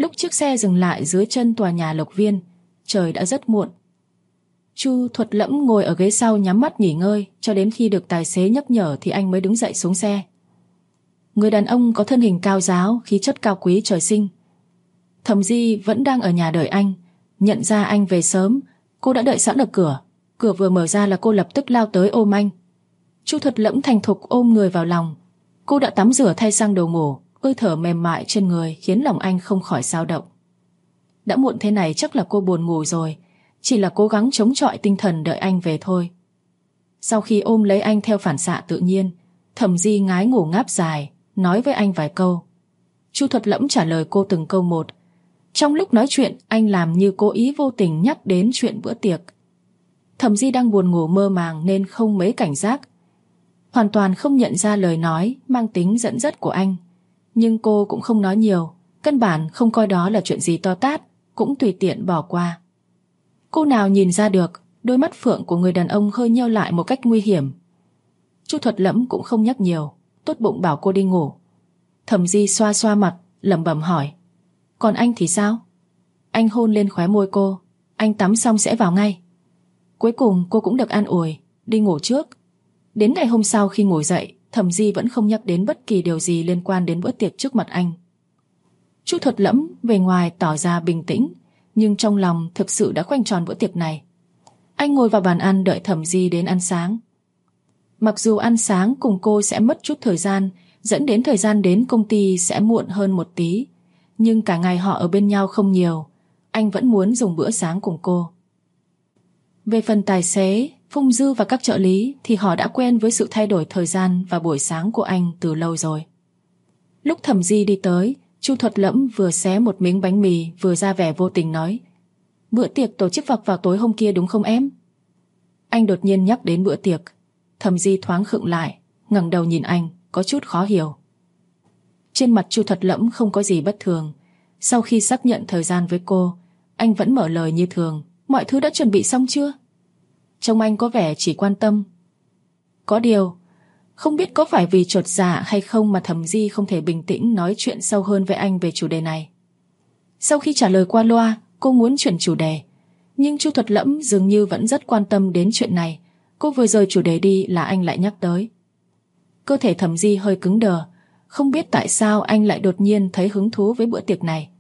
Lúc chiếc xe dừng lại dưới chân tòa nhà Lộc Viên, trời đã rất muộn. Chu Thuật Lẫm ngồi ở ghế sau nhắm mắt nghỉ ngơi, cho đến khi được tài xế nhắc nhở thì anh mới đứng dậy xuống xe. Người đàn ông có thân hình cao ráo, khí chất cao quý trời sinh. Thẩm Di vẫn đang ở nhà đợi anh. Nhận ra anh về sớm, cô đã đợi sẵn ở cửa. Cửa vừa mở ra là cô lập tức lao tới ôm anh. Chu Thuật Lẫm thành thục ôm người vào lòng. Cô đã tắm rửa thay sang đồ ngủ, hơi thở mềm mại trên người khiến lòng anh không khỏi xao động. Đã muộn thế này chắc là cô buồn ngủ rồi, chỉ là cố gắng chống chọi tinh thần đợi anh về thôi. Sau khi ôm lấy anh theo phản xạ tự nhiên, Thẩm Di ngái ngủ ngáp dài, nói với anh vài câu. Chu Thuật Lẫm trả lời cô từng câu một. Trong lúc nói chuyện, anh làm như cố ý vô tình nhắc đến chuyện bữa tiệc. Thẩm Di đang buồn ngủ mơ màng nên không mấy cảnh giác, hoàn toàn không nhận ra lời nói mang tính dẫn dắt của anh. Nhưng cô cũng không nói nhiều, căn bản không coi đó là chuyện gì to tát, cũng tùy tiện bỏ qua. Cô nào nhìn ra được, đôi mắt phượng của người đàn ông hơi nheo lại một cách nguy hiểm. Chu Thuật Lẫm cũng không nhắc nhiều, tốt bụng bảo cô đi ngủ. Thẩm Di xoa xoa mặt, lẩm bẩm hỏi, còn anh thì sao? Anh hôn lên khóe môi cô, anh tắm xong sẽ vào ngay. Cuối cùng cô cũng được an ủi, đi ngủ trước. Đến ngày hôm sau khi ngủ dậy, Thẩm Di vẫn không nhắc đến bất kỳ điều gì liên quan đến bữa tiệc trước mặt anh. Chu Thuật Lẫm về ngoài tỏ ra bình tĩnh, nhưng trong lòng thực sự đã quanh tròn bữa tiệc này. Anh ngồi vào bàn ăn đợi Thẩm Di đến ăn sáng. Mặc dù ăn sáng cùng cô sẽ mất chút thời gian, dẫn đến thời gian đến công ty sẽ muộn hơn một tí, nhưng cả ngày họ ở bên nhau không nhiều, anh vẫn muốn dùng bữa sáng cùng cô. Về phần tài xế, Phung Dư và các trợ lý thì họ đã quen với sự thay đổi thời gian và buổi sáng của anh từ lâu rồi. Lúc Thẩm Di đi tới, Chu Thuật Lẫm vừa xé một miếng bánh mì vừa ra vẻ vô tình nói, bữa tiệc tổ chức vào tối hôm kia đúng không em? Anh đột nhiên nhắc đến bữa tiệc. Thẩm Di thoáng khựng lại, ngẩng đầu nhìn anh, có chút khó hiểu. Trên mặt Chu Thuật Lẫm không có gì bất thường. Sau khi xác nhận thời gian với cô, anh vẫn mở lời như thường, mọi thứ đã chuẩn bị xong chưa? Trông anh có vẻ chỉ quan tâm. Có điều, không biết có phải vì chột dạ hay không mà Thẩm Di không thể bình tĩnh nói chuyện sâu hơn với anh về chủ đề này. Sau khi trả lời qua loa, cô muốn chuyển chủ đề, nhưng Chu Thuật Lẫm dường như vẫn rất quan tâm đến chuyện này. Cô vừa rời chủ đề đi là anh lại nhắc tới. Cơ thể Thẩm Di hơi cứng đờ, không biết tại sao anh lại đột nhiên thấy hứng thú với bữa tiệc này.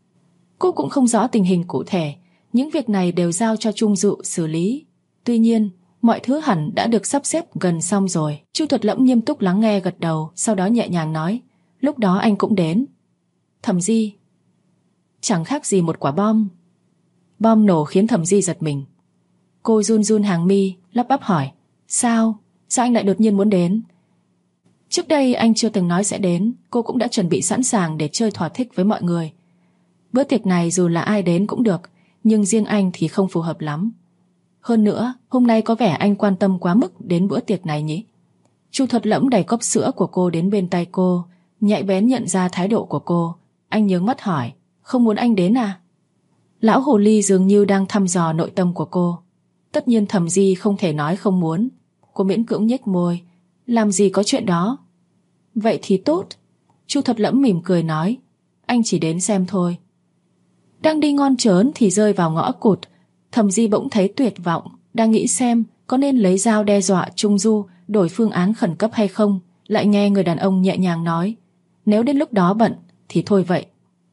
Cô cũng không rõ tình hình cụ thể, những việc này đều giao cho Trung Dụ xử lý. Tuy nhiên, mọi thứ hẳn đã được sắp xếp gần xong rồi. Chu Thuật Lẫm nghiêm túc lắng nghe gật đầu, sau đó nhẹ nhàng nói, lúc đó anh cũng đến. Thẩm Di, chẳng khác gì một quả bom. Bom nổ khiến Thẩm Di giật mình. Cô run run hàng mi, lắp bắp hỏi, sao anh lại đột nhiên muốn đến? Trước đây anh chưa từng nói sẽ đến, cô cũng đã chuẩn bị sẵn sàng để chơi thỏa thích với mọi người. Bữa tiệc này dù là ai đến cũng được, nhưng riêng anh thì không phù hợp lắm. Hơn nữa, hôm nay có vẻ anh quan tâm quá mức đến bữa tiệc này nhỉ? Chu Thuật Lẫm đẩy cốc sữa của cô đến bên tay cô, nhạy bén nhận ra thái độ của cô. Anh nhướng mắt hỏi, không muốn anh đến à? Lão hồ ly dường như đang thăm dò nội tâm của cô. Tất nhiên Thẩm Di không thể nói không muốn. Cô miễn cưỡng nhếch môi, làm gì có chuyện đó. Vậy thì tốt. Chu Thuật Lẫm mỉm cười nói, anh chỉ đến xem thôi. Đang đi ngon trớn thì rơi vào ngõ cụt. Thẩm Di bỗng thấy tuyệt vọng, đang nghĩ xem có nên lấy dao đe dọa Trung Du đổi phương án khẩn cấp hay không. Lại nghe người đàn ông nhẹ nhàng nói, nếu đến lúc đó bận thì thôi vậy.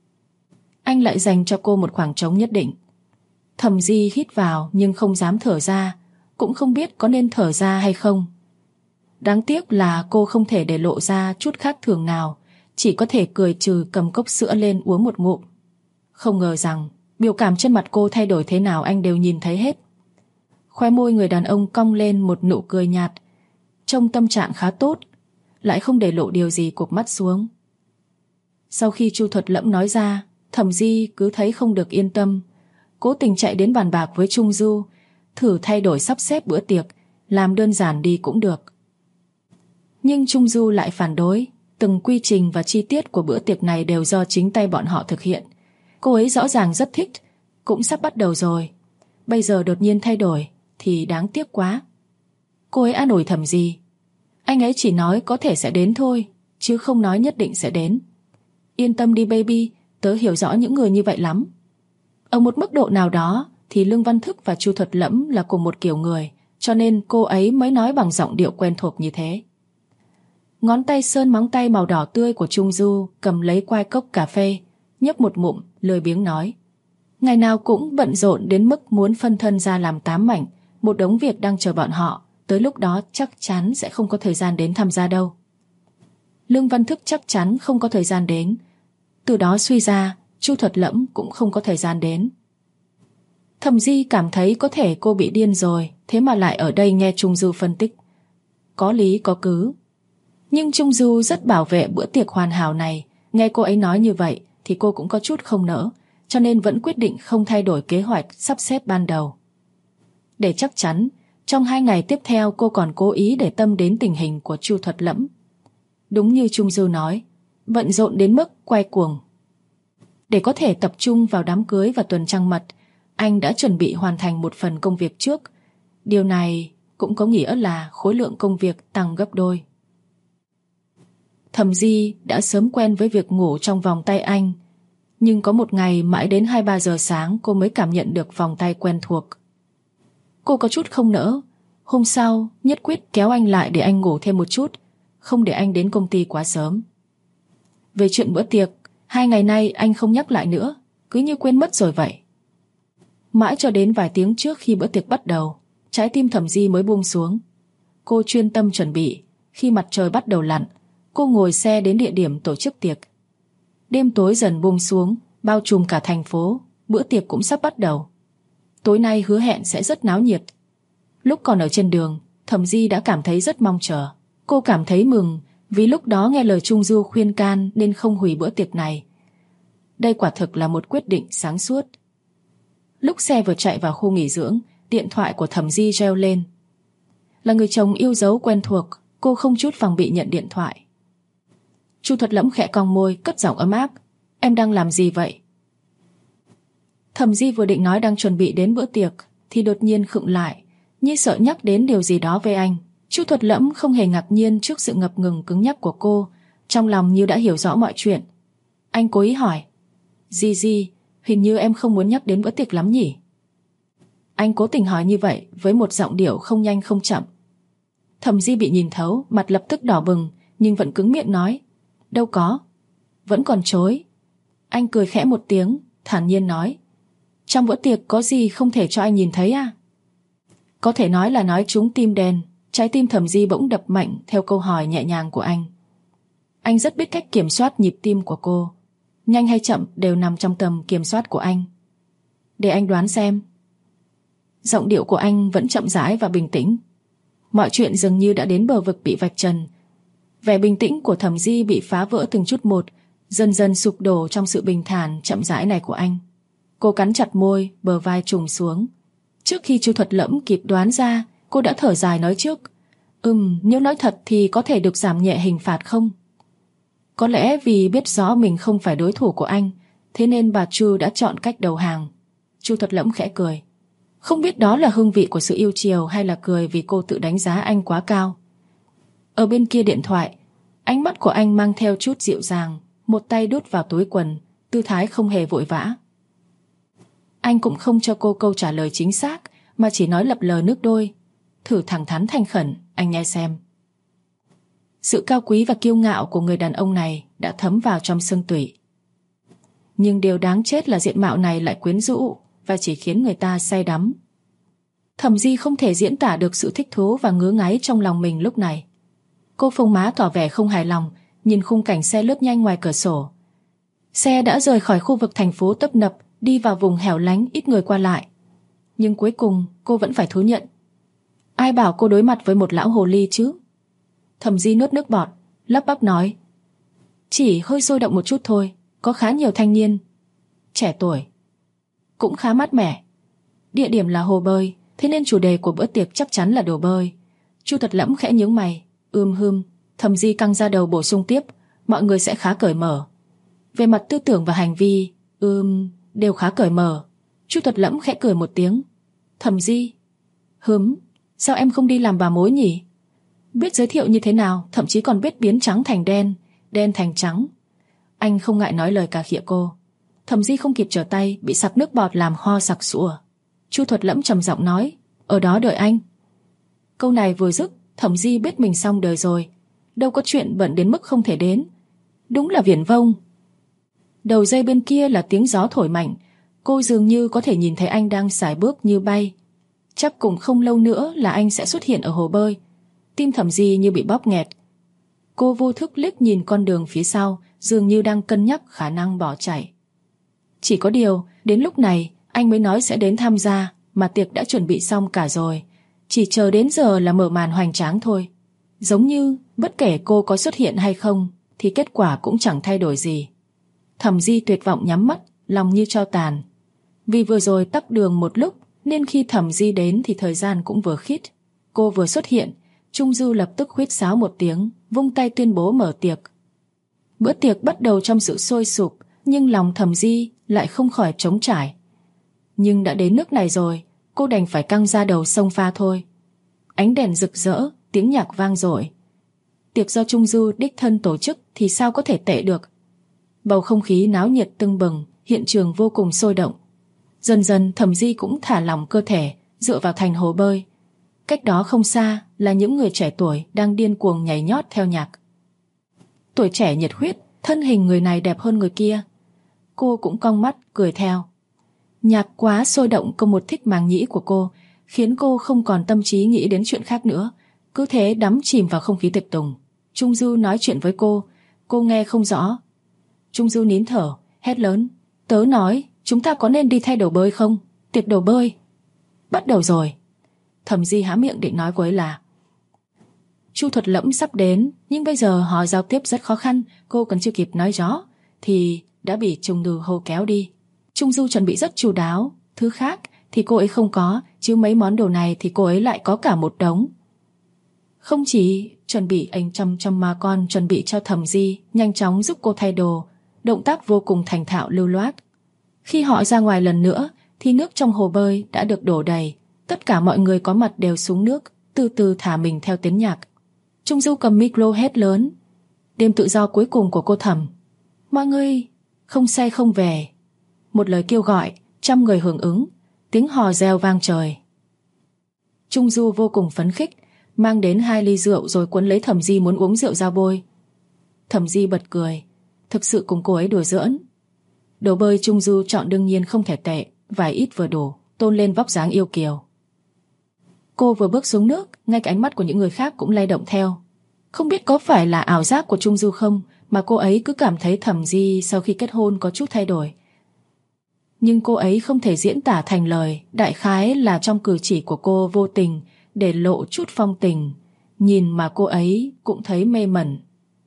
Anh lại dành cho cô một khoảng trống nhất định. Thẩm Di hít vào nhưng không dám thở ra, cũng không biết có nên thở ra hay không. Đáng tiếc là cô không thể để lộ ra chút khác thường nào, chỉ có thể cười trừ cầm cốc sữa lên uống một ngụm. Không ngờ rằng biểu cảm trên mặt cô thay đổi thế nào anh đều nhìn thấy hết. Khóe môi người đàn ông cong lên một nụ cười nhạt, trông tâm trạng khá tốt, lại không để lộ điều gì, cụp mắt xuống. Sau khi Chu Thuật Lẫm nói ra, Thẩm Di cứ thấy không được yên tâm, cố tình chạy đến bàn bạc với Trung Du, thử thay đổi sắp xếp bữa tiệc, làm đơn giản đi cũng được. Nhưng Trung Du lại phản đối, từng quy trình và chi tiết của bữa tiệc này đều do chính tay bọn họ thực hiện. Cô ấy rõ ràng rất thích, cũng sắp bắt đầu rồi, bây giờ đột nhiên thay đổi thì đáng tiếc quá. Cô ấy an ủi Thẩm Di, anh ấy chỉ nói có thể sẽ đến thôi, chứ không nói nhất định sẽ đến. Yên tâm đi baby, tớ hiểu rõ những người như vậy lắm. Ở một mức độ nào đó thì Lương Văn Thức và Chu Thuật Lẫm là cùng một kiểu người, cho nên cô ấy mới nói bằng giọng điệu quen thuộc như thế. Ngón tay sơn móng tay màu đỏ tươi của Trung Du cầm lấy quai cốc cà phê, nhấp một ngụm, lười biếng nói: ngày nào cũng bận rộn đến mức muốn phân thân ra làm 8 mảnh, một đống việc đang chờ bọn họ, tới lúc đó chắc chắn sẽ không có thời gian đến tham gia đâu. Lương Văn Thức chắc chắn không có thời gian đến, từ đó suy ra Chu Thuật Lẫm cũng không có thời gian đến. Thẩm Di cảm thấy có thể cô bị điên rồi, thế mà lại ở đây nghe Trung Du phân tích. Có lý có cứ. Nhưng Trung Du rất bảo vệ bữa tiệc hoàn hảo này, nghe cô ấy nói như vậy thì cô cũng có chút không nỡ, cho nên vẫn quyết định không thay đổi kế hoạch sắp xếp ban đầu. Để chắc chắn, trong 2 ngày tiếp theo cô còn cố ý để tâm đến tình hình của Chu Thuật Lẫm. Đúng như Trung Du nói, bận rộn đến mức quay cuồng. Để có thể tập trung vào đám cưới và tuần trăng mật, anh đã chuẩn bị hoàn thành một phần công việc trước. Điều này cũng có nghĩa là khối lượng công việc tăng gấp đôi. Thẩm Di đã sớm quen với việc ngủ trong vòng tay anh, nhưng có một ngày mãi đến 2-3 giờ sáng cô mới cảm nhận được vòng tay quen thuộc. Cô có chút không nỡ. Hôm sau nhất quyết kéo anh lại để anh ngủ thêm một chút, không để anh đến công ty quá sớm. Về chuyện bữa tiệc, 2 ngày nay anh không nhắc lại nữa, cứ như quên mất rồi vậy. Mãi cho đến vài tiếng trước khi bữa tiệc bắt đầu, trái tim Thẩm Di mới buông xuống. Cô chuyên tâm chuẩn bị. Khi mặt trời bắt đầu lặn, cô ngồi xe đến địa điểm tổ chức tiệc. Đêm tối dần buông xuống, bao trùm cả thành phố. Bữa tiệc cũng sắp bắt đầu. Tối nay hứa hẹn sẽ rất náo nhiệt. Lúc còn ở trên đường, Thẩm Di đã cảm thấy rất mong chờ. Cô cảm thấy mừng vì lúc đó nghe lời Trung Du khuyên can nên không hủy bữa tiệc này. Đây quả thực là một quyết định sáng suốt. Lúc xe vừa chạy vào khu nghỉ dưỡng, điện thoại của Thẩm Di reo lên. Là người chồng yêu dấu quen thuộc, cô không chút phòng bị nhận điện thoại. Chu Thuật Lẫm khẽ cong môi, cất giọng ấm áp: em đang làm gì vậy? Thẩm Di vừa định nói đang chuẩn bị đến bữa tiệc thì đột nhiên khựng lại, như sợ nhắc đến điều gì đó với anh. Chu Thuật Lẫm không hề ngạc nhiên trước sự ngập ngừng cứng nhắc của cô, trong lòng như đã hiểu rõ mọi chuyện. Anh cố ý hỏi: Di, hình như em không muốn nhắc đến bữa tiệc lắm nhỉ? Anh cố tình hỏi như vậy với một giọng điệu không nhanh không chậm. Thẩm Di bị nhìn thấu, mặt lập tức đỏ bừng, nhưng vẫn cứng miệng nói: đâu có. Vẫn còn chối. Anh cười khẽ một tiếng, thản nhiên nói: trong bữa tiệc có gì không thể cho anh nhìn thấy à? Có thể nói là nói trúng tim đen. Trái tim Thẩm Di bỗng đập mạnh theo câu hỏi nhẹ nhàng của anh. Anh rất biết cách kiểm soát nhịp tim của cô. Nhanh hay chậm đều nằm trong tầm kiểm soát của anh. Để anh đoán xem. Giọng điệu của anh vẫn chậm rãi và bình tĩnh. Mọi chuyện dường như đã đến bờ vực bị vạch trần. Vẻ bình tĩnh của Thẩm Di bị phá vỡ từng chút một, dần dần sụp đổ trong sự bình thản chậm rãi này của anh. Cô cắn chặt môi, bờ vai trùng xuống. Trước khi Chu Thuật Lẫm kịp đoán ra, cô đã thở dài nói trước: nếu nói thật thì có thể được giảm nhẹ hình phạt không? Có lẽ vì biết rõ mình không phải đối thủ của anh, thế nên bà Chu đã chọn cách đầu hàng. Chu Thuật Lẫm khẽ cười. Không biết đó là hương vị của sự yêu chiều hay là cười vì cô tự đánh giá anh quá cao. Ở bên kia điện thoại, ánh mắt của anh mang theo chút dịu dàng, một tay đút vào túi quần, tư thái không hề vội vã. Anh cũng không cho cô câu trả lời chính xác, mà chỉ nói lập lờ nước đôi. Thử thẳng thắn thành khẩn, anh nghe xem. Sự cao quý và kiêu ngạo của người đàn ông này đã thấm vào trong xương tủy. Nhưng điều đáng chết là diện mạo này lại quyến rũ và chỉ khiến người ta say đắm. Thẩm Di không thể diễn tả được sự thích thú và ngứa ngáy trong lòng mình lúc này. Cô phông má tỏ vẻ không hài lòng, nhìn khung cảnh xe lướt nhanh ngoài cửa sổ. Xe đã rời khỏi khu vực thành phố tấp nập, đi vào vùng hẻo lánh ít người qua lại. Nhưng cuối cùng cô vẫn phải thú nhận. Ai bảo cô đối mặt với một lão hồ ly chứ? Thẩm Di nuốt nước bọt, lắp bắp nói: chỉ hơi sôi động một chút thôi. Có khá nhiều thanh niên trẻ tuổi, cũng khá mát mẻ. Địa điểm là hồ bơi, thế nên chủ đề của bữa tiệc chắc chắn là đồ bơi. Chu Thuật Lẫm khẽ nhướng mày. Thẩm Di căng ra đầu bổ sung tiếp: mọi người sẽ khá cởi mở. Về mặt tư tưởng và hành vi, đều khá cởi mở. Chu Thuật Lẫm khẽ cười một tiếng. Thẩm Di, sao em không đi làm bà mối nhỉ? Biết giới thiệu như thế nào, thậm chí còn biết biến trắng thành đen, đen thành trắng. Anh không ngại nói lời cà khịa cô. Thẩm Di không kịp trở tay, bị sặc nước bọt làm ho sặc sụa. Chu Thuật Lẫm trầm giọng nói, ở đó đợi anh. Câu này vừa dứt, Thẩm Di biết mình xong đời rồi. Đâu có chuyện bận đến mức không thể đến. Đúng là viển vông. Đầu dây bên kia là tiếng gió thổi mạnh. Cô dường như có thể nhìn thấy anh đang sải bước như bay. Chắc cũng không lâu nữa là anh sẽ xuất hiện ở hồ bơi. Tim Thẩm Di như bị bóp nghẹt. Cô vô thức liếc nhìn con đường phía sau, dường như đang cân nhắc khả năng bỏ chạy. Chỉ có điều, đến lúc này anh mới nói sẽ đến tham gia, mà tiệc đã chuẩn bị xong cả rồi. Chỉ chờ đến giờ là mở màn hoành tráng thôi. Giống như bất kể cô có xuất hiện hay không thì kết quả cũng chẳng thay đổi gì. Thẩm Di tuyệt vọng nhắm mắt, lòng như tro tàn. Vì vừa rồi tắc đường một lúc nên khi Thẩm Di đến thì thời gian cũng vừa khít. Cô vừa xuất hiện, Trung Du lập tức huýt sáo một tiếng, vung tay tuyên bố mở tiệc. Bữa tiệc bắt đầu trong sự sôi sục, nhưng lòng Thẩm Di lại không khỏi trống trải. Nhưng đã đến nước này rồi, cô đành phải căng ra đầu sông pha thôi. Ánh đèn rực rỡ, tiếng nhạc vang dội. Tiệc do Trung Du đích thân tổ chức thì sao có thể tệ được. Bầu không khí náo nhiệt tưng bừng, hiện trường vô cùng sôi động. Dần dần Thẩm Di cũng thả lỏng cơ thể, dựa vào thành hồ bơi. Cách đó không xa là những người trẻ tuổi đang điên cuồng nhảy nhót theo nhạc. Tuổi trẻ nhiệt huyết, thân hình người này đẹp hơn người kia. Cô cũng cong mắt, cười theo. Nhạc quá sôi động câu một thích màng nhĩ của cô, khiến cô không còn tâm trí nghĩ đến chuyện khác nữa, cứ thế đắm chìm vào không khí tiệc tùng. Trung Du nói chuyện với cô nghe không rõ. Trung Du nín thở, hét lớn, tớ nói, chúng ta có nên đi thay đồ bơi không? Tiệc đồ bơi bắt đầu rồi. Thẩm Di há miệng định nói với là Chu Thuật Lẫm sắp đến, nhưng bây giờ họ giao tiếp rất khó khăn. Cô còn chưa kịp nói rõ thì đã bị Trung Du hô kéo đi. Trung Du chuẩn bị rất chu đáo, thứ khác thì cô ấy không có, chứ mấy món đồ này thì cô ấy lại có cả một đống. Không chỉ chuẩn bị anh chăm mà còn chuẩn bị cho Thẩm Di nhanh chóng giúp cô thay đồ, động tác vô cùng thành thạo lưu loát. Khi họ ra ngoài lần nữa thì nước trong hồ bơi đã được đổ đầy. Tất cả mọi người có mặt đều xuống nước, từ từ thả mình theo tiếng nhạc. Trung Du cầm micro hét lớn, đêm tự do cuối cùng của cô Thẩm. Mọi người không say không về. Một lời kêu gọi, trăm người hưởng ứng, tiếng hò reo vang trời. Trung Du vô cùng phấn khích, mang đến 2 ly rượu rồi cuốn lấy Thẩm Di muốn uống rượu ra bôi. Thẩm Di bật cười, thực sự cùng cô ấy đùa giỡn. Đồ bơi Trung Du chọn đương nhiên không thể tệ, vài ít vừa đủ, tôn lên vóc dáng yêu kiều. Cô vừa bước xuống nước, ngay cả ánh mắt của những người khác cũng lay động theo. Không biết có phải là ảo giác của Trung Du không, mà cô ấy cứ cảm thấy Thẩm Di sau khi kết hôn có chút thay đổi. Nhưng cô ấy không thể diễn tả thành lời, đại khái là trong cử chỉ của cô vô tình để lộ chút phong tình, nhìn mà cô ấy cũng thấy mê mẩn.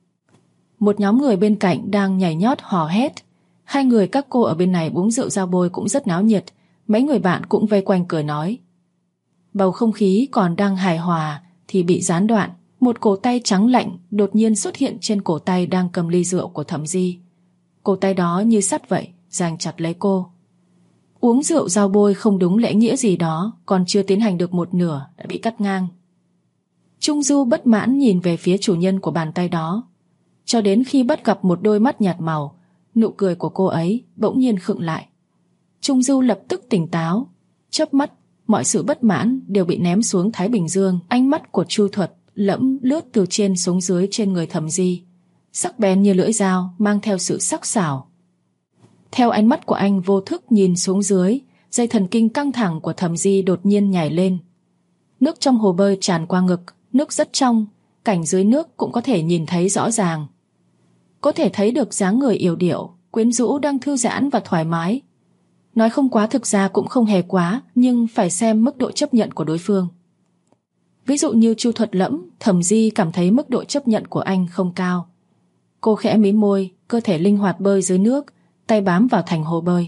Một nhóm người bên cạnh đang nhảy nhót hò hét. 2 người các cô ở bên này uống rượu giao bôi cũng rất náo nhiệt, mấy người bạn cũng vây quanh cười nói. Bầu không khí còn đang hài hòa thì bị gián đoạn. Một cổ tay trắng lạnh đột nhiên xuất hiện trên cổ tay đang cầm ly rượu của Thẩm Di. Cổ tay đó như sắt vậy, giằng chặt lấy cô. Uống rượu giao bôi không đúng lễ nghĩa gì đó, còn chưa tiến hành được một nửa đã bị cắt ngang. Trung Du bất mãn nhìn về phía chủ nhân của bàn tay đó, cho đến khi bắt gặp một đôi mắt nhạt màu, nụ cười của cô ấy bỗng nhiên khựng lại. Trung Du lập tức tỉnh táo, chớp mắt, mọi sự bất mãn đều bị ném xuống Thái Bình Dương. Ánh mắt của Chu Thuật Lẫm lướt từ trên xuống dưới trên người Thẩm Di, sắc bén như lưỡi dao, mang theo sự sắc sảo. Theo ánh mắt của anh vô thức nhìn xuống dưới, dây thần kinh căng thẳng của Thẩm Di đột nhiên nhảy lên. Nước trong hồ bơi tràn qua ngực, nước rất trong, cảnh dưới nước cũng có thể nhìn thấy rõ ràng. Có thể thấy được dáng người yểu điệu, quyến rũ đang thư giãn và thoải mái. Nói không quá thực ra cũng không hề quá, nhưng phải xem mức độ chấp nhận của đối phương. Ví dụ như Chu Thuật Lẫm, Thẩm Di cảm thấy mức độ chấp nhận của anh không cao. Cô khẽ mím môi, cơ thể linh hoạt bơi dưới nước, tay bám vào thành hồ bơi.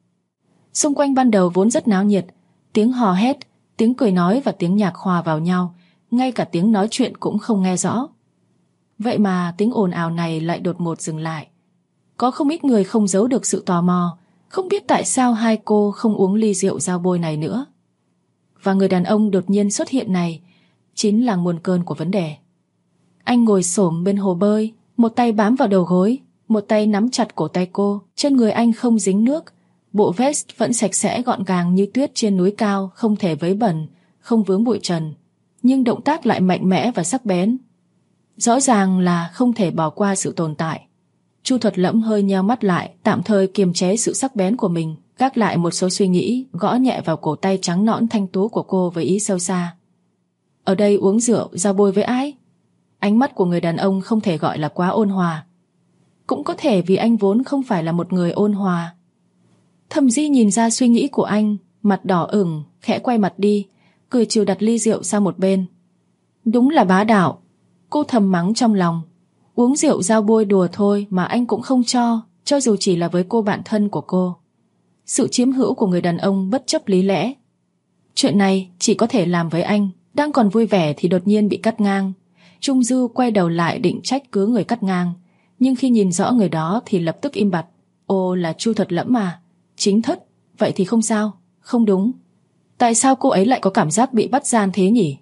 Xung quanh ban đầu vốn rất náo nhiệt, tiếng hò hét, tiếng cười nói và tiếng nhạc hòa vào nhau, ngay cả tiếng nói chuyện cũng không nghe rõ. Vậy mà tiếng ồn ào này lại đột ngột dừng lại. Có không ít người không giấu được sự tò mò, không biết tại sao 2 cô không uống ly rượu giao bôi này nữa. Và người đàn ông đột nhiên xuất hiện này chính là nguồn cơn của vấn đề. Anh ngồi xổm bên hồ bơi, một tay bám vào đầu gối, Một tay nắm chặt cổ tay cô, trên người anh không dính nước, bộ vest vẫn sạch sẽ gọn gàng như tuyết trên núi cao, không thể vấy bẩn, không vướng bụi trần, nhưng động tác lại mạnh mẽ và sắc bén. Rõ ràng là không thể bỏ qua sự tồn tại. Chu Thuật Lẫm hơi nheo mắt lại, tạm thời kiềm chế sự sắc bén của mình, gác lại một số suy nghĩ, gõ nhẹ vào cổ tay trắng nõn thanh tú của cô với ý sâu xa. Ở đây uống rượu, giao bôi với ai? Ánh mắt của người đàn ông không thể gọi là quá ôn hòa. Cũng có thể vì anh vốn không phải là một người ôn hòa. Thẩm Di nhìn ra suy nghĩ của anh, mặt đỏ ửng, khẽ quay mặt đi, cười trừ đặt ly rượu sang một bên. Đúng là bá đạo, cô thầm mắng trong lòng. Uống rượu giao bôi đùa thôi mà anh cũng không cho dù chỉ là với cô bạn thân của cô. Sự chiếm hữu của người đàn ông bất chấp lý lẽ. Chuyện này chỉ có thể làm với anh. Đang còn vui vẻ thì đột nhiên bị cắt ngang. Trung Du quay đầu lại định trách cứ người cắt ngang, nhưng khi nhìn rõ người đó thì lập tức im bặt. Ồ, là Chu Thuật Lẫm mà. Chính thất, vậy thì không sao. Không đúng. Tại sao cô ấy lại có cảm giác bị bắt gian thế nhỉ?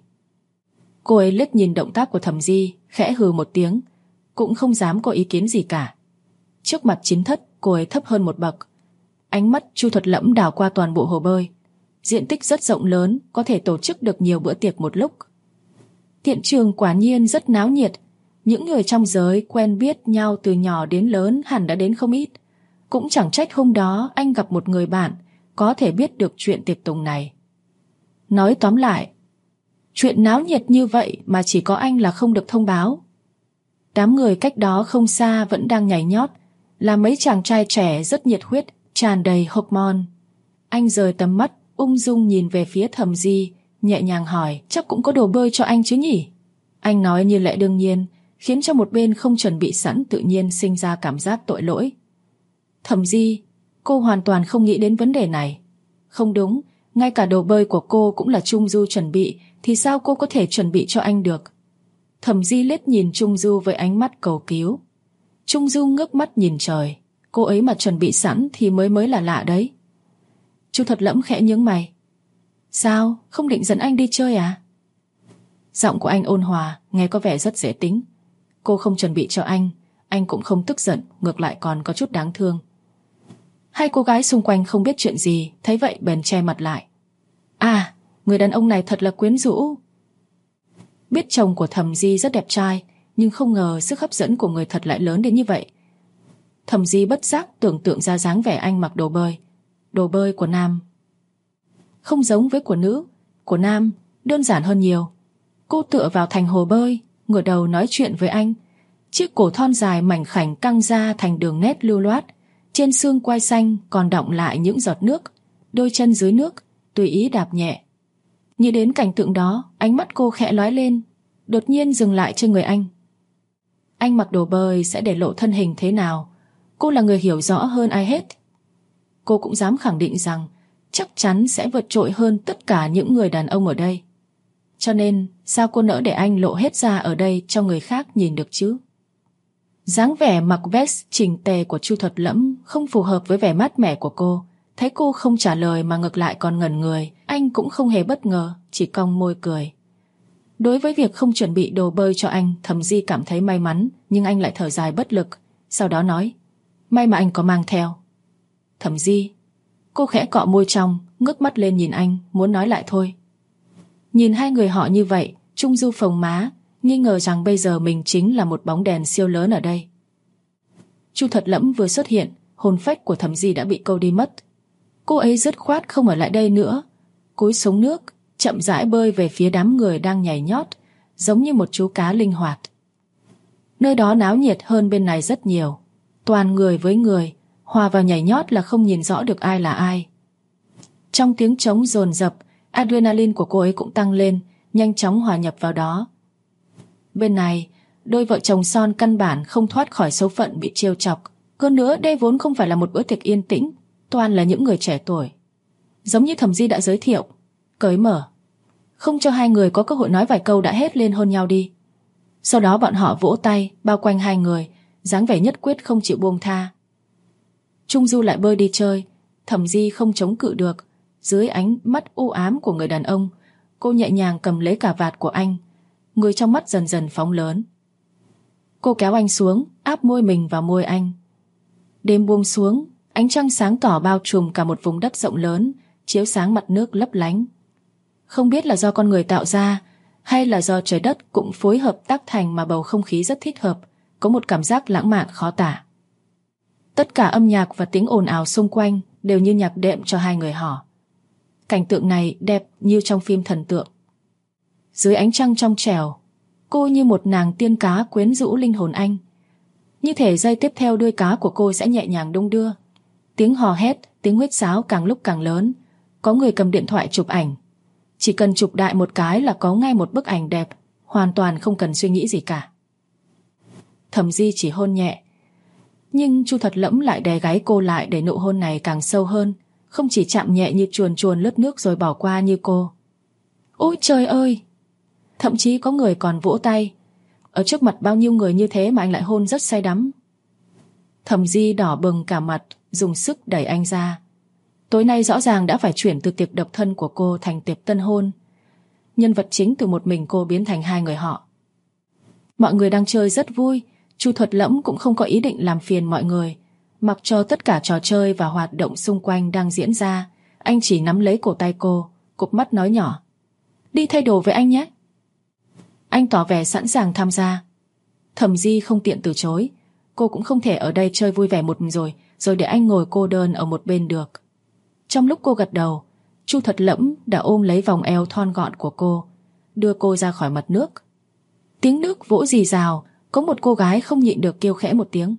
Cô ấy liếc nhìn động tác của Thẩm Di, khẽ hừ một tiếng, cũng không dám có ý kiến gì cả. Trước mặt Chính thất, cô ấy thấp hơn một bậc. Ánh mắt Chu Thuật Lẫm đảo qua toàn bộ hồ bơi. Diện tích rất rộng lớn, có thể tổ chức được nhiều bữa tiệc một lúc. Hiện trường quả nhiên rất náo nhiệt. Những người trong giới quen biết nhau từ nhỏ đến lớn hẳn đã đến không ít. Cũng chẳng trách hôm đó anh gặp một người bạn có thể biết được chuyện tiệc tùng này. Nói tóm lại, chuyện náo nhiệt như vậy mà chỉ có anh là không được thông báo. Đám người cách đó không xa vẫn đang nhảy nhót, là mấy chàng trai trẻ rất nhiệt huyết, tràn đầy hormone. Anh rời tầm mắt, ung dung nhìn về phía Thẩm Di, nhẹ nhàng hỏi, chắc cũng có đồ bơi cho anh chứ nhỉ? Anh nói như lẽ đương nhiên, khiến cho một bên không chuẩn bị sẵn tự nhiên sinh ra cảm giác tội lỗi. Thẩm Di, cô hoàn toàn không nghĩ đến vấn đề này. Không đúng, ngay cả đồ bơi của cô cũng là Trung Du chuẩn bị, thì sao cô có thể chuẩn bị cho anh được? Thẩm Di liếc nhìn Trung Du với ánh mắt cầu cứu. Trung Du ngước mắt nhìn trời, cô ấy mà chuẩn bị sẵn thì mới là lạ đấy. Chu Thuật Lẫm khẽ nhướng mày. Sao, không định dẫn anh đi chơi à? Giọng của anh ôn hòa, nghe có vẻ rất dễ tính. Cô không chuẩn bị cho anh cũng không tức giận, ngược lại còn có chút đáng thương. Hai cô gái xung quanh không biết chuyện gì, thấy vậy bèn che mặt lại. À, người đàn ông này thật là quyến rũ. Biết chồng của Thẩm Di rất đẹp trai, nhưng không ngờ sức hấp dẫn của người thật lại lớn đến như vậy. Thẩm Di bất giác tưởng tượng ra dáng vẻ anh mặc đồ bơi. Đồ bơi của nam không giống với của nữ, của nam đơn giản hơn nhiều. Cô tựa vào thành hồ bơi, ngửa đầu nói chuyện với anh. Chiếc cổ thon dài mảnh khảnh căng ra thành đường nét lưu loát, trên xương quai xanh còn đọng lại những giọt nước, đôi chân dưới nước tùy ý đạp nhẹ. Nghĩ đến cảnh tượng đó, ánh mắt cô khẽ lóe lên, đột nhiên dừng lại trên người anh. Anh mặc đồ bơi sẽ để lộ thân hình thế nào, cô là người hiểu rõ hơn ai hết. Cô cũng dám khẳng định rằng chắc chắn sẽ vượt trội hơn tất cả những người đàn ông ở đây. Cho nên sao cô nỡ để anh lộ hết ra ở đây cho người khác nhìn được chứ? Dáng vẻ mặc vest chỉnh tề của Chu Thuật Lẫm không phù hợp với vẻ mát mẻ của cô. Thấy cô không trả lời mà ngược lại còn ngẩn người, anh cũng không hề bất ngờ, chỉ cong môi cười. Đối với việc không chuẩn bị đồ bơi cho anh, Thẩm Di cảm thấy may mắn, nhưng anh lại thở dài bất lực. Sau đó nói, may mà anh có mang theo. Thẩm Di, cô khẽ cọ môi trong, ngước mắt lên nhìn anh, muốn nói lại thôi. Nhìn hai người họ như vậy, Trung Du phồng má, nghi ngờ rằng bây giờ mình chính là một bóng đèn siêu lớn ở đây. Chu Thuật Lẫm vừa xuất hiện, hồn phách của Thẩm Di đã bị câu đi mất. Cô ấy dứt khoát không ở lại đây nữa, cúi xuống nước, chậm rãi bơi về phía đám người đang nhảy nhót, giống như một chú cá linh hoạt. Nơi đó náo nhiệt hơn bên này rất nhiều, toàn người với người, hòa vào nhảy nhót là không nhìn rõ được ai là ai. Trong tiếng trống dồn dập, adrenaline của cô ấy cũng tăng lên, nhanh chóng hòa nhập vào đó. Bên này, đôi vợ chồng son căn bản không thoát khỏi số phận bị trêu chọc. Hơn nữa đây vốn không phải là một bữa tiệc yên tĩnh, toàn là những người trẻ tuổi. Giống như Thẩm Di đã giới thiệu, cởi mở, không cho hai người có cơ hội nói vài câu đã hét lên hôn nhau đi. Sau đó bọn họ vỗ tay bao quanh hai người, dáng vẻ nhất quyết không chịu buông tha. Trung Du lại bơi đi chơi, Thẩm Di không chống cự được. Dưới ánh mắt u ám của người đàn ông, cô nhẹ nhàng cầm lấy cà vạt của anh, người trong mắt dần dần phóng lớn. Cô kéo anh xuống, áp môi mình vào môi anh, Đêm buông xuống, ánh trăng sáng tỏ bao trùm cả một vùng đất rộng lớn, chiếu sáng mặt nước lấp lánh. Không biết là do con người tạo ra hay là do trời đất cũng phối hợp tác thành mà bầu không khí rất thích hợp, có một cảm giác lãng mạn khó tả. Tất cả âm nhạc và tiếng ồn ào xung quanh đều như nhạc đệm cho hai người họ. Cảnh tượng này đẹp như trong phim thần tượng. Dưới ánh trăng trong trẻo, cô như một nàng tiên cá quyến rũ linh hồn anh. Như thể giây tiếp theo đuôi cá của cô sẽ nhẹ nhàng đung đưa. Tiếng hò hét, tiếng huýt sáo càng lúc càng lớn. Có người cầm điện thoại chụp ảnh. Chỉ cần chụp đại một cái là có ngay một bức ảnh đẹp, hoàn toàn không cần suy nghĩ gì cả. Thẩm Di chỉ hôn nhẹ, nhưng Chu Thật Lẫm lại đè gáy cô lại để nụ hôn này càng sâu hơn, không chỉ chạm nhẹ như chuồn chuồn lướt nước rồi bỏ qua như cô. Ôi trời ơi! Thậm chí có người còn vỗ tay. Ở trước mặt bao nhiêu người như thế mà anh lại hôn rất say đắm. Thẩm Di đỏ bừng cả mặt, dùng sức đẩy anh ra. Tối nay rõ ràng đã phải chuyển từ tiệc độc thân của cô thành tiệc tân hôn. Nhân vật chính từ một mình cô biến thành hai người họ. Mọi người đang chơi rất vui. Chu Thuật Lẫm cũng không có ý định làm phiền mọi người. Mặc cho tất cả trò chơi và hoạt động xung quanh đang diễn ra, anh chỉ nắm lấy cổ tay cô, cụp mắt nói nhỏ: Đi thay đồ với anh nhé. Anh tỏ vẻ sẵn sàng tham gia. Thẩm Di không tiện từ chối. Cô cũng không thể ở đây chơi vui vẻ một mình rồi để anh ngồi cô đơn ở một bên được. Trong lúc cô gật đầu, Chu Thật Lẫm đã ôm lấy vòng eo thon gọn của cô, đưa cô ra khỏi mặt nước. Tiếng nước vỗ rì rào, có một cô gái không nhịn được kêu khẽ một tiếng.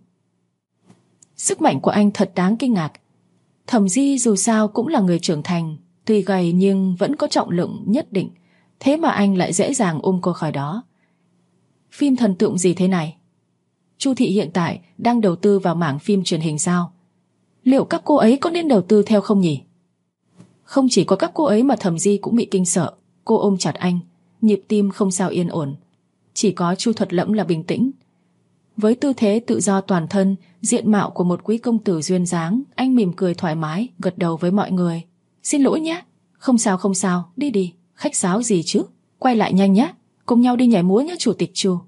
Sức mạnh của anh thật đáng kinh ngạc. Thẩm Di dù sao cũng là người trưởng thành, tuy gầy nhưng vẫn có trọng lượng nhất định, thế mà anh lại dễ dàng ôm cô khỏi đó. Phim thần tượng gì thế này? Chu thị hiện tại đang đầu tư vào mảng phim truyền hình sao? Liệu các cô ấy có nên đầu tư theo không nhỉ? Không chỉ có các cô ấy mà Thẩm Di cũng bị kinh sợ. Cô ôm chặt anh, nhịp tim không sao yên ổn. Chỉ có Chu Thuật Lẫm là bình tĩnh. Với tư thế tự do toàn thân, diện mạo của một quý công tử duyên dáng, anh mỉm cười thoải mái, gật đầu với mọi người. Xin lỗi nhé. Không sao, đi đi. Khách sáo gì chứ? Quay lại nhanh nhé. Cùng nhau đi nhảy múa nhé chủ tịch Chu.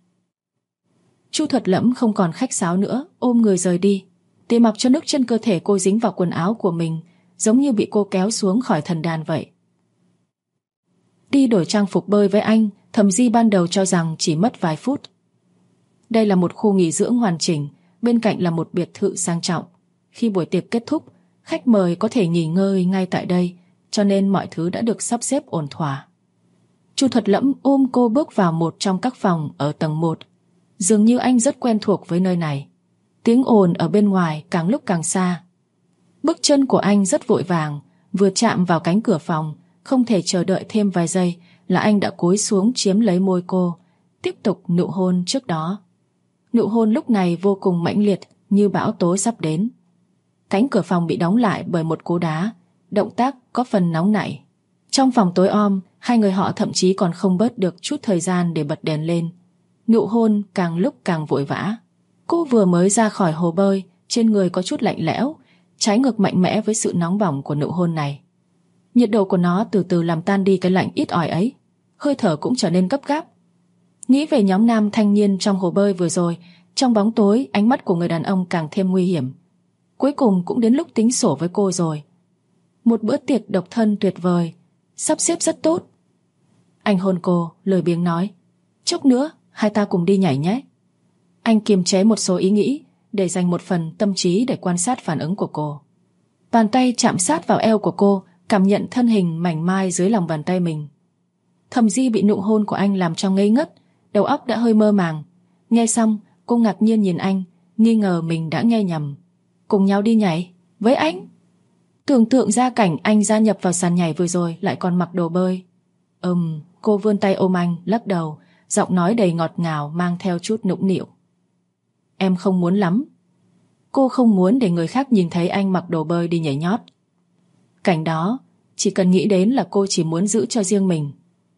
Chu Thuật Lẫm không còn khách sáo nữa, ôm người rời đi. Để mặc cho nước chân cơ thể cô dính vào quần áo của mình, giống như bị cô kéo xuống khỏi thần đàn vậy. Đi đổi trang phục bơi với anh, Thẩm Di ban đầu cho rằng chỉ mất vài phút. Đây là một khu nghỉ dưỡng hoàn chỉnh, bên cạnh là một biệt thự sang trọng. Khi buổi tiệc kết thúc, khách mời có thể nghỉ ngơi ngay tại đây, cho nên mọi thứ đã được sắp xếp ổn thỏa. Chu Thuật Lẫm ôm cô bước vào một trong các phòng ở tầng 1. Dường như anh rất quen thuộc với nơi này. Tiếng ồn ở bên ngoài càng lúc càng xa. Bước chân của anh rất vội vàng, vừa chạm vào cánh cửa phòng, không thể chờ đợi thêm vài giây là anh đã cúi xuống chiếm lấy môi cô, tiếp tục nụ hôn trước đó. Nụ hôn lúc này vô cùng mãnh liệt, như bão tố sắp đến. Cánh cửa phòng bị đóng lại bởi một cú đá, động tác có phần nóng nảy. Trong phòng tối om, hai người họ thậm chí còn không bớt được chút thời gian để bật đèn lên. Nụ hôn càng lúc càng vội vã. Cô vừa mới ra khỏi hồ bơi, trên người có chút lạnh lẽo, trái ngược mạnh mẽ với sự nóng bỏng của nụ hôn này. Nhiệt độ của nó từ từ làm tan đi cái lạnh ít ỏi ấy. Hơi thở cũng trở nên gấp gáp. Nghĩ về nhóm nam thanh niên trong hồ bơi vừa rồi, trong bóng tối ánh mắt của người đàn ông càng thêm nguy hiểm. Cuối cùng cũng đến lúc tính sổ với cô rồi. Một bữa tiệc độc thân tuyệt vời, sắp xếp rất tốt. Anh hôn cô, lười biếng nói: Chốc nữa hai ta cùng đi nhảy nhé. Anh kiềm chế một số ý nghĩ để dành một phần tâm trí để quan sát phản ứng của cô. Bàn tay chạm sát vào eo của cô, cảm nhận thân hình mảnh mai dưới lòng bàn tay mình. Thẩm Di bị nụ hôn của anh làm cho ngây ngất, đầu óc đã hơi mơ màng. Nghe xong, cô ngạc nhiên nhìn anh, nghi ngờ mình đã nghe nhầm. Cùng nhau đi nhảy với anh? Tưởng tượng ra cảnh anh gia nhập vào sàn nhảy vừa rồi lại còn mặc đồ bơi. Cô vươn tay ôm anh, lắc đầu, giọng nói đầy ngọt ngào mang theo chút nũng nịu. Em không muốn lắm. Cô không muốn để người khác nhìn thấy anh mặc đồ bơi đi nhảy nhót. Cảnh đó, chỉ cần nghĩ đến là cô chỉ muốn giữ cho riêng mình.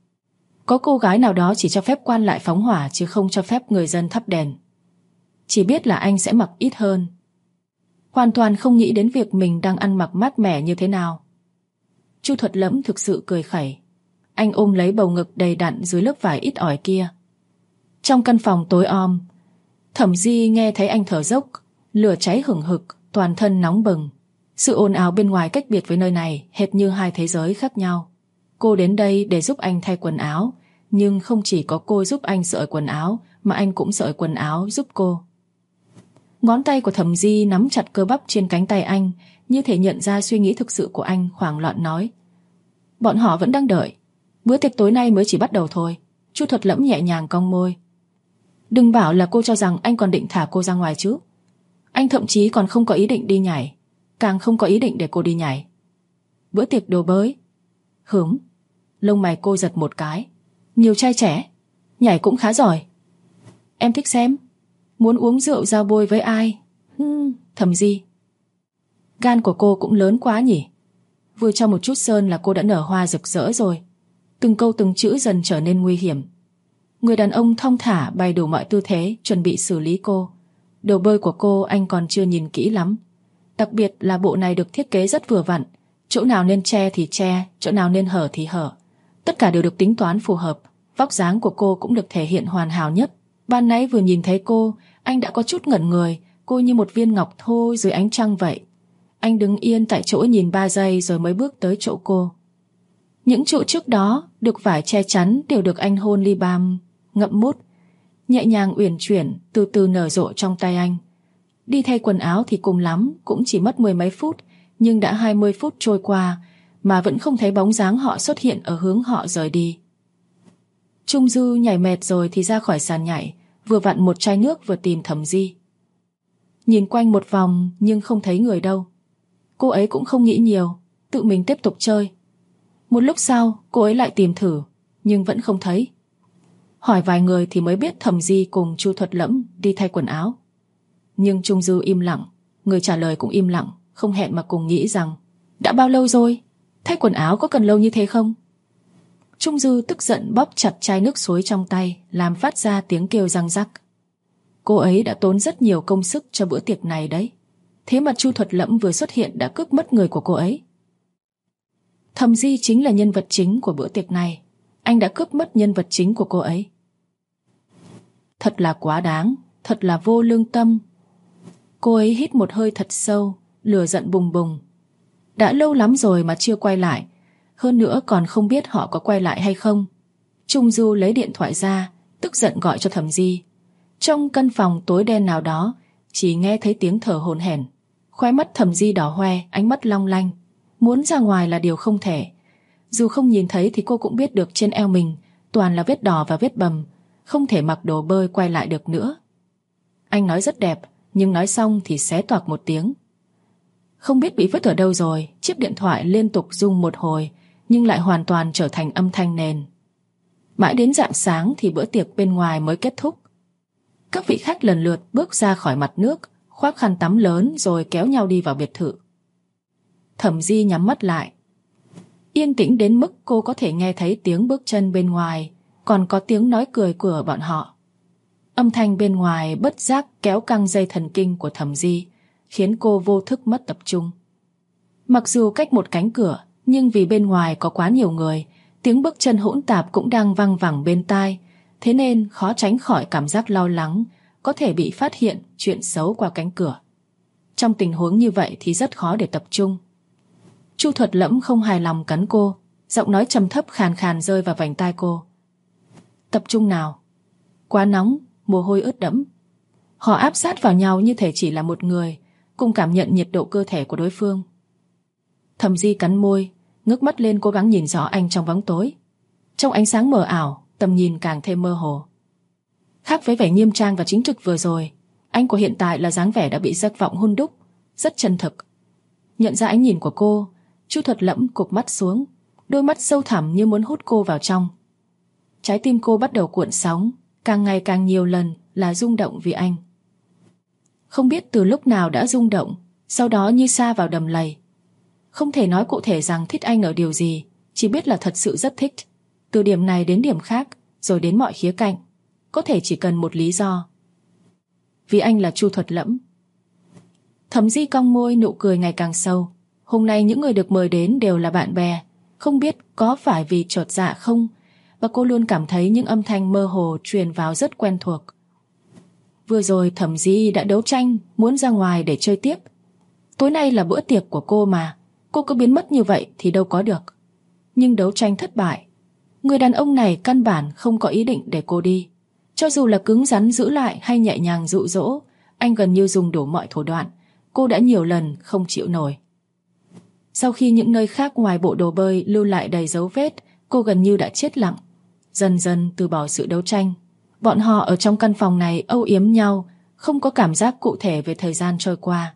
Có cô gái nào đó chỉ cho phép quan lại phóng hỏa chứ không cho phép người dân thắp đèn. Chỉ biết là anh sẽ mặc ít hơn. Hoàn toàn không nghĩ đến việc mình đang ăn mặc mát mẻ như thế nào. Chu Thuật Lẫm thực sự cười khẩy. Anh ôm lấy bầu ngực đầy đặn dưới lớp vải ít ỏi kia. Trong căn phòng tối om, Thẩm Di nghe thấy anh thở dốc, Lửa cháy hừng hực, toàn thân nóng bừng. Sự ồn ào bên ngoài cách biệt với nơi này hệt như hai thế giới khác nhau. Cô đến đây để giúp anh thay quần áo, nhưng không chỉ có cô giúp anh sợi quần áo, mà anh cũng sợi quần áo giúp cô. Ngón tay của Thẩm Di nắm chặt cơ bắp trên cánh tay anh, như thể nhận ra suy nghĩ thực sự của anh, hoảng loạn nói: bọn họ vẫn đang đợi. Bữa tiệc tối nay mới chỉ bắt đầu thôi. Chu Thuật Lẫm nhẹ nhàng cong môi. Đừng bảo là cô cho rằng anh còn định thả cô ra ngoài chứ. Anh thậm chí còn không có ý định đi nhảy, càng không có ý định để cô đi nhảy. Bữa tiệc đồ bới. Hửm. Lông mày cô giật một cái. Nhiều trai trẻ, nhảy cũng khá giỏi. Em thích xem. Muốn uống rượu giao bôi với ai? Thầm Di. Gan của cô cũng lớn quá nhỉ. Vừa cho một chút sơn là cô đã nở hoa rực rỡ rồi. Từng câu từng chữ dần trở nên nguy hiểm. Người đàn ông thong thả bày đủ mọi tư thế chuẩn bị xử lý cô. Đồ bơi của cô anh còn chưa nhìn kỹ lắm. Đặc biệt là bộ này được thiết kế rất vừa vặn. Chỗ nào nên che thì che, chỗ nào nên hở thì hở. Tất cả đều được tính toán phù hợp. Vóc dáng của cô cũng được thể hiện hoàn hảo nhất. Ban nãy vừa nhìn thấy cô, anh đã có chút ngẩn người. Cô như một viên ngọc thô dưới ánh trăng vậy. Anh đứng yên tại chỗ nhìn 3 giây rồi mới bước tới chỗ cô. Những chỗ trước đó được vải che chắn đều được anh hôn li bam, ngậm mút, nhẹ nhàng uyển chuyển, từ từ nở rộ trong tay anh. Đi thay quần áo thì cùng lắm cũng chỉ mất 10 mấy phút, nhưng đã 20 phút trôi qua mà vẫn không thấy bóng dáng họ xuất hiện ở hướng họ rời đi. Trung Dư nhảy mệt rồi thì ra khỏi sàn nhảy, vừa vặn một chai nước vừa tìm Thẩm Di. Nhìn quanh một vòng nhưng không thấy người đâu. Cô ấy cũng không nghĩ nhiều, tự mình tiếp tục chơi. Một lúc sau cô ấy lại tìm thử, nhưng vẫn không thấy. Hỏi vài người thì mới biết Thẩm Di cùng Chu Thuật Lẫm đi thay quần áo. Nhưng Trung Dư im lặng, người trả lời cũng im lặng, không hẹn mà cùng nghĩ rằng: đã bao lâu rồi? Thay quần áo có cần lâu như thế không? Trung Dư tức giận bóp chặt chai nước suối trong tay, làm phát ra tiếng kêu răng rắc. Cô ấy đã tốn rất nhiều công sức cho bữa tiệc này đấy. Thế mà Chu Thuật Lẫm vừa xuất hiện đã cướp mất người của cô ấy. Thẩm Di chính là nhân vật chính của bữa tiệc này. Anh đã cướp mất nhân vật chính của cô ấy. Thật là quá đáng, thật là vô lương tâm. Cô ấy hít một hơi thật sâu, lửa giận bùng bùng. Đã lâu lắm rồi mà chưa quay lại, hơn nữa còn không biết họ có quay lại hay không. Trung Du lấy điện thoại ra, tức giận gọi cho Thẩm Di. Trong căn phòng tối đen nào đó, chỉ nghe thấy tiếng thở hổn hển. Khóe mắt Thẩm Di đỏ hoe, ánh mắt long lanh. Muốn ra ngoài là điều không thể. Dù không nhìn thấy thì cô cũng biết được trên eo mình toàn là vết đỏ và vết bầm, không thể mặc đồ bơi quay lại được nữa. Anh nói rất đẹp, nhưng nói xong thì xé toạc một tiếng. Không biết bị vứt ở đâu rồi, chiếc điện thoại liên tục rung một hồi, nhưng lại hoàn toàn trở thành âm thanh nền. Mãi đến rạng sáng thì bữa tiệc bên ngoài mới kết thúc. Các vị khách lần lượt bước ra khỏi mặt nước, khoác khăn tắm lớn rồi kéo nhau đi vào biệt thự. Thẩm Di nhắm mắt lại. Yên tĩnh đến mức cô có thể nghe thấy tiếng bước chân bên ngoài, còn có tiếng nói cười của bọn họ. Âm thanh bên ngoài bất giác kéo căng dây thần kinh của Thẩm Di, khiến cô vô thức mất tập trung. Mặc dù cách một cánh cửa, nhưng vì bên ngoài có quá nhiều người, tiếng bước chân hỗn tạp cũng đang văng vẳng bên tai, thế nên khó tránh khỏi cảm giác lo lắng, có thể bị phát hiện chuyện xấu qua cánh cửa. Trong tình huống như vậy thì rất khó để tập trung. Chu Thuật Lẫm không hài lòng cắn cô, giọng nói trầm thấp khàn khàn rơi vào vành tai cô. Tập trung nào? Quá nóng, mồ hôi ướt đẫm. Họ áp sát vào nhau như thể chỉ là một người, cùng cảm nhận nhiệt độ cơ thể của đối phương. Thẩm Di cắn môi, ngước mắt lên cố gắng nhìn rõ anh trong bóng tối. Trong ánh sáng mờ ảo, tầm nhìn càng thêm mơ hồ. Khác với vẻ nghiêm trang và chính trực vừa rồi, anh của hiện tại là dáng vẻ đã bị giấc vọng hun đúc, rất chân thực. Nhận ra ánh nhìn của cô, Chu Thuật Lẫm cụp mắt xuống, đôi mắt sâu thẳm như muốn hút cô vào trong. Trái tim cô bắt đầu cuộn sóng, càng ngày càng nhiều lần là rung động vì anh. Không biết từ lúc nào đã rung động, sau đó như sa vào đầm lầy. Không thể nói cụ thể rằng thích anh ở điều gì, chỉ biết là thật sự rất thích. Từ điểm này đến điểm khác, rồi đến mọi khía cạnh. Có thể chỉ cần một lý do. Vì anh là Chu Thuật Lẫm. Thẩm Di cong môi, nụ cười ngày càng sâu. Hôm nay những người được mời đến đều là bạn bè. Không biết có phải vì chột dạ không, và cô luôn cảm thấy những âm thanh mơ hồ truyền vào rất quen thuộc. Vừa rồi Thẩm Di đã đấu tranh muốn ra ngoài để chơi tiếp. Tối nay là bữa tiệc của cô mà, cô cứ biến mất như vậy thì đâu có được. Nhưng đấu tranh thất bại. Người đàn ông này căn bản không có ý định để cô đi. Cho dù là cứng rắn giữ lại hay nhẹ nhàng dụ dỗ, anh gần như dùng đủ mọi thủ đoạn. Cô đã nhiều lần không chịu nổi. Sau khi những nơi khác ngoài bộ đồ bơi lưu lại đầy dấu vết, cô gần như đã chết lặng. Dần dần từ bỏ sự đấu tranh. Bọn họ ở trong căn phòng này âu yếm nhau, không có cảm giác cụ thể về thời gian trôi qua.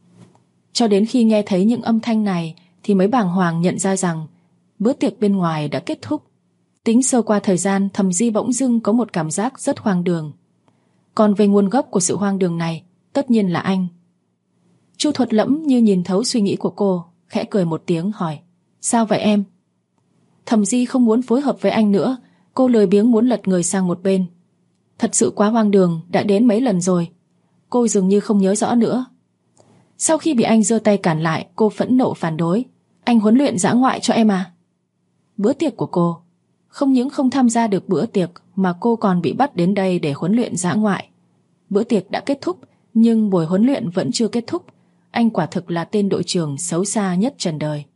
Cho đến khi nghe thấy những âm thanh này thì mới bàng hoàng nhận ra rằng bữa tiệc bên ngoài đã kết thúc. Tính sơ qua thời gian, Thẩm Di bỗng dưng có một cảm giác rất hoang đường. Còn về nguồn gốc của sự hoang đường này, tất nhiên là anh. Chu Thuật Lẫm như nhìn thấu suy nghĩ của cô, khẽ cười một tiếng hỏi: Sao vậy em? Thẩm Di không muốn phối hợp với anh nữa. Cô lười biếng muốn lật người sang một bên. Thật sự quá hoang đường, đã đến mấy lần rồi. Cô dường như không nhớ rõ nữa. Sau khi bị anh giơ tay cản lại, cô phẫn nộ phản đối: Anh huấn luyện dã ngoại cho em à? Bữa tiệc của cô. Không những không tham gia được bữa tiệc mà cô còn bị bắt đến đây để huấn luyện dã ngoại. Bữa tiệc đã kết thúc, nhưng buổi huấn luyện vẫn chưa kết thúc. Anh quả thực là tên đội trưởng xấu xa nhất trần đời.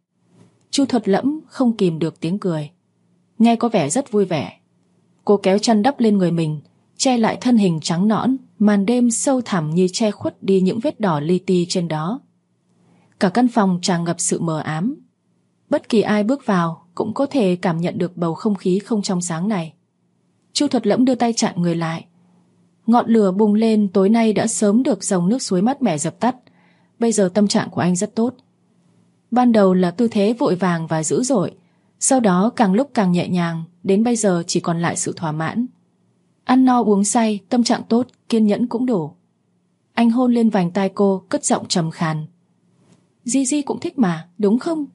Chu Thuật Lẫm không kìm được tiếng cười. Nghe có vẻ rất vui vẻ. Cô kéo chăn đắp lên người mình, che lại thân hình trắng nõn. Màn đêm sâu thẳm như che khuất đi những vết đỏ li ti trên đó. Cả căn phòng tràn ngập sự mờ ám. Bất kỳ ai bước vào cũng có thể cảm nhận được bầu không khí không trong sáng này. Chu Thuật Lẫm đưa tay chặn người lại. Ngọn lửa bùng lên tối nay đã sớm được dòng nước suối mát mẻ dập tắt. Bây giờ tâm trạng của anh rất tốt. Ban đầu là tư thế vội vàng và dữ dội, sau đó càng lúc càng nhẹ nhàng, đến bây giờ chỉ còn lại sự thỏa mãn. Ăn no uống say, tâm trạng tốt, kiên nhẫn cũng đủ. Anh hôn lên vành tai cô, cất giọng trầm khàn: Di cũng thích mà, đúng không?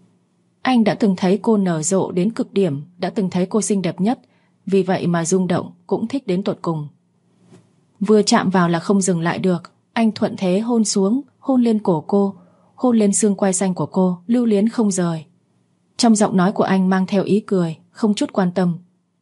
Anh đã từng thấy cô nở rộ đến cực điểm, đã từng thấy cô xinh đẹp nhất, vì vậy mà rung động, cũng thích đến tột cùng. Vừa chạm vào là không dừng lại được. Anh thuận thế hôn xuống, hôn lên cổ cô, hôn lên xương quai xanh của cô, lưu luyến không rời. Trong giọng nói của anh mang theo ý cười, không chút quan tâm.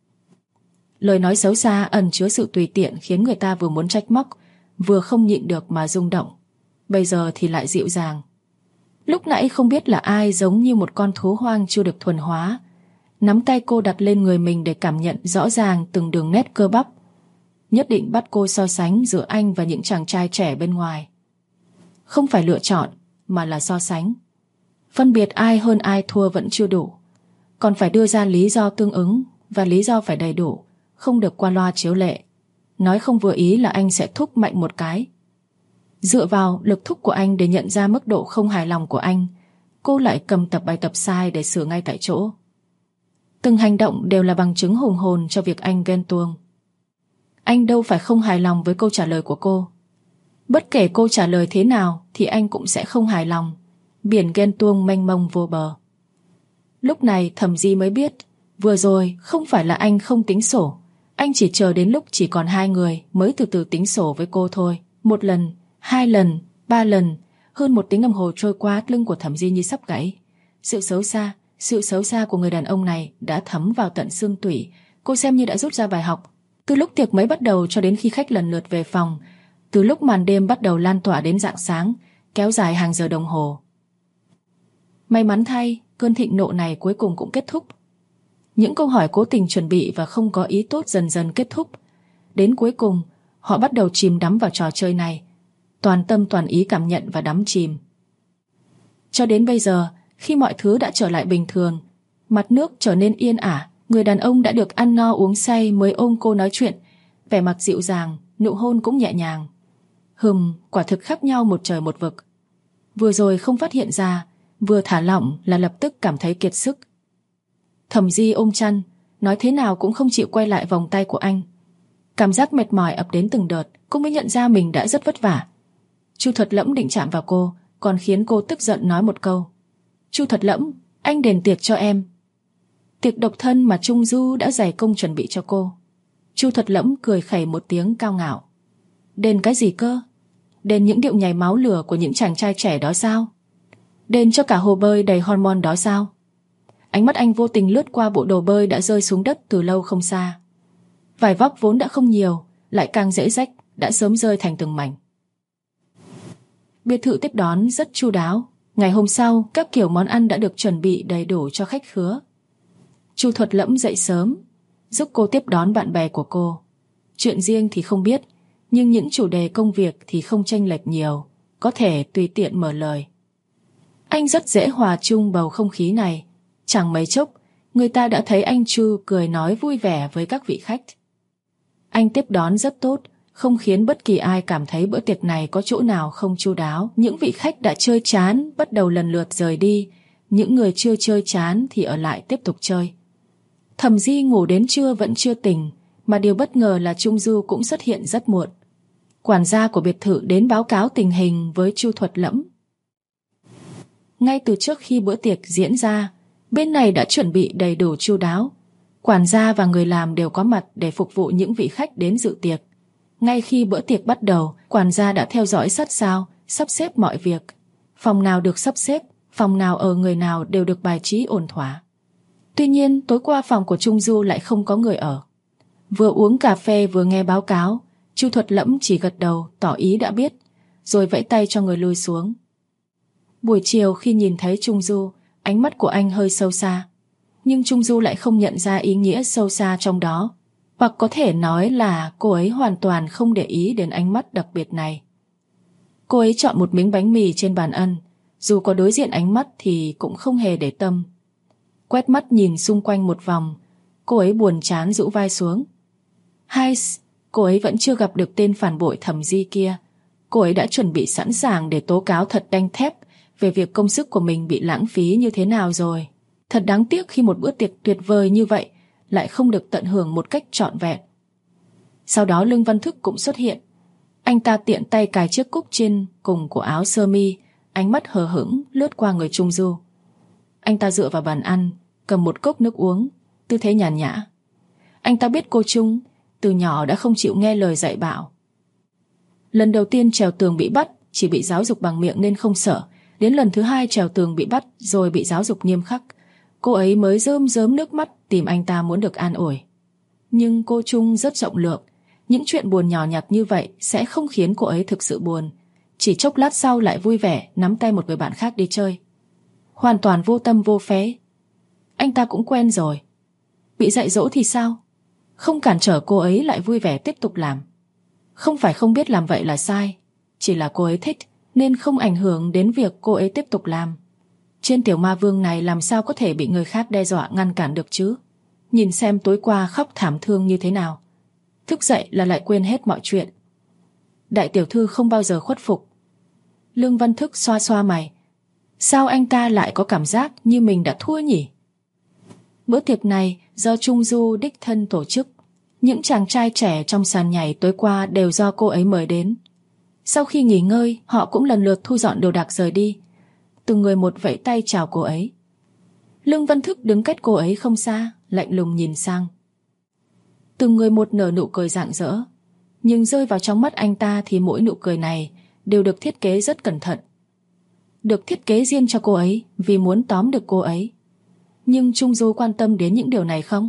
Lời nói xấu xa ẩn chứa sự tùy tiện khiến người ta vừa muốn trách móc, vừa không nhịn được mà rung động. Bây giờ thì lại dịu dàng. Lúc nãy không biết là ai giống như một con thú hoang chưa được thuần hóa. Nắm tay cô đặt lên người mình để cảm nhận rõ ràng từng đường nét cơ bắp. Nhất định bắt cô so sánh giữa anh và những chàng trai trẻ bên ngoài. Không phải lựa chọn, mà là so sánh. Phân biệt ai hơn ai thua vẫn chưa đủ. Còn phải đưa ra lý do tương ứng, và lý do phải đầy đủ, không được qua loa chiếu lệ. Nói không vừa ý là anh sẽ thúc mạnh một cái. Dựa vào lực thúc của anh để nhận ra mức độ không hài lòng của anh, cô lại cầm tập bài tập sai để sửa ngay tại chỗ. Từng hành động đều là bằng chứng hùng hồn cho việc anh ghen tuông. Anh đâu phải không hài lòng với câu trả lời của cô. Bất kể cô trả lời thế nào thì anh cũng sẽ không hài lòng. Biển ghen tuông mênh mông vô bờ. Lúc này Thẩm Di mới biết, vừa rồi không phải là anh không tính sổ. Anh chỉ chờ đến lúc chỉ còn hai người mới từ từ tính sổ với cô thôi. Một lần, hai lần, ba lần. Hơn một tiếng đồng hồ trôi qua, lưng của Thẩm Di như sắp gãy. Sự xấu xa của người đàn ông này đã thấm vào tận xương tủy. Cô xem như đã rút ra bài học. Từ lúc tiệc mới bắt đầu cho đến khi khách lần lượt về phòng, từ lúc màn đêm bắt đầu lan tỏa đến rạng sáng, kéo dài hàng giờ đồng hồ. May mắn thay, cơn thịnh nộ này cuối cùng cũng kết thúc. Những câu hỏi cố tình chuẩn bị và không có ý tốt dần dần kết thúc. Đến cuối cùng, họ bắt đầu chìm đắm vào trò chơi này, toàn tâm toàn ý cảm nhận và đắm chìm. Cho đến bây giờ, khi mọi thứ đã trở lại bình thường, mặt nước trở nên yên ả, người đàn ông đã được ăn no uống say mới ôm cô nói chuyện, vẻ mặt dịu dàng, nụ hôn cũng nhẹ nhàng. Quả thực khác nhau một trời một vực. Vừa rồi không phát hiện ra, vừa thả lỏng là lập tức cảm thấy kiệt sức. Thẩm Di ôm chăn, nói thế nào cũng không chịu quay lại vòng tay của anh. Cảm giác mệt mỏi ập đến từng đợt, cô mới nhận ra mình đã rất vất vả. Chu Thuật Lẫm định chạm vào cô, còn khiến cô tức giận nói một câu: Chu Thuật Lẫm, anh đền tiệc cho em. Tiệc độc thân mà Trung Du đã dày công chuẩn bị cho cô. Chu Thuật Lẫm cười khẩy một tiếng cao ngạo. Đền cái gì cơ? Đền những điệu nhảy máu lửa của những chàng trai trẻ đó sao? Đền cho cả hồ bơi đầy hormone đó sao? Ánh mắt anh vô tình lướt qua bộ đồ bơi đã rơi xuống đất từ lâu không xa. Vải vóc vốn đã không nhiều, lại càng dễ rách, đã sớm rơi thành từng mảnh. Biệt thự tiếp đón rất chu đáo. Ngày hôm sau, các kiểu món ăn đã được chuẩn bị đầy đủ cho khách khứa. Chu Thuật Lẫm dậy sớm, giúp cô tiếp đón bạn bè của cô. Chuyện riêng thì không biết, nhưng những chủ đề công việc thì không chênh lệch nhiều, có thể tùy tiện mở lời. Anh rất dễ hòa chung bầu không khí này. Chẳng mấy chốc, người ta đã thấy anh Chu cười nói vui vẻ với các vị khách. Anh tiếp đón rất tốt, không khiến bất kỳ ai cảm thấy bữa tiệc này có chỗ nào không chu đáo. Những vị khách đã chơi chán bắt đầu lần lượt rời đi, những người chưa chơi chán thì ở lại tiếp tục chơi. Thẩm Di ngủ đến trưa vẫn chưa tỉnh, mà điều bất ngờ là Trung Du cũng xuất hiện rất muộn. Quản gia của biệt thự đến báo cáo tình hình với Chu Thuật Lẫm. Ngay từ trước khi bữa tiệc diễn ra, bên này đã chuẩn bị đầy đủ chu đáo. Quản gia và người làm đều có mặt để phục vụ những vị khách đến dự tiệc. Ngay khi bữa tiệc bắt đầu, quản gia đã theo dõi sát sao, sắp xếp mọi việc. Phòng nào được sắp xếp, phòng nào ở người nào đều được bài trí ổn thỏa. Tuy nhiên, tối qua phòng của Trung Du lại không có người ở. Vừa uống cà phê vừa nghe báo cáo, Chu Thuật Lẫm chỉ gật đầu tỏ ý đã biết, rồi vẫy tay cho người lui xuống. Buổi chiều khi nhìn thấy Trung Du, ánh mắt của anh hơi sâu xa. Nhưng Trung Du lại không nhận ra ý nghĩa sâu xa trong đó, hoặc có thể nói là cô ấy hoàn toàn không để ý đến ánh mắt đặc biệt này. Cô ấy chọn một miếng bánh mì trên bàn ăn, dù có đối diện ánh mắt thì cũng không hề để tâm. Quét mắt nhìn xung quanh một vòng, cô ấy buồn chán rũ vai xuống. Hai, cô ấy vẫn chưa gặp được tên phản bội Thẩm Di kia. Cô ấy đã chuẩn bị sẵn sàng để tố cáo thật đanh thép về việc công sức của mình bị lãng phí như thế nào rồi. Thật đáng tiếc khi một bữa tiệc tuyệt vời như vậy lại không được tận hưởng một cách trọn vẹn. Sau đó Lương Văn Thức cũng xuất hiện. Anh ta tiện tay cài chiếc cúc trên cùng của áo sơ mi, ánh mắt hờ hững lướt qua người Trung Du. Anh ta dựa vào bàn ăn, cầm một cốc nước uống, tư thế nhàn nhã. Anh ta biết cô Trung từ nhỏ đã không chịu nghe lời dạy bảo. Lần đầu tiên trèo tường bị bắt, chỉ bị giáo dục bằng miệng nên không sợ. Đến lần thứ hai trèo tường bị bắt rồi bị giáo dục nghiêm khắc, cô ấy mới rơm rớm nước mắt tìm anh ta muốn được an ủi. Nhưng cô Trung rất rộng lượng, những chuyện buồn nhỏ nhặt như vậy sẽ không khiến cô ấy thực sự buồn. Chỉ chốc lát sau lại vui vẻ nắm tay một người bạn khác đi chơi. Hoàn toàn vô tâm vô phế. Anh ta cũng quen rồi. Bị dạy dỗ thì sao? Không cản trở cô ấy lại vui vẻ tiếp tục làm. Không phải không biết làm vậy là sai, chỉ là cô ấy thích nên không ảnh hưởng đến việc cô ấy tiếp tục làm. Trên tiểu ma vương này làm sao có thể bị người khác đe dọa ngăn cản được chứ? Nhìn xem tối qua khóc thảm thương như thế nào. Thức dậy là lại quên hết mọi chuyện. Đại tiểu thư không bao giờ khuất phục. Lương Văn Thức xoa xoa mày. Sao anh ta lại có cảm giác như mình đã thua nhỉ? Bữa tiệc này do Trung Du đích thân tổ chức. Những chàng trai trẻ trong sàn nhảy tối qua đều do cô ấy mời đến. Sau khi nghỉ ngơi, họ cũng lần lượt thu dọn đồ đạc rời đi. Từng người một vẫy tay chào cô ấy. Lương Văn Thức đứng cách cô ấy không xa, lạnh lùng nhìn sang. Từng người một nở nụ cười rạng rỡ, nhưng rơi vào trong mắt anh ta thì mỗi nụ cười này đều được thiết kế rất cẩn thận. Được thiết kế riêng cho cô ấy vì muốn tóm được cô ấy. Nhưng Trung Du quan tâm đến những điều này không?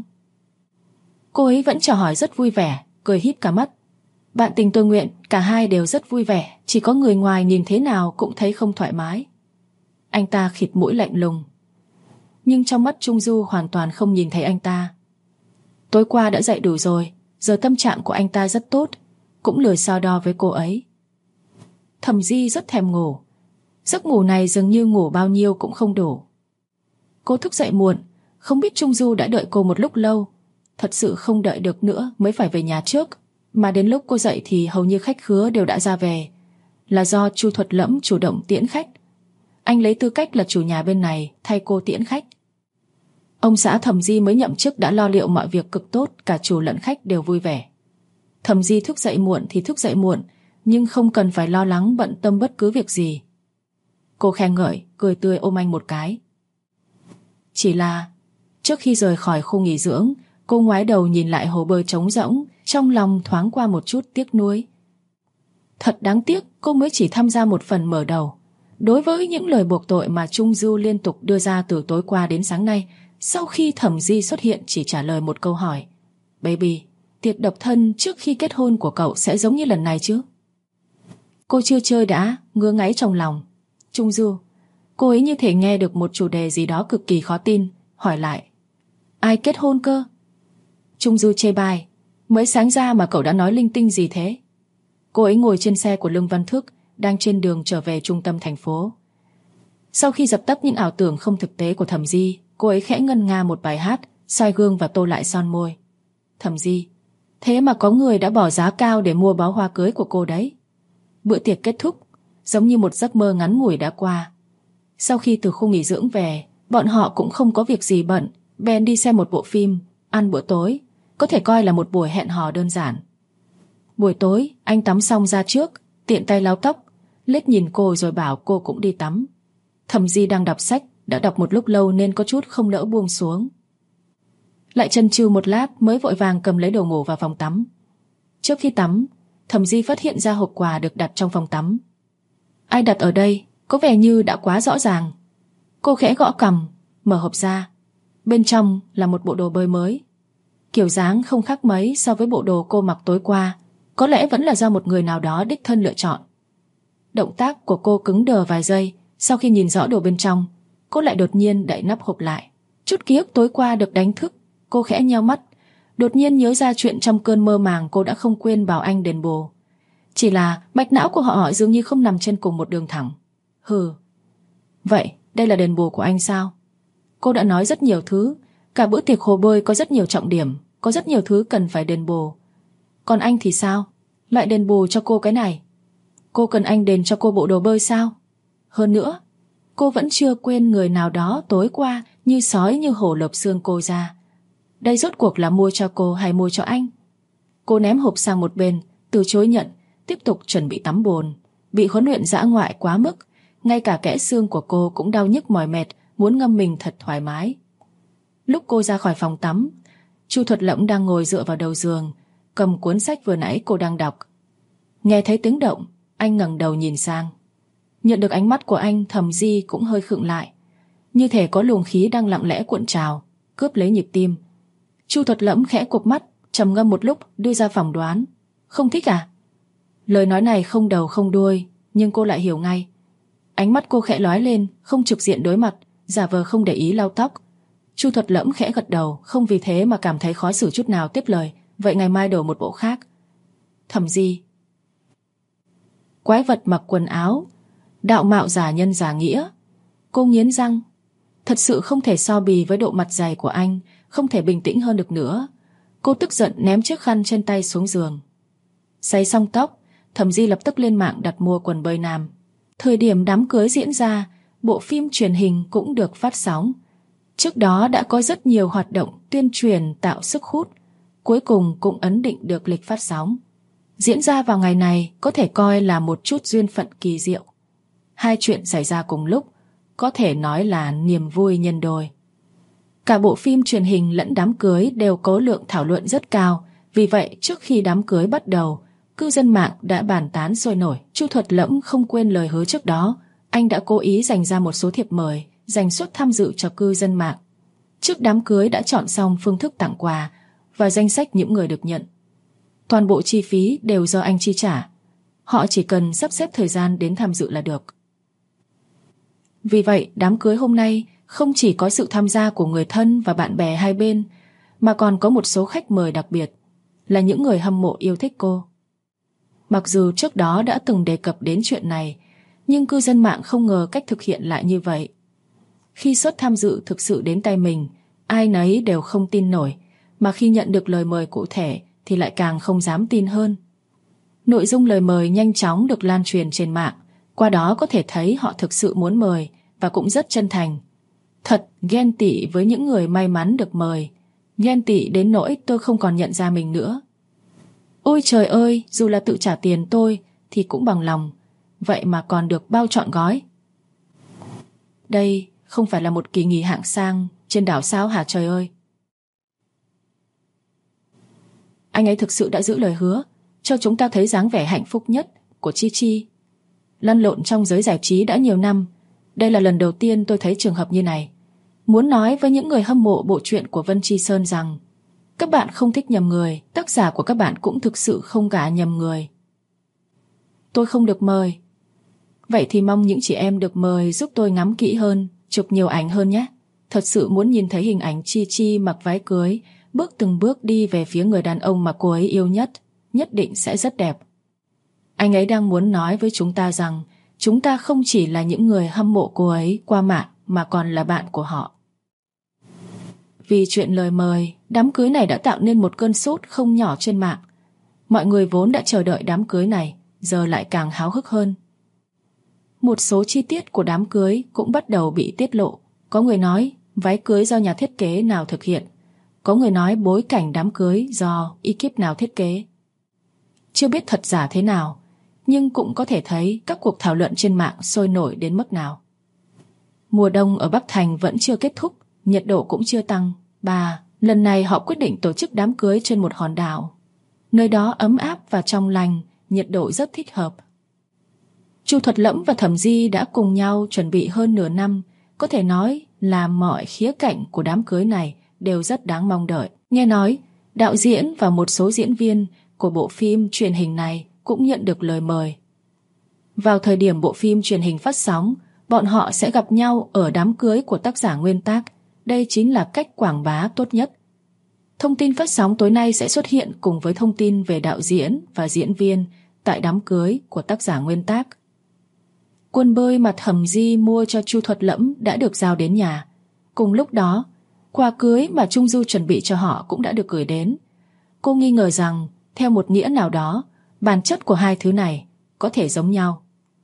Cô ấy vẫn chào hỏi rất vui vẻ, cười híp cả mắt. Bạn tình tôi nguyện, cả hai đều rất vui vẻ, chỉ có người ngoài nhìn thế nào cũng thấy không thoải mái. Anh ta khịt mũi lạnh lùng. Nhưng trong mắt Trung Du hoàn toàn không nhìn thấy anh ta. Tối qua đã dậy đủ rồi, giờ tâm trạng của anh ta rất tốt, cũng lười so đo với cô ấy. Thẩm Di rất thèm ngủ. Giấc ngủ này dường như ngủ bao nhiêu cũng không đủ. Cô thức dậy muộn, không biết Trung Du đã đợi cô một lúc lâu. Thật sự không đợi được nữa mới phải về nhà trước. Mà đến lúc cô dậy thì hầu như khách khứa đều đã ra về. Là do Chu Thuật Lẫm chủ động tiễn khách. Anh lấy tư cách là chủ nhà bên này thay cô tiễn khách. Ông xã Thẩm Di mới nhậm chức đã lo liệu mọi việc cực tốt, cả chủ lẫn khách đều vui vẻ. Thẩm Di thức dậy muộn thì thức dậy muộn, nhưng không cần phải lo lắng bận tâm bất cứ việc gì. Cô khen ngợi, cười tươi ôm anh một cái. Chỉ là trước khi rời khỏi khu nghỉ dưỡng, cô ngoái đầu nhìn lại hồ bơi trống rỗng, trong lòng thoáng qua một chút tiếc nuối. Thật đáng tiếc cô mới chỉ tham gia một phần mở đầu. Đối với những lời buộc tội mà Trung Du liên tục đưa ra từ tối qua đến sáng nay, sau khi Thẩm Di xuất hiện chỉ trả lời một câu hỏi. Baby, tiệc độc thân trước khi kết hôn của cậu sẽ giống như lần này chứ? Cô chưa chơi đã ngứa ngáy trong lòng. Trung Du, cô ấy như thể nghe được một chủ đề gì đó cực kỳ khó tin, hỏi lại: ai kết hôn cơ? Trung Du chê bai: mới sáng ra mà cậu đã nói linh tinh gì thế? Cô ấy ngồi trên xe của Lương Văn Thức, đang trên đường trở về trung tâm thành phố. Sau khi dập tắt những ảo tưởng không thực tế của Thẩm Di, cô ấy khẽ ngân nga một bài hát, soi gương và tô lại son môi. Thẩm Di, thế mà có người đã bỏ giá cao để mua bó hoa cưới của cô đấy. Bữa tiệc kết thúc, giống như một giấc mơ ngắn ngủi đã qua. Sau khi từ khu nghỉ dưỡng về, bọn họ cũng không có việc gì bận, bèn đi xem một bộ phim, ăn bữa tối, có thể coi là một buổi hẹn hò đơn giản. Buổi tối, anh tắm xong ra trước, tiện tay lau tóc, liếc nhìn cô rồi bảo cô cũng đi tắm. Thẩm Di đang đọc sách, đã đọc một lúc lâu nên có chút không nỡ buông xuống. Lại chần chừ một lát mới vội vàng cầm lấy đồ ngủ vào phòng tắm. Trước khi tắm, Thẩm Di phát hiện ra hộp quà được đặt trong phòng tắm. Ai đặt ở đây, có vẻ như đã quá rõ ràng. Cô khẽ gõ cằm, mở hộp ra. Bên trong là một bộ đồ bơi mới. Kiểu dáng không khác mấy so với bộ đồ cô mặc tối qua, có lẽ vẫn là do một người nào đó đích thân lựa chọn. Động tác của cô cứng đờ vài giây. Sau khi nhìn rõ đồ bên trong, cô lại đột nhiên đậy nắp hộp lại. Chút ký ức tối qua được đánh thức. Cô khẽ nheo mắt, đột nhiên nhớ ra chuyện trong cơn mơ màng cô đã không quên bảo anh đền bù. Chỉ là mạch não của họ dường như không nằm trên cùng một đường thẳng. Hừ. Vậy đây là đền bù của anh sao? Cô đã nói rất nhiều thứ. Cả bữa tiệc hồ bơi có rất nhiều trọng điểm, có rất nhiều thứ cần phải đền bù. Còn anh thì sao? Lại đền bù cho cô cái này? Cô cần anh đền cho cô bộ đồ bơi sao? Hơn nữa, cô vẫn chưa quên người nào đó tối qua như sói như hổ lột xương cô ra. Đây rốt cuộc là mua cho cô hay mua cho anh? Cô ném hộp sang một bên, từ chối nhận, tiếp tục chuẩn bị tắm bồn. Bị huấn luyện dã ngoại quá mức, ngay cả kẽ xương của cô cũng đau nhức mỏi mệt, muốn ngâm mình thật thoải mái. Lúc cô ra khỏi phòng tắm, Chu Thuật Lẫm đang ngồi dựa vào đầu giường, cầm cuốn sách vừa nãy cô đang đọc. Nghe thấy tiếng động, anh ngẩng đầu nhìn sang. Nhận được ánh mắt của anh, Thẩm Di cũng hơi khựng lại, như thể có luồng khí đang lặng lẽ cuộn trào, cướp lấy nhịp tim. Chu Thuật Lẫm khẽ cụp mắt, trầm ngâm một lúc, đưa ra phỏng đoán. Không thích à? Lời nói này không đầu không đuôi, nhưng cô lại hiểu ngay. Ánh mắt cô khẽ lóe lên, không trực diện đối mặt, giả vờ không để ý lau tóc. Chu Thuật Lẫm khẽ gật đầu, không vì thế mà cảm thấy khó xử chút nào, tiếp lời. Vậy ngày mai đổi một bộ khác. Thẩm Di. Quái vật mặc quần áo, đạo mạo giả nhân giả nghĩa. Cô nghiến răng. Thật sự không thể so bì với độ mặt dày của anh, không thể bình tĩnh hơn được nữa. Cô tức giận ném chiếc khăn trên tay xuống giường. Sấy xong tóc, Thẩm Di lập tức lên mạng đặt mua quần bơi nam. Thời điểm đám cưới diễn ra, bộ phim truyền hình cũng được phát sóng. Trước đó đã có rất nhiều hoạt động tuyên truyền tạo sức hút, cuối cùng cũng ấn định được lịch phát sóng. Diễn ra vào ngày này có thể coi là một chút duyên phận kỳ diệu. Hai chuyện xảy ra cùng lúc, có thể nói là niềm vui nhân đôi. Cả bộ phim truyền hình lẫn đám cưới đều có lượng thảo luận rất cao, vì vậy trước khi đám cưới bắt đầu, cư dân mạng đã bàn tán sôi nổi. Chu Thuật Lẫm không quên lời hứa trước đó, anh đã cố ý dành ra một số thiệp mời, dành suất tham dự cho cư dân mạng. Trước đám cưới đã chọn xong phương thức tặng quà và danh sách những người được nhận. Toàn bộ chi phí đều do anh chi trả. Họ chỉ cần sắp xếp thời gian đến tham dự là được. Vì vậy, đám cưới hôm nay không chỉ có sự tham gia của người thân và bạn bè hai bên, mà còn có một số khách mời đặc biệt, là những người hâm mộ yêu thích cô. Mặc dù trước đó đã từng đề cập đến chuyện này, nhưng cư dân mạng không ngờ cách thực hiện lại như vậy. Khi suất tham dự thực sự đến tay mình, ai nấy đều không tin nổi, mà khi nhận được lời mời cụ thể thì lại càng không dám tin hơn. Nội dung lời mời nhanh chóng được lan truyền trên mạng, qua đó có thể thấy họ thực sự muốn mời và cũng rất chân thành. Thật ghen tị với những người may mắn được mời, ghen tị đến nỗi tôi không còn nhận ra mình nữa. Ôi trời ơi, dù là tự trả tiền tôi thì cũng bằng lòng, vậy mà còn được bao trọn gói. Đây không phải là một kỳ nghỉ hạng sang trên đảo sao hả trời ơi. Anh ấy thực sự đã giữ lời hứa, cho chúng ta thấy dáng vẻ hạnh phúc nhất của Chi Chi. Lăn lộn trong giới giải trí đã nhiều năm, đây là lần đầu tiên tôi thấy trường hợp như này. Muốn nói với những người hâm mộ bộ truyện của Vân Chi Sơn rằng Các bạn không thích nhầm người, tác giả của các bạn cũng thực sự không gả nhầm người. Tôi không được mời. Vậy thì mong những chị em được mời giúp tôi ngắm kỹ hơn, chụp nhiều ảnh hơn nhé. Thật sự muốn nhìn thấy hình ảnh Chi Chi mặc váy cưới, bước từng bước đi về phía người đàn ông mà cô ấy yêu nhất, nhất định sẽ rất đẹp. Anh ấy đang muốn nói với chúng ta rằng chúng ta không chỉ là những người hâm mộ cô ấy qua mạng mà còn là bạn của họ. Vì chuyện lời mời, đám cưới này đã tạo nên một cơn sốt không nhỏ trên mạng. Mọi người vốn đã chờ đợi đám cưới này, giờ lại càng háo hức hơn. Một số chi tiết của đám cưới cũng bắt đầu bị tiết lộ. Có người nói váy cưới do nhà thiết kế nào thực hiện, có người nói bối cảnh đám cưới do ekip nào thiết kế. Chưa biết thật giả thế nào, nhưng cũng có thể thấy các cuộc thảo luận trên mạng sôi nổi đến mức nào. Mùa đông ở Bắc Thành vẫn chưa kết thúc, nhiệt độ cũng chưa tăng. Lần này họ quyết định tổ chức đám cưới trên một hòn đảo. Nơi đó ấm áp và trong lành, nhiệt độ rất thích hợp. Chu Thuật Lẫm và Thẩm Di đã cùng nhau chuẩn bị hơn nửa năm, có thể nói là mọi khía cạnh của đám cưới này đều rất đáng mong đợi. Nghe nói, đạo diễn và một số diễn viên của bộ phim truyền hình này cũng nhận được lời mời. Vào thời điểm bộ phim truyền hình phát sóng, bọn họ sẽ gặp nhau ở đám cưới của tác giả nguyên tác. Đây chính là cách quảng bá tốt nhất. Thông tin phát sóng tối nay sẽ xuất hiện cùng với thông tin về đạo diễn và diễn viên tại đám cưới của tác giả nguyên tác. Quần bơi mà Thẩm Di mua cho Chu Thuật Lẫm đã được giao đến nhà. Cùng lúc đó, quà cưới mà Trung Du chuẩn bị cho họ cũng đã được gửi đến. Cô nghi ngờ rằng, theo một nghĩa nào đó, bản chất của hai thứ này có thể giống nhau.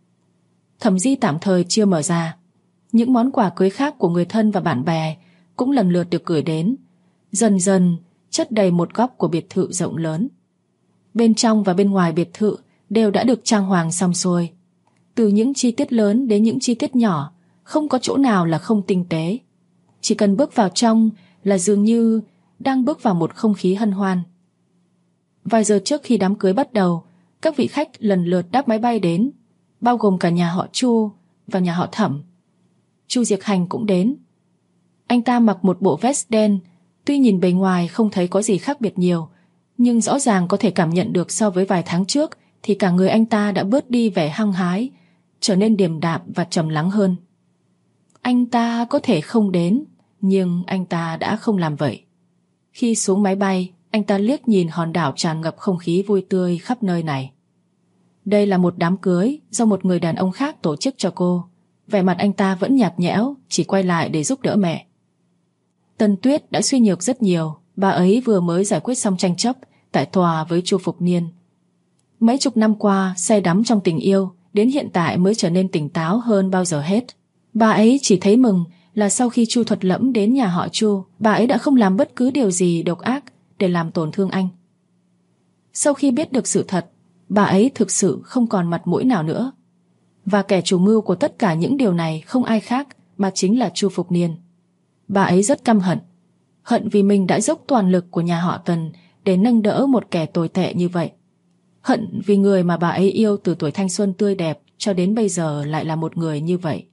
Thẩm Di tạm thời chưa mở ra. Những món quà cưới khác của người thân và bạn bè cũng lần lượt được gửi đến, dần dần chất đầy một góc của biệt thự rộng lớn. Bên trong và bên ngoài biệt thự đều đã được trang hoàng xong xuôi. Từ những chi tiết lớn đến những chi tiết nhỏ, không có chỗ nào là không tinh tế. Chỉ cần bước vào trong là dường như đang bước vào một không khí hân hoan. Vài giờ trước khi đám cưới bắt đầu, các vị khách lần lượt đáp máy bay đến, bao gồm cả nhà họ Chu và nhà họ Thẩm. Chu Diệc Hành cũng đến. Anh ta mặc một bộ vest đen, tuy nhìn bề ngoài không thấy có gì khác biệt nhiều, nhưng rõ ràng có thể cảm nhận được so với vài tháng trước thì cả người anh ta đã bớt đi vẻ hăng hái, trở nên điềm đạm và trầm lắng hơn. Anh ta có thể không đến, nhưng anh ta đã không làm vậy. Khi xuống máy bay, anh ta liếc nhìn hòn đảo tràn ngập không khí vui tươi khắp nơi này. Đây là một đám cưới do một người đàn ông khác tổ chức cho cô. Vẻ mặt anh ta vẫn nhạt nhẽo, chỉ quay lại để giúp đỡ mẹ. Tân Tuyết đã suy nhược rất nhiều. Bà ấy vừa mới giải quyết xong tranh chấp tại tòa với Chu Phục Niên. Mấy chục năm qua say đắm trong tình yêu, đến hiện tại mới trở nên tỉnh táo hơn bao giờ hết. Bà ấy chỉ thấy mừng là sau khi Chu Thuật Lẫm đến nhà họ Chu, bà ấy đã không làm bất cứ điều gì độc ác để làm tổn thương anh. Sau khi biết được sự thật, bà ấy thực sự không còn mặt mũi nào nữa. Và kẻ chủ mưu của tất cả những điều này không ai khác mà chính là Chu Phục Niên. Bà ấy rất căm hận. Hận vì mình đã dốc toàn lực của nhà họ Tần để nâng đỡ một kẻ tồi tệ như vậy. Hận vì người mà bà ấy yêu từ tuổi thanh xuân tươi đẹp cho đến bây giờ lại là một người như vậy.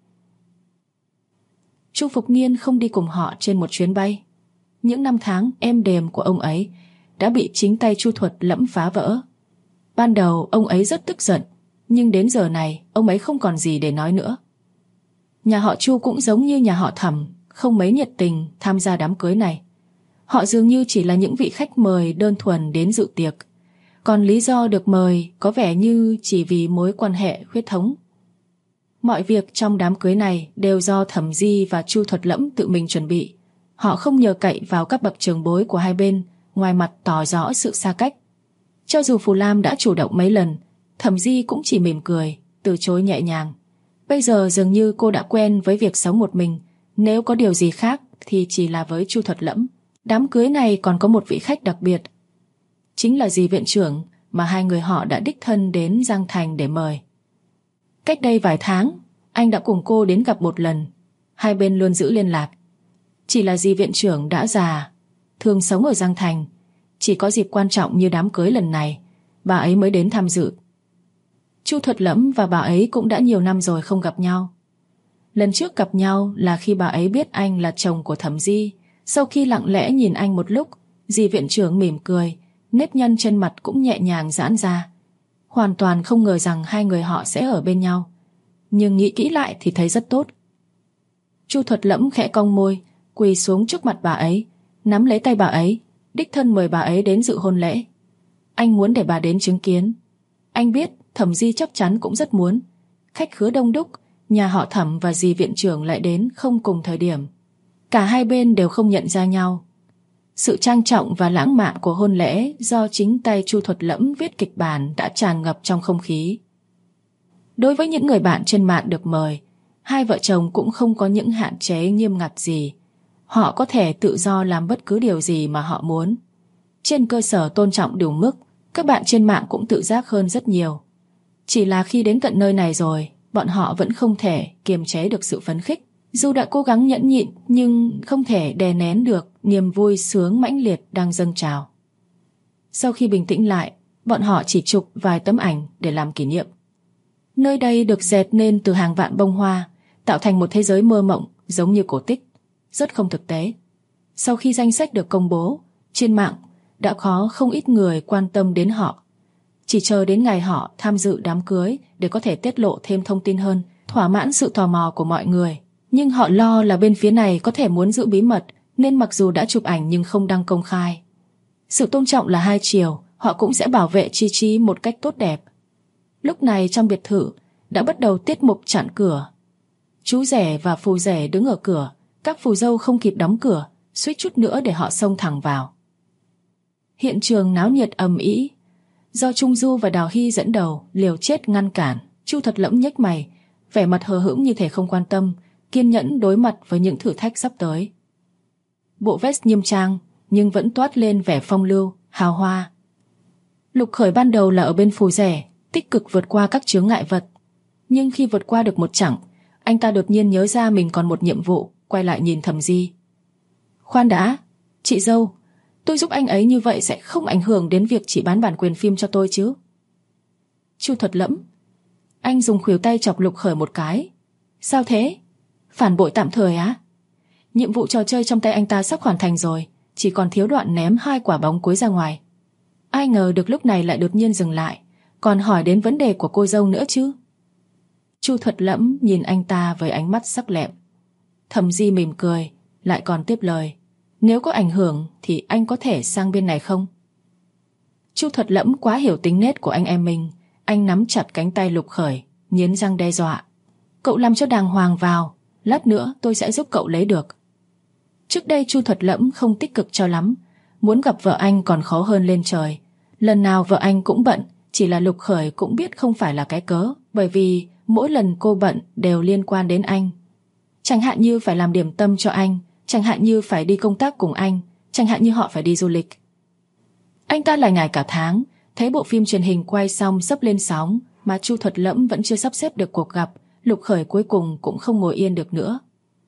Chu Phục Niên không đi cùng họ trên một chuyến bay. Những năm tháng êm đềm của ông ấy đã bị chính tay Chu Thuật Lẫm phá vỡ. Ban đầu ông ấy rất tức giận, nhưng đến giờ này ông ấy không còn gì để nói nữa. Nhà họ Chu cũng giống như nhà họ Thẩm, không mấy nhiệt tình tham gia đám cưới này. Họ dường như chỉ là những vị khách mời đơn thuần đến dự tiệc. Còn lý do được mời có vẻ như chỉ vì mối quan hệ huyết thống. Mọi việc trong đám cưới này đều do Thẩm Di và Chu Thuật Lẫm tự mình chuẩn bị. Họ không nhờ cậy vào các bậc trưởng bối của hai bên, ngoài mặt tỏ rõ sự xa cách. Cho dù Phù Lam đã chủ động mấy lần, Thẩm Di cũng chỉ mỉm cười, từ chối nhẹ nhàng. Bây giờ dường như cô đã quen với việc sống một mình, nếu có điều gì khác thì chỉ là với Chu Thuật Lẫm. Đám cưới này còn có một vị khách đặc biệt, chính là dì viện trưởng mà hai người họ đã đích thân đến Giang Thành để mời. Cách đây vài tháng, anh đã cùng cô đến gặp một lần. Hai bên luôn giữ liên lạc. Chỉ là dì viện trưởng đã già, thường sống ở Giang Thành. Chỉ có dịp quan trọng như đám cưới lần này, bà ấy mới đến tham dự. Chu Thuật Lẫm và bà ấy cũng đã nhiều năm rồi không gặp nhau. Lần trước gặp nhau là khi bà ấy biết anh là chồng của Thẩm Di. Sau khi lặng lẽ nhìn anh một lúc, Dì viện trưởng mỉm cười, nếp nhăn trên mặt cũng nhẹ nhàng giãn ra. Hoàn toàn không ngờ rằng hai người họ sẽ ở bên nhau, nhưng nghĩ kỹ lại thì thấy rất tốt. Chu Thuật Lẫm khẽ cong môi, quỳ xuống trước mặt bà ấy, nắm lấy tay bà ấy, đích thân mời bà ấy đến dự hôn lễ. Anh muốn để bà đến chứng kiến. Anh biết Thẩm Di chắc chắn cũng rất muốn. Khách khứa đông đúc, nhà họ Thẩm và dì viện trưởng lại đến không cùng thời điểm. Cả hai bên đều không nhận ra nhau. Sự trang trọng và lãng mạn của hôn lễ do chính tay Chu Thuật Lẫm viết kịch bản đã tràn ngập trong không khí. Đối với những người bạn trên mạng được mời, hai vợ chồng cũng không có những hạn chế nghiêm ngặt gì. Họ có thể tự do làm bất cứ điều gì mà họ muốn. Trên cơ sở tôn trọng đúng mức, các bạn trên mạng cũng tự giác hơn rất nhiều. Chỉ là khi đến tận nơi này rồi, bọn họ vẫn không thể kiềm chế được sự phấn khích. Dù đã cố gắng nhẫn nhịn nhưng không thể đè nén được niềm vui sướng mãnh liệt đang dâng trào. Sau khi bình tĩnh lại, bọn họ chỉ chụp vài tấm ảnh để làm kỷ niệm. Nơi đây được dệt nên từ hàng vạn bông hoa, tạo thành một thế giới mơ mộng giống như cổ tích, rất không thực tế. Sau khi danh sách được công bố, trên mạng đã có không ít người quan tâm đến họ. Chỉ chờ đến ngày họ tham dự đám cưới để có thể tiết lộ thêm thông tin hơn, thỏa mãn sự tò mò của mọi người. Nhưng họ lo là bên phía này có thể muốn giữ bí mật, nên mặc dù đã chụp ảnh nhưng không đăng công khai. Sự tôn trọng là hai chiều, họ cũng sẽ bảo vệ Chi Chi một cách tốt đẹp. Lúc này trong biệt thự đã bắt đầu tiết mục chặn cửa. Chú rể và phù rể đứng ở cửa, các phù dâu không kịp đóng cửa, suýt chút nữa để họ xông thẳng vào. Hiện trường náo nhiệt ầm ĩ, do Trung Du và Đào Hy dẫn đầu liều chết ngăn cản. Chu Thuật Lẫm nhếch mày, vẻ mặt hờ hững như thể không quan tâm, kiên nhẫn đối mặt với những thử thách sắp tới. Bộ vest nghiêm trang nhưng vẫn toát lên vẻ phong lưu, hào hoa. Lục Khởi ban đầu là ở bên phù rể, tích cực vượt qua các chướng ngại vật. Nhưng khi vượt qua được một chặng, anh ta đột nhiên nhớ ra mình còn một nhiệm vụ, quay lại nhìn Thẩm Di. Khoan đã, chị dâu, tôi giúp anh ấy như vậy sẽ không ảnh hưởng đến việc chị bán bản quyền phim cho tôi chứ? Chu Thuật Lẫm, anh dùng khuỷu tay chọc Lục Khởi một cái. Sao thế? Phản bội tạm thời á? Nhiệm vụ trò chơi trong tay anh ta sắp hoàn thành rồi, chỉ còn thiếu đoạn ném 2 quả bóng cuối ra ngoài. Ai ngờ được lúc này lại đột nhiên dừng lại, còn hỏi đến vấn đề của cô dâu nữa chứ. Chu Thuật Lẫm nhìn anh ta với ánh mắt sắc lẹm. Thẩm Di mỉm cười, lại còn tiếp lời. Nếu có ảnh hưởng thì anh có thể sang bên này không? Chu Thuật Lẫm quá hiểu tính nết của anh em mình. Anh nắm chặt cánh tay Lục Khởi, nghiến răng đe dọa. Cậu làm cho đàng hoàng vào, lát nữa tôi sẽ giúp cậu lấy được. Trước đây Chu Thuật Lẫm không tích cực cho lắm, muốn gặp vợ anh còn khó hơn lên trời. Lần nào vợ anh cũng bận, chỉ là Lục Khởi cũng biết không phải là cái cớ, bởi vì mỗi lần cô bận đều liên quan đến anh. Chẳng hạn như phải làm điểm tâm cho anh, chẳng hạn như phải đi công tác cùng anh, chẳng hạn như họ phải đi du lịch. Anh ta lại ngày cả tháng, thấy bộ phim truyền hình quay xong sắp lên sóng mà Chu Thuật Lẫm vẫn chưa sắp xếp được cuộc gặp. Lục Khởi cuối cùng cũng không ngồi yên được nữa.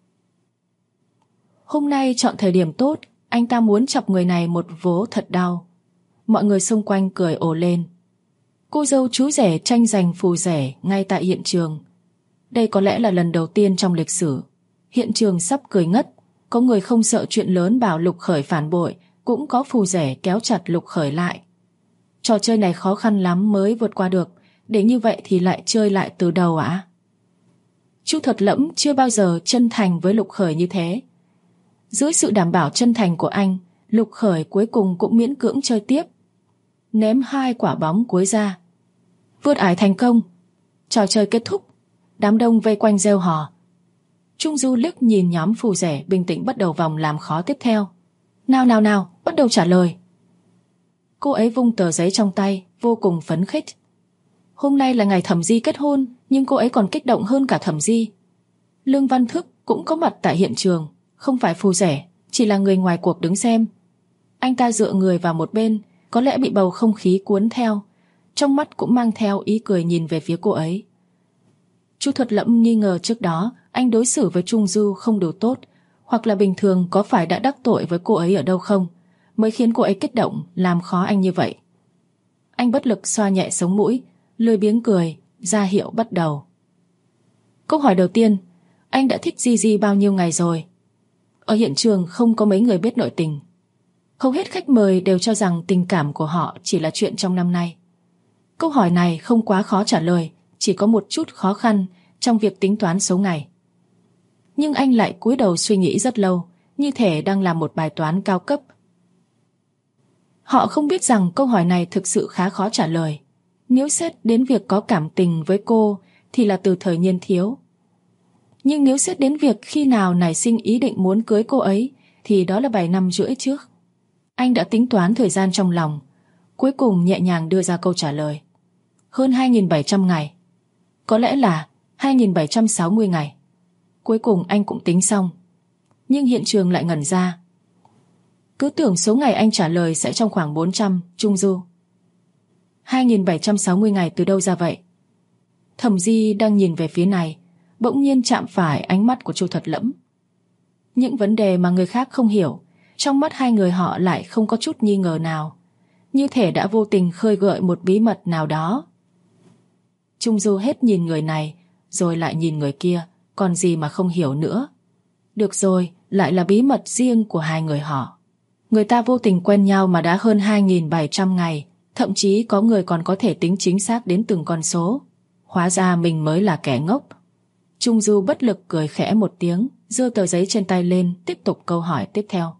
Hôm nay chọn thời điểm tốt, anh ta muốn chọc người này một vố thật đau. Mọi người xung quanh cười ồ lên. Cô dâu chú rể tranh giành phù rể ngay tại hiện trường. Đây có lẽ là lần đầu tiên trong lịch sử. Hiện trường sắp cười ngất. Có người không sợ chuyện lớn bảo Lục Khởi phản bội, cũng có phù rể kéo chặt Lục Khởi lại. Trò chơi này khó khăn lắm mới vượt qua được, để như vậy thì lại chơi lại từ đầu ạ? Chu Thuật Lẫm chưa bao giờ chân thành với Lục Khởi như thế. Dưới sự đảm bảo chân thành của anh, Lục Khởi cuối cùng cũng miễn cưỡng chơi tiếp. Ném 2 quả bóng cuối ra. Vượt ải thành công. Trò chơi kết thúc. Đám đông vây quanh reo hò. Trung Du liếc nhìn nhóm phù rể bình tĩnh bắt đầu vòng làm khó tiếp theo. Nào, bắt đầu trả lời. Cô ấy vung tờ giấy trong tay, vô cùng phấn khích. Hôm nay là ngày Thẩm Di kết hôn, nhưng cô ấy còn kích động hơn cả Thẩm Di. Lương Văn Thức cũng có mặt tại hiện trường, không phải phù rể, chỉ là người ngoài cuộc đứng xem. Anh ta dựa người vào một bên, có lẽ bị bầu không khí cuốn theo, trong mắt cũng mang theo ý cười nhìn về phía cô ấy. Chu Thuật Lẫm nghi ngờ trước đó anh đối xử với Trung Du không đủ tốt, hoặc là bình thường có phải đã đắc tội với cô ấy ở đâu không, mới khiến cô ấy kích động làm khó anh như vậy. Anh bất lực xoa nhẹ sống mũi, lười biếng cười, ra hiệu bắt đầu. Câu hỏi đầu tiên, anh đã thích Gigi bao nhiêu ngày rồi? Ở hiện trường không có mấy người biết nội tình. Hầu hết khách mời đều cho rằng tình cảm của họ chỉ là chuyện trong năm nay. Câu hỏi này không quá khó trả lời, chỉ có một chút khó khăn trong việc tính toán số ngày. Nhưng anh lại cúi đầu suy nghĩ rất lâu, như thể đang làm một bài toán cao cấp. Họ không biết rằng câu hỏi này thực sự khá khó trả lời. Nếu xét đến việc có cảm tình với cô thì là từ thời niên thiếu. Nhưng nếu xét đến việc khi nào nảy sinh ý định muốn cưới cô ấy thì đó là 7 năm rưỡi trước. Anh đã tính toán thời gian trong lòng, cuối cùng nhẹ nhàng đưa ra câu trả lời. Hơn 2.700 ngày. Có lẽ là 2.760 ngày. Cuối cùng anh cũng tính xong. Nhưng hiện trường lại ngẩn ra. Cứ tưởng số ngày anh trả lời sẽ trong khoảng 400, Trung Du. 2.760 ngày từ đâu ra vậy? Thẩm Di đang nhìn về phía này, bỗng nhiên chạm phải ánh mắt của Chu Thuật Lẫm. Những vấn đề mà người khác không hiểu, trong mắt hai người họ lại không có chút nghi ngờ nào, như thể đã vô tình khơi gợi một bí mật nào đó. Trung Du hết nhìn người này, rồi lại nhìn người kia, còn gì mà không hiểu nữa. Được rồi, lại là bí mật riêng của hai người họ. Người ta vô tình quen nhau mà đã hơn 2.700 ngày, thậm chí có người còn có thể tính chính xác đến từng con số. Hóa ra mình mới là kẻ ngốc. Trung Du bất lực cười khẽ một tiếng, giơ tờ giấy trên tay lên, tiếp tục câu hỏi tiếp theo.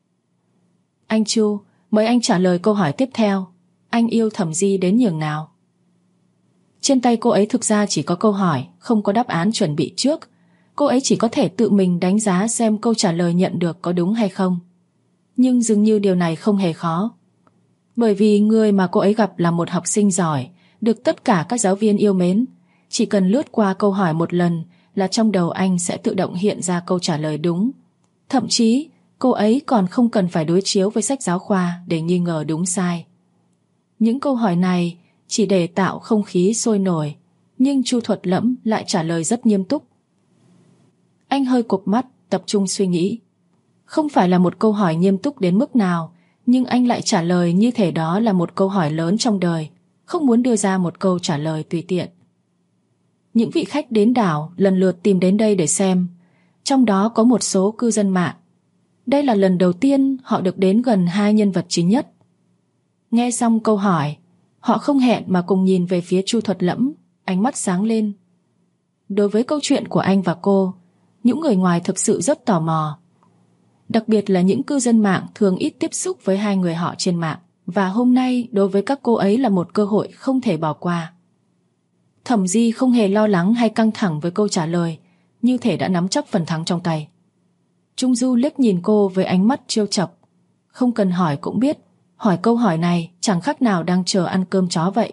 Anh Chu, mời anh trả lời câu hỏi tiếp theo. Anh yêu Thẩm Di đến nhường nào? Trên tay cô ấy thực ra chỉ có câu hỏi, không có đáp án chuẩn bị trước. Cô ấy chỉ có thể tự mình đánh giá xem câu trả lời nhận được có đúng hay không. Nhưng dường như điều này không hề khó. Bởi vì người mà cô ấy gặp là một học sinh giỏi, được tất cả các giáo viên yêu mến. Chỉ cần lướt qua câu hỏi một lần là trong đầu anh sẽ tự động hiện ra câu trả lời đúng. Thậm chí, cô ấy còn không cần phải đối chiếu với sách giáo khoa để nghi ngờ đúng sai. Những câu hỏi này chỉ để tạo không khí sôi nổi, nhưng Chu Thuật Lẫm lại trả lời rất nghiêm túc. Anh hơi cụp mắt, tập trung suy nghĩ. Không phải là một câu hỏi nghiêm túc đến mức nào, nhưng anh lại trả lời như thể đó là một câu hỏi lớn trong đời, không muốn đưa ra một câu trả lời tùy tiện. Những vị khách đến đảo lần lượt tìm đến đây để xem, trong đó có một số cư dân mạng. Đây là lần đầu tiên họ được đến gần hai nhân vật chính nhất. Nghe xong câu hỏi, họ không hẹn mà cùng nhìn về phía Chu Thuật Lẫm, ánh mắt sáng lên. Đối với câu chuyện của anh và cô, những người ngoài thực sự rất tò mò. Đặc biệt là những cư dân mạng thường ít tiếp xúc với hai người họ trên mạng, và hôm nay đối với các cô ấy là một cơ hội không thể bỏ qua. Thẩm Di không hề lo lắng hay căng thẳng với câu trả lời, như thể đã nắm chắc phần thắng trong tay. Trung Du liếc nhìn cô với ánh mắt trêu chọc. Không cần hỏi cũng biết, hỏi câu hỏi này chẳng khác nào đang chờ ăn cơm chó vậy.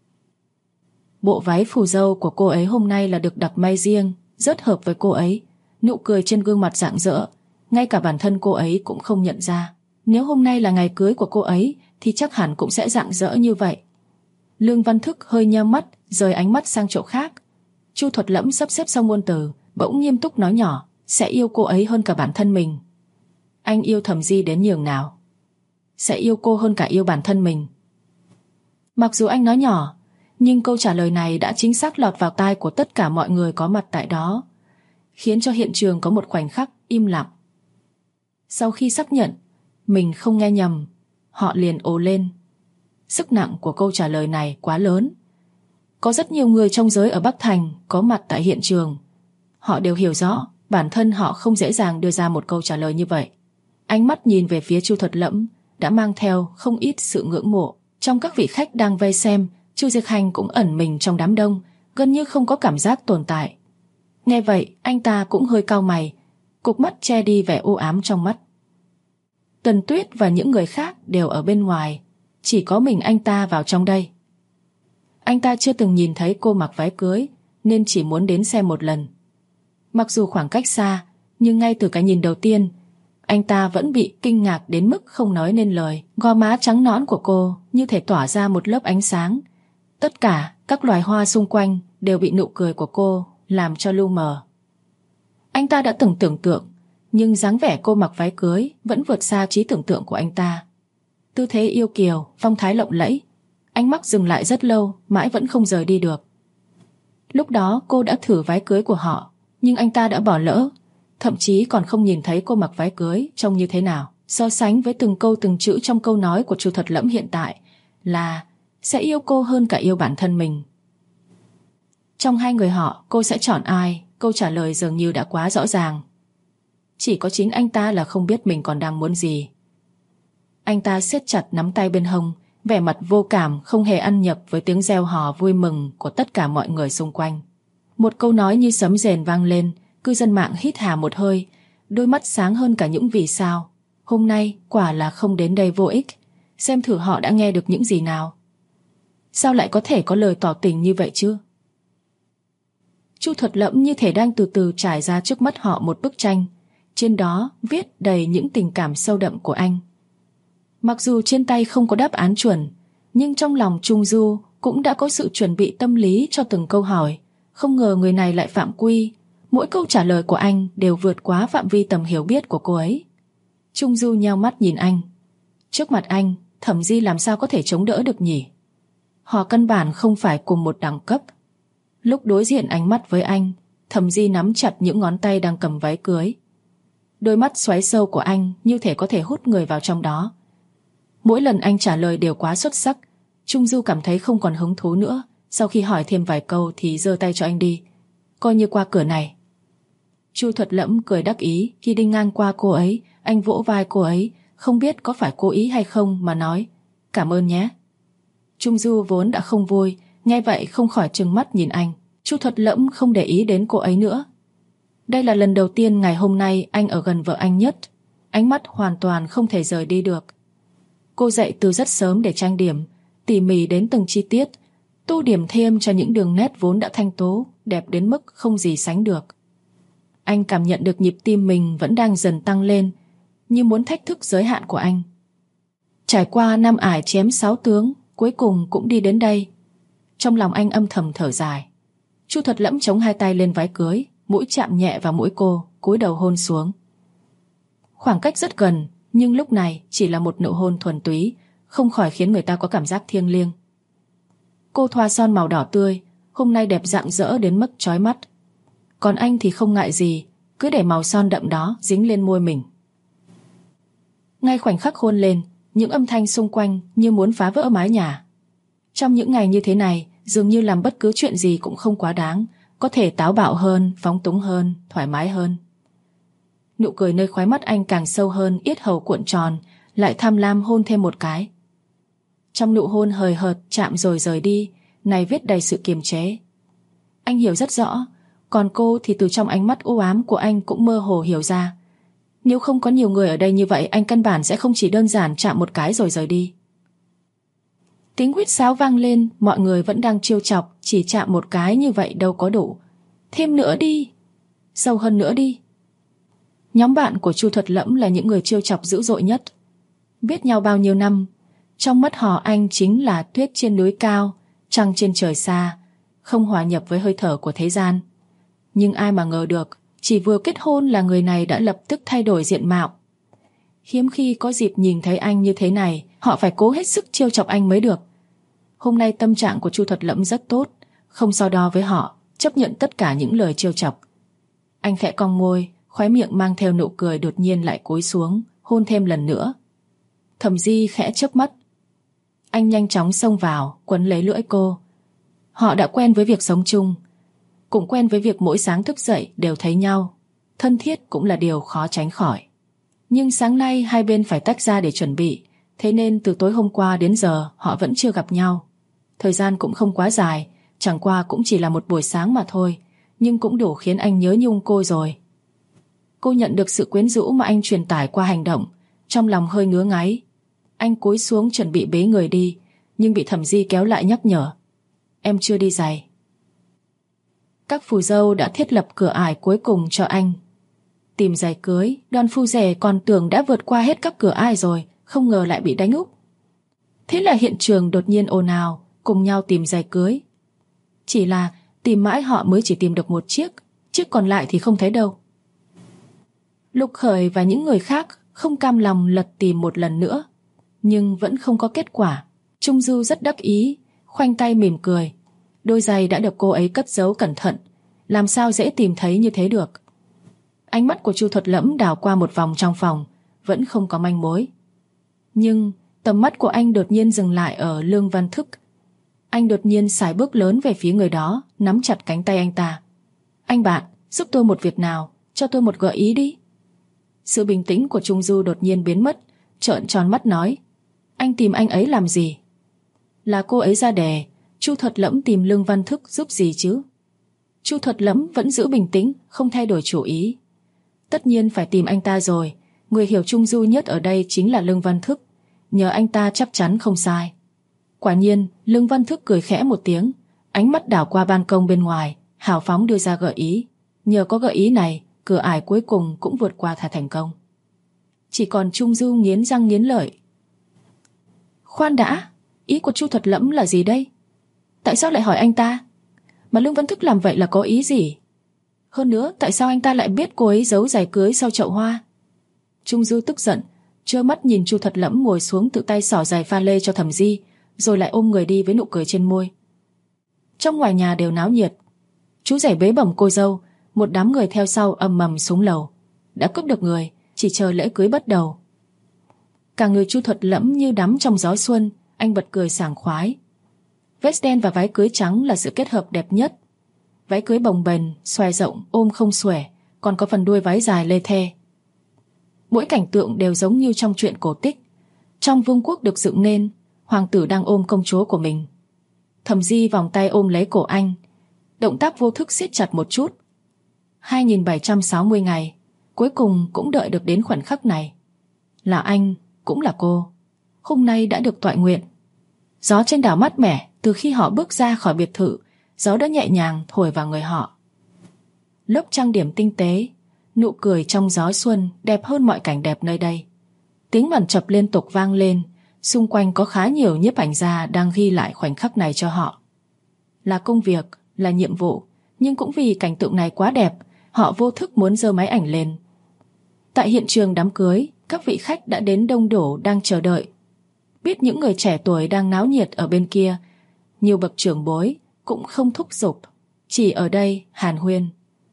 Bộ váy phù dâu của cô ấy hôm nay là được đặc may riêng, rất hợp với cô ấy. Nụ cười trên gương mặt rạng rỡ, ngay cả bản thân cô ấy cũng không nhận ra. Nếu hôm nay là ngày cưới của cô ấy thì chắc hẳn cũng sẽ rạng rỡ như vậy. Lương Văn Thức hơi nheo mắt, rời ánh mắt sang chỗ khác. Chu Thuật Lẫm sắp xếp xong ngôn từ, bỗng nghiêm túc nói nhỏ, sẽ yêu cô ấy hơn cả bản thân mình. Anh yêu Thẩm Di đến nhường nào? Sẽ yêu cô hơn cả yêu bản thân mình. Mặc dù anh nói nhỏ, nhưng câu trả lời này đã chính xác lọt vào tai của tất cả mọi người có mặt tại đó, khiến cho hiện trường có một khoảnh khắc im lặng. Sau khi xác nhận mình không nghe nhầm, họ liền ồ lên. Sức nặng của câu trả lời này quá lớn. Có rất nhiều người trong giới ở Bắc Thành có mặt tại hiện trường. Họ đều hiểu rõ bản thân họ không dễ dàng đưa ra một câu trả lời như vậy. Ánh mắt nhìn về phía Chu Thuật Lẫm đã mang theo không ít sự ngưỡng mộ. Trong các vị khách đang vây xem, Chu Diệc Hành cũng ẩn mình trong đám đông, gần như không có cảm giác tồn tại. Nghe vậy, anh ta cũng hơi cau mày, cụp mắt che đi vẻ u ám trong mắt. Tần Tuyết và những người khác đều ở bên ngoài, chỉ có mình anh ta vào trong đây. Anh ta chưa từng nhìn thấy cô mặc váy cưới, nên chỉ muốn đến xem một lần. Mặc dù khoảng cách xa, nhưng ngay từ cái nhìn đầu tiên, anh ta vẫn bị kinh ngạc đến mức không nói nên lời. Gò má trắng nõn của cô như thể tỏa ra một lớp ánh sáng. Tất cả các loài hoa xung quanh đều bị nụ cười của cô làm cho lu mờ. Anh ta đã từng tưởng tượng, nhưng dáng vẻ cô mặc váy cưới vẫn vượt xa trí tưởng tượng của anh ta. Tư thế yêu kiều, phong thái lộng lẫy. Ánh mắt dừng lại rất lâu, mãi vẫn không rời đi được. Lúc đó cô đã thử váy cưới của họ, nhưng anh ta đã bỏ lỡ, thậm chí còn không nhìn thấy cô mặc váy cưới trông như thế nào. So sánh với từng câu từng chữ trong câu nói của Chu Thuật Lẫm hiện tại là sẽ yêu cô hơn cả yêu bản thân mình. Trong hai người họ, cô sẽ chọn ai? Câu trả lời dường như đã quá rõ ràng. Chỉ có chính anh ta là không biết mình còn đang muốn gì. Anh ta siết chặt nắm tay bên hông, vẻ mặt vô cảm, không hề ăn nhập với tiếng reo hò vui mừng của tất cả mọi người xung quanh. Một câu nói như sấm rền vang lên, cư dân mạng hít hà một hơi, đôi mắt sáng hơn cả những vì sao. Hôm nay quả là không đến đây vô ích. Xem thử họ đã nghe được những gì nào. Sao lại có thể có lời tỏ tình như vậy chứ? Chu Thuật Lẫm như thể đang từ từ trải ra trước mắt họ một bức tranh. Trên đó viết đầy những tình cảm sâu đậm của anh. Mặc dù trên tay không có đáp án chuẩn, nhưng trong lòng Trung Du cũng đã có sự chuẩn bị tâm lý cho từng câu hỏi. Không ngờ người này lại phạm quy. Mỗi câu trả lời của anh đều vượt quá phạm vi tầm hiểu biết của cô ấy. Trung Du nheo mắt nhìn anh. Trước mặt anh, Thẩm Di làm sao có thể chống đỡ được nhỉ? Họ căn bản không phải cùng một đẳng cấp. Lúc đối diện ánh mắt với anh, Thẩm Di nắm chặt những ngón tay đang cầm váy cưới. Đôi mắt xoáy sâu của anh như thể có thể hút người vào trong đó. Mỗi lần anh trả lời đều quá xuất sắc. Trung Du cảm thấy không còn hứng thú nữa. Sau khi hỏi thêm vài câu thì giơ tay cho anh đi, coi như qua cửa này. Chu Thuật Lẫm cười đắc ý. Khi đi ngang qua cô ấy, anh vỗ vai cô ấy, không biết có phải cố ý hay không mà nói cảm ơn nhé. Trung Du vốn đã không vui, nghe vậy không khỏi trừng mắt nhìn anh. Chu Thuật Lẫm không để ý đến cô ấy nữa. Đây là lần đầu tiên ngày hôm nay anh ở gần vợ anh nhất. Ánh mắt hoàn toàn không thể rời đi được. Cô dậy từ rất sớm để trang điểm, tỉ mỉ đến từng chi tiết, tô điểm thêm cho những đường nét vốn đã thanh tố, đẹp đến mức không gì sánh được. Anh cảm nhận được nhịp tim mình vẫn đang dần tăng lên, như muốn thách thức giới hạn của anh. Trải qua 5 ải chém 6 tướng, cuối cùng cũng đi đến đây. Trong lòng anh âm thầm thở dài. Chu Thuật Lẫm chống hai tay lên váy cưới, mũi chạm nhẹ vào mũi cô, cúi đầu hôn xuống. Khoảng cách rất gần, nhưng lúc này chỉ là một nụ hôn thuần túy, không khỏi khiến người ta có cảm giác thiêng liêng. Cô thoa son màu đỏ tươi, hôm nay đẹp rạng rỡ đến mức chói mắt. Còn anh thì không ngại gì, cứ để màu son đậm đó dính lên môi mình. Ngay khoảnh khắc hôn lên, những âm thanh xung quanh như muốn phá vỡ mái nhà. Trong những ngày như thế này, dường như làm bất cứ chuyện gì cũng không quá đáng, có thể táo bạo hơn, phóng túng hơn, thoải mái hơn. Nụ cười nơi khóe mắt anh càng sâu hơn, yết hầu cuộn tròn, lại tham lam hôn thêm một cái. Trong nụ hôn hời hợt chạm rồi rời đi, này viết đầy sự kiềm chế. Anh hiểu rất rõ, còn cô thì từ trong ánh mắt u ám của anh cũng mơ hồ hiểu ra. Nếu không có nhiều người ở đây như vậy, anh căn bản sẽ không chỉ đơn giản chạm một cái rồi rời đi. Tiếng huýt sáo vang lên, mọi người vẫn đang trêu chọc, chỉ chạm một cái như vậy đâu có đủ. Thêm nữa đi, sâu hơn nữa đi. Nhóm bạn của Chu Thuật Lẫm là những người trêu chọc dữ dội nhất. Biết nhau bao nhiêu năm, trong mắt họ anh chính là tuyết trên núi cao, trăng trên trời xa, không hòa nhập với hơi thở của thế gian. Nhưng ai mà ngờ được, chỉ vừa kết hôn là người này đã lập tức thay đổi diện mạo. Hiếm khi có dịp nhìn thấy anh như thế này, họ phải cố hết sức trêu chọc anh mới được. Hôm nay tâm trạng của Chu Thuật Lẫm rất tốt, không so đo với họ, chấp nhận tất cả những lời trêu chọc. Anh khẽ cong môi, khóe miệng mang theo nụ cười, đột nhiên lại cúi xuống, hôn thêm lần nữa. Thẩm Di khẽ chớp mắt. Anh nhanh chóng xông vào, quấn lấy lưỡi cô. Họ đã quen với việc sống chung, cũng quen với việc mỗi sáng thức dậy đều thấy nhau. Thân thiết cũng là điều khó tránh khỏi. Nhưng sáng nay hai bên phải tách ra để chuẩn bị, thế nên từ tối hôm qua đến giờ họ vẫn chưa gặp nhau. Thời gian cũng không quá dài, chẳng qua cũng chỉ là một buổi sáng mà thôi, nhưng cũng đủ khiến anh nhớ nhung cô rồi. Cô nhận được sự quyến rũ mà anh truyền tải qua hành động, trong lòng hơi ngứa ngáy. Anh cúi xuống chuẩn bị bế người đi, nhưng bị Thẩm Di kéo lại nhắc nhở. Em chưa đi giày. Các phù dâu đã thiết lập cửa ải cuối cùng cho anh. Tìm giày cưới, đoàn phu rể còn tưởng đã vượt qua hết các cửa ải rồi, không ngờ lại bị đánh úp. Thế là hiện trường đột nhiên ồn ào, cùng nhau tìm giày cưới. Chỉ là tìm mãi họ mới chỉ tìm được một chiếc còn lại thì không thấy đâu. Lục Khởi và những người khác không cam lòng lật tìm một lần nữa, nhưng vẫn không có kết quả. Trung Du rất đắc ý, khoanh tay mỉm cười. Đôi giày đã được cô ấy cất giấu cẩn thận, làm sao dễ tìm thấy như thế được. Ánh mắt của Chu Thuật Lẫm đảo qua một vòng trong phòng, vẫn không có manh mối. Nhưng tầm mắt của anh đột nhiên dừng lại ở Lương Văn Thức. Anh đột nhiên sải bước lớn về phía người đó, nắm chặt cánh tay anh ta. Anh bạn, giúp tôi một việc nào, cho tôi một gợi ý đi. Sự bình tĩnh của Trung Du đột nhiên biến mất, trợn tròn mắt nói, anh tìm anh ấy làm gì? Là cô ấy ra đề, Chu Thuật Lẫm tìm Lương Văn Thức giúp gì chứ? Chu Thuật Lẫm vẫn giữ bình tĩnh, không thay đổi chủ ý. Tất nhiên phải tìm anh ta rồi, người hiểu Trung Du nhất ở đây chính là Lương Văn Thức, nhờ anh ta chắc chắn không sai. Quả nhiên, Lương Văn Thức cười khẽ một tiếng, ánh mắt đảo qua ban công bên ngoài, hào phóng đưa ra gợi ý. Nhờ có gợi ý này, cửa ải cuối cùng cũng vượt qua thà thành công. Chỉ còn Trung Du nghiến răng nghiến lợi. Khoan đã, ý của Chu Thuật Lẫm là gì đây? Tại sao lại hỏi anh ta? Mà Lương Văn Thức làm vậy là có ý gì? Hơn nữa, tại sao anh ta lại biết cô ấy giấu giày cưới sau chậu hoa? Trung Du tức giận, trơ mắt nhìn Chu Thuật Lẫm ngồi xuống tự tay xỏ giày pha lê cho Thẩm Di, rồi lại ôm người đi với nụ cười trên môi. Trong ngoài nhà đều náo nhiệt. Chú rể bế bổng cô dâu, một đám người theo sau ầm ầm xuống lầu. Đã cướp được người, chỉ chờ lễ cưới bắt đầu. Cả người Chu Thuật Lẫm như đắm trong gió xuân, anh bật cười sảng khoái. Vest đen và váy cưới trắng là sự kết hợp đẹp nhất. Váy cưới bồng bềnh, xòe rộng, ôm không xuể, còn có phần đuôi váy dài lê thê. Mỗi cảnh tượng đều giống như trong truyện cổ tích. Trong vương quốc được dựng nên, hoàng tử đang ôm công chúa của mình. Thẩm Di vòng tay ôm lấy cổ anh, động tác vô thức siết chặt một chút. 2760 ngày, cuối cùng cũng đợi được đến khoảnh khắc này. Là anh, cũng là cô. Hôm nay đã được toại nguyện. Gió trên đảo mát mẻ, từ khi họ bước ra khỏi biệt thự, gió đã nhẹ nhàng thổi vào người họ. Lớp trang điểm tinh tế, nụ cười trong gió xuân đẹp hơn mọi cảnh đẹp nơi đây. Tiếng màn chập liên tục vang lên, xung quanh có khá nhiều nhiếp ảnh gia đang ghi lại khoảnh khắc này cho họ. Là công việc, là nhiệm vụ, nhưng cũng vì cảnh tượng này quá đẹp, họ vô thức muốn giơ máy ảnh lên. Tại hiện trường đám cưới, các vị khách đã đến đông đủ đang chờ đợi. Biết những người trẻ tuổi đang náo nhiệt ở bên kia, nhiều bậc trưởng bối cũng không thúc giục, chỉ ở đây hàn huyên.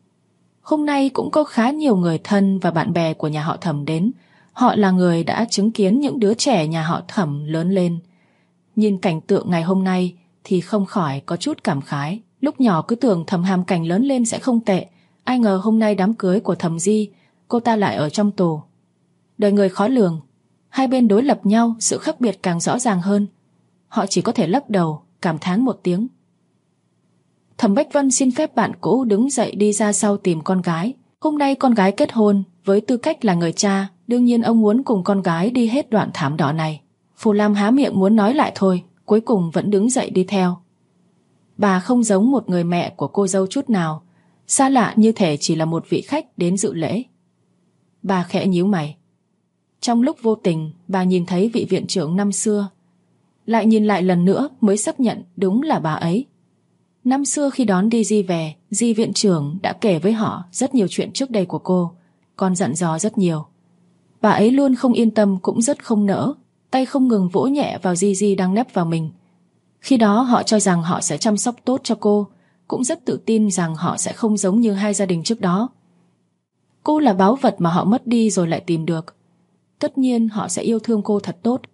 Hôm nay cũng có khá nhiều người thân và bạn bè của nhà họ Thẩm đến. Họ là người đã chứng kiến những đứa trẻ nhà họ Thẩm lớn lên. Nhìn cảnh tượng ngày hôm nay thì không khỏi có chút cảm khái. Lúc nhỏ cứ tưởng Thẩm Hàm Cảnh lớn lên sẽ không tệ, ai ngờ hôm nay đám cưới của Thẩm Di, cô ta lại ở trong tù. Đời người khó lường, hai bên đối lập nhau, sự khác biệt càng rõ ràng hơn. Họ chỉ có thể lắc đầu, cảm thán một tiếng. Thẩm Bách Vân xin phép bạn cũ đứng dậy đi ra sau tìm con gái. Hôm nay con gái kết hôn, với tư cách là người cha, đương nhiên ông muốn cùng con gái đi hết đoạn thảm đỏ này. Phù Lam há miệng muốn nói lại thôi, cuối cùng vẫn đứng dậy đi theo. Bà không giống một người mẹ của cô dâu chút nào, xa lạ như thể chỉ là một vị khách đến dự lễ. Bà khẽ nhíu mày. Trong lúc vô tình, bà nhìn thấy vị viện trưởng năm xưa. Lại nhìn lại lần nữa mới xác nhận đúng là bà ấy. Năm xưa khi đón đi Di về, Di viện trưởng đã kể với họ rất nhiều chuyện trước đây của cô, còn dặn dò rất nhiều. Bà ấy luôn không yên tâm cũng rất không nỡ, tay không ngừng vỗ nhẹ vào Di đang nép vào mình. Khi đó họ cho rằng họ sẽ chăm sóc tốt cho cô, cũng rất tự tin rằng họ sẽ không giống như hai gia đình trước đó. Cô là báu vật mà họ mất đi rồi lại tìm được. Tất nhiên họ sẽ yêu thương cô thật tốt.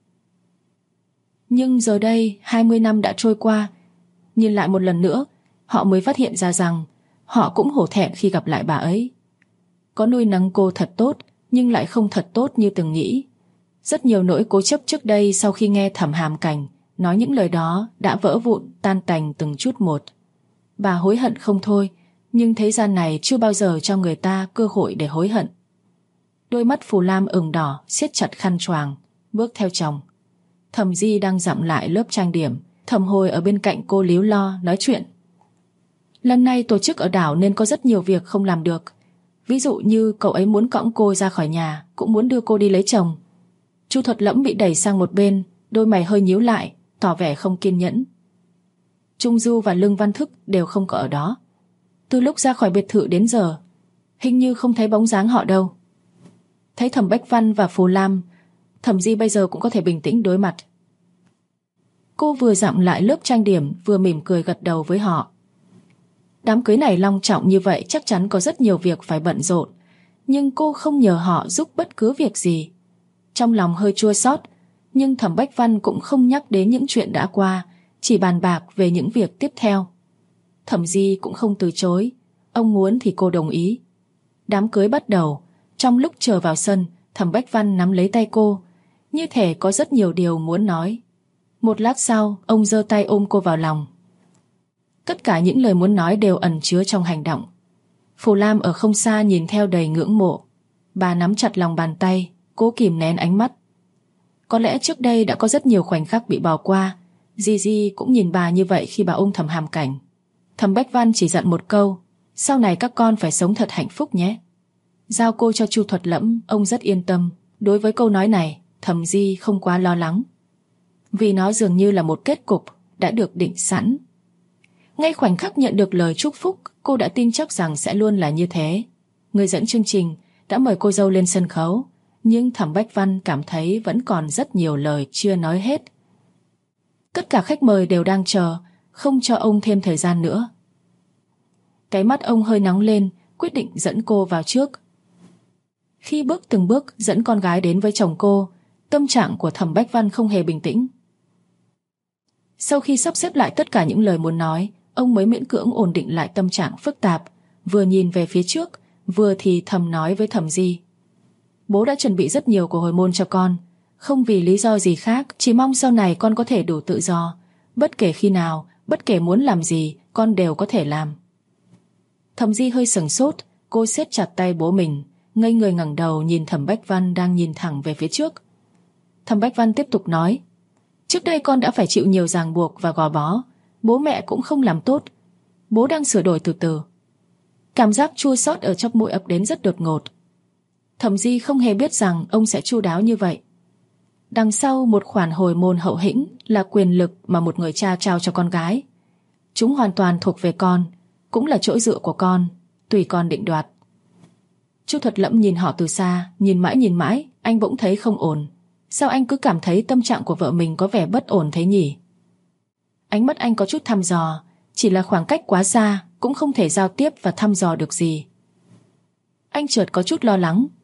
Nhưng giờ đây 20 năm đã trôi qua, nhìn lại một lần nữa, họ mới phát hiện ra rằng họ cũng hổ thẹn khi gặp lại bà ấy. Có nuôi nấng cô thật tốt, nhưng lại không thật tốt như từng nghĩ. Rất nhiều nỗi cố chấp trước đây sau khi nghe Thẩm Hàm Cảnh nói những lời đó đã vỡ vụn tan tành từng chút một. Bà hối hận không thôi, nhưng thế gian này chưa bao giờ cho người ta cơ hội để hối hận. Đôi mắt Phù Lam ửng đỏ, siết chặt khăn choàng, bước theo chồng. Thẩm Di đang dặm lại lớp trang điểm, Thẩm Hồi ở bên cạnh cô líu lo nói chuyện. Lần này tổ chức ở đảo nên có rất nhiều việc không làm được. Ví dụ như cậu ấy muốn cõng cô ra khỏi nhà, cũng muốn đưa cô đi lấy chồng. Chu Thuật Lẫm bị đẩy sang một bên, đôi mày hơi nhíu lại, tỏ vẻ không kiên nhẫn. Trung Du và Lương Văn Thức đều không có ở đó. Từ lúc ra khỏi biệt thự đến giờ, hình như không thấy bóng dáng họ đâu. Thấy Thẩm Bách Văn và Phù Lam, Thẩm Di bây giờ cũng có thể bình tĩnh đối mặt. Cô vừa dặm lại lớp trang điểm, vừa mỉm cười gật đầu với họ. Đám cưới này long trọng như vậy chắc chắn có rất nhiều việc phải bận rộn, nhưng cô không nhờ họ giúp bất cứ việc gì. Trong lòng hơi chua xót, nhưng Thẩm Bách Văn cũng không nhắc đến những chuyện đã qua, chỉ bàn bạc về những việc tiếp theo. Thẩm Di cũng không từ chối, ông muốn thì cô đồng ý. Đám cưới bắt đầu. Trong lúc chờ vào sân, Thẩm Bách Văn nắm lấy tay cô, như thể có rất nhiều điều muốn nói. Một lát sau, ông giơ tay ôm cô vào lòng. Tất cả những lời muốn nói đều ẩn chứa trong hành động. Phù Lam ở không xa nhìn theo đầy ngưỡng mộ. Bà nắm chặt lòng bàn tay, cố kìm nén ánh mắt. Có lẽ trước đây đã có rất nhiều khoảnh khắc bị bỏ qua. Di cũng nhìn bà như vậy khi bà ôm Thẩm Hàm Cảnh. Thẩm Bách Văn chỉ dặn một câu: sau này các con phải sống thật hạnh phúc nhé. Giao cô cho Chu Thuật Lẫm, ông rất yên tâm. Đối với câu nói này, Thẩm Di không quá lo lắng, vì nó dường như là một kết cục đã được định sẵn. Ngay khoảnh khắc nhận được lời chúc phúc, cô đã tin chắc rằng sẽ luôn là như thế. Người dẫn chương trình đã mời cô dâu lên sân khấu, nhưng Thẩm Bách Văn cảm thấy vẫn còn rất nhiều lời chưa nói hết. Tất cả khách mời đều đang chờ, không cho ông thêm thời gian nữa. Cái mắt ông hơi nóng lên, quyết định dẫn cô vào trước. Khi bước từng bước dẫn con gái đến với chồng cô, tâm trạng của Thẩm Bách Văn không hề bình tĩnh. Sau khi sắp xếp lại tất cả những lời muốn nói, ông mới miễn cưỡng ổn định lại tâm trạng phức tạp, vừa nhìn về phía trước, vừa thì thầm nói với Thẩm Di: bố đã chuẩn bị rất nhiều của hồi môn cho con, không vì lý do gì khác, chỉ mong sau này con có thể đủ tự do. Bất kể khi nào, bất kể muốn làm gì, con đều có thể làm. Thẩm Di hơi sửng sốt, cô siết chặt tay bố mình, ngây người ngẩng đầu nhìn Thẩm Bách Văn đang nhìn thẳng về phía trước. Thẩm Bách Văn tiếp tục nói: trước đây con đã phải chịu nhiều ràng buộc và gò bó, bố mẹ cũng không làm tốt. Bố đang sửa đổi từ từ. Cảm giác chua xót ở trong mũi ập đến rất đột ngột. Thẩm Di không hề biết rằng ông sẽ chu đáo như vậy. Đằng sau một khoản hồi môn hậu hĩnh là quyền lực mà một người cha trao cho con gái. Chúng hoàn toàn thuộc về con, cũng là chỗ dựa của con, tùy con định đoạt. Chu Thuật Lẫm nhìn họ từ xa, nhìn mãi, anh bỗng thấy không ổn. Sao anh cứ cảm thấy tâm trạng của vợ mình có vẻ bất ổn thế nhỉ? Ánh mắt anh có chút thăm dò, chỉ là khoảng cách quá xa, cũng không thể giao tiếp và thăm dò được gì. Anh chợt có chút lo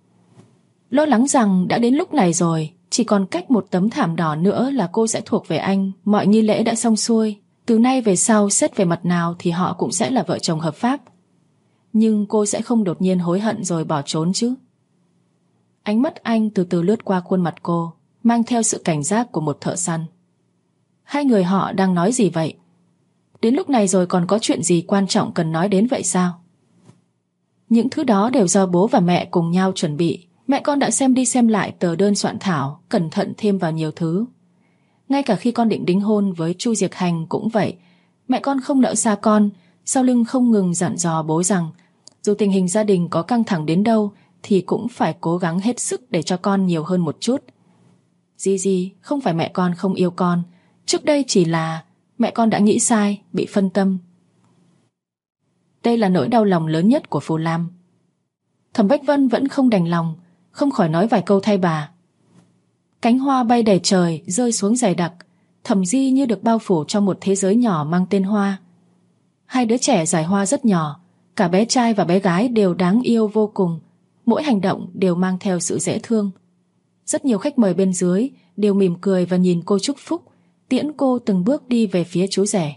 lắng rằng đã đến lúc này rồi, chỉ còn cách một tấm thảm đỏ nữa là cô sẽ thuộc về anh. Mọi nghi lễ đã xong xuôi, từ nay về sau xét về mặt nào thì họ cũng sẽ là vợ chồng hợp pháp. Nhưng cô sẽ không đột nhiên hối hận rồi bỏ trốn chứ? Ánh mắt anh từ từ lướt qua khuôn mặt cô, mang theo sự cảnh giác của một thợ săn. Hai người họ đang nói gì vậy? Đến lúc này rồi còn có chuyện gì quan trọng cần nói đến vậy sao? Những thứ đó đều do bố và mẹ cùng nhau chuẩn bị. Mẹ con đã xem đi xem lại tờ đơn soạn thảo, cẩn thận thêm vào nhiều thứ. Ngay cả khi con định đính hôn với Chu Diệc Hành cũng vậy. Mẹ con không nỡ xa con, sau lưng không ngừng dặn dò bố rằng dù tình hình gia đình có căng thẳng đến đâu thì cũng phải cố gắng hết sức để cho con nhiều hơn một chút. Di, không phải mẹ con không yêu con, trước đây chỉ là mẹ con đã nghĩ sai, bị phân tâm. Đây là nỗi đau lòng lớn nhất của Phù Lam. Thẩm Bách Vân vẫn không đành lòng, không khỏi nói vài câu thay bà. Cánh hoa bay đầy trời, rơi xuống dày đặc. Thẩm Di như được bao phủ trong một thế giới nhỏ mang tên Hoa. Hai đứa trẻ giải hoa rất nhỏ, cả bé trai và bé gái đều đáng yêu vô cùng. Mỗi hành động đều mang theo sự dễ thương. Rất nhiều khách mời bên dưới đều mỉm cười và nhìn cô chúc phúc, tiễn cô từng bước đi về phía chú rể.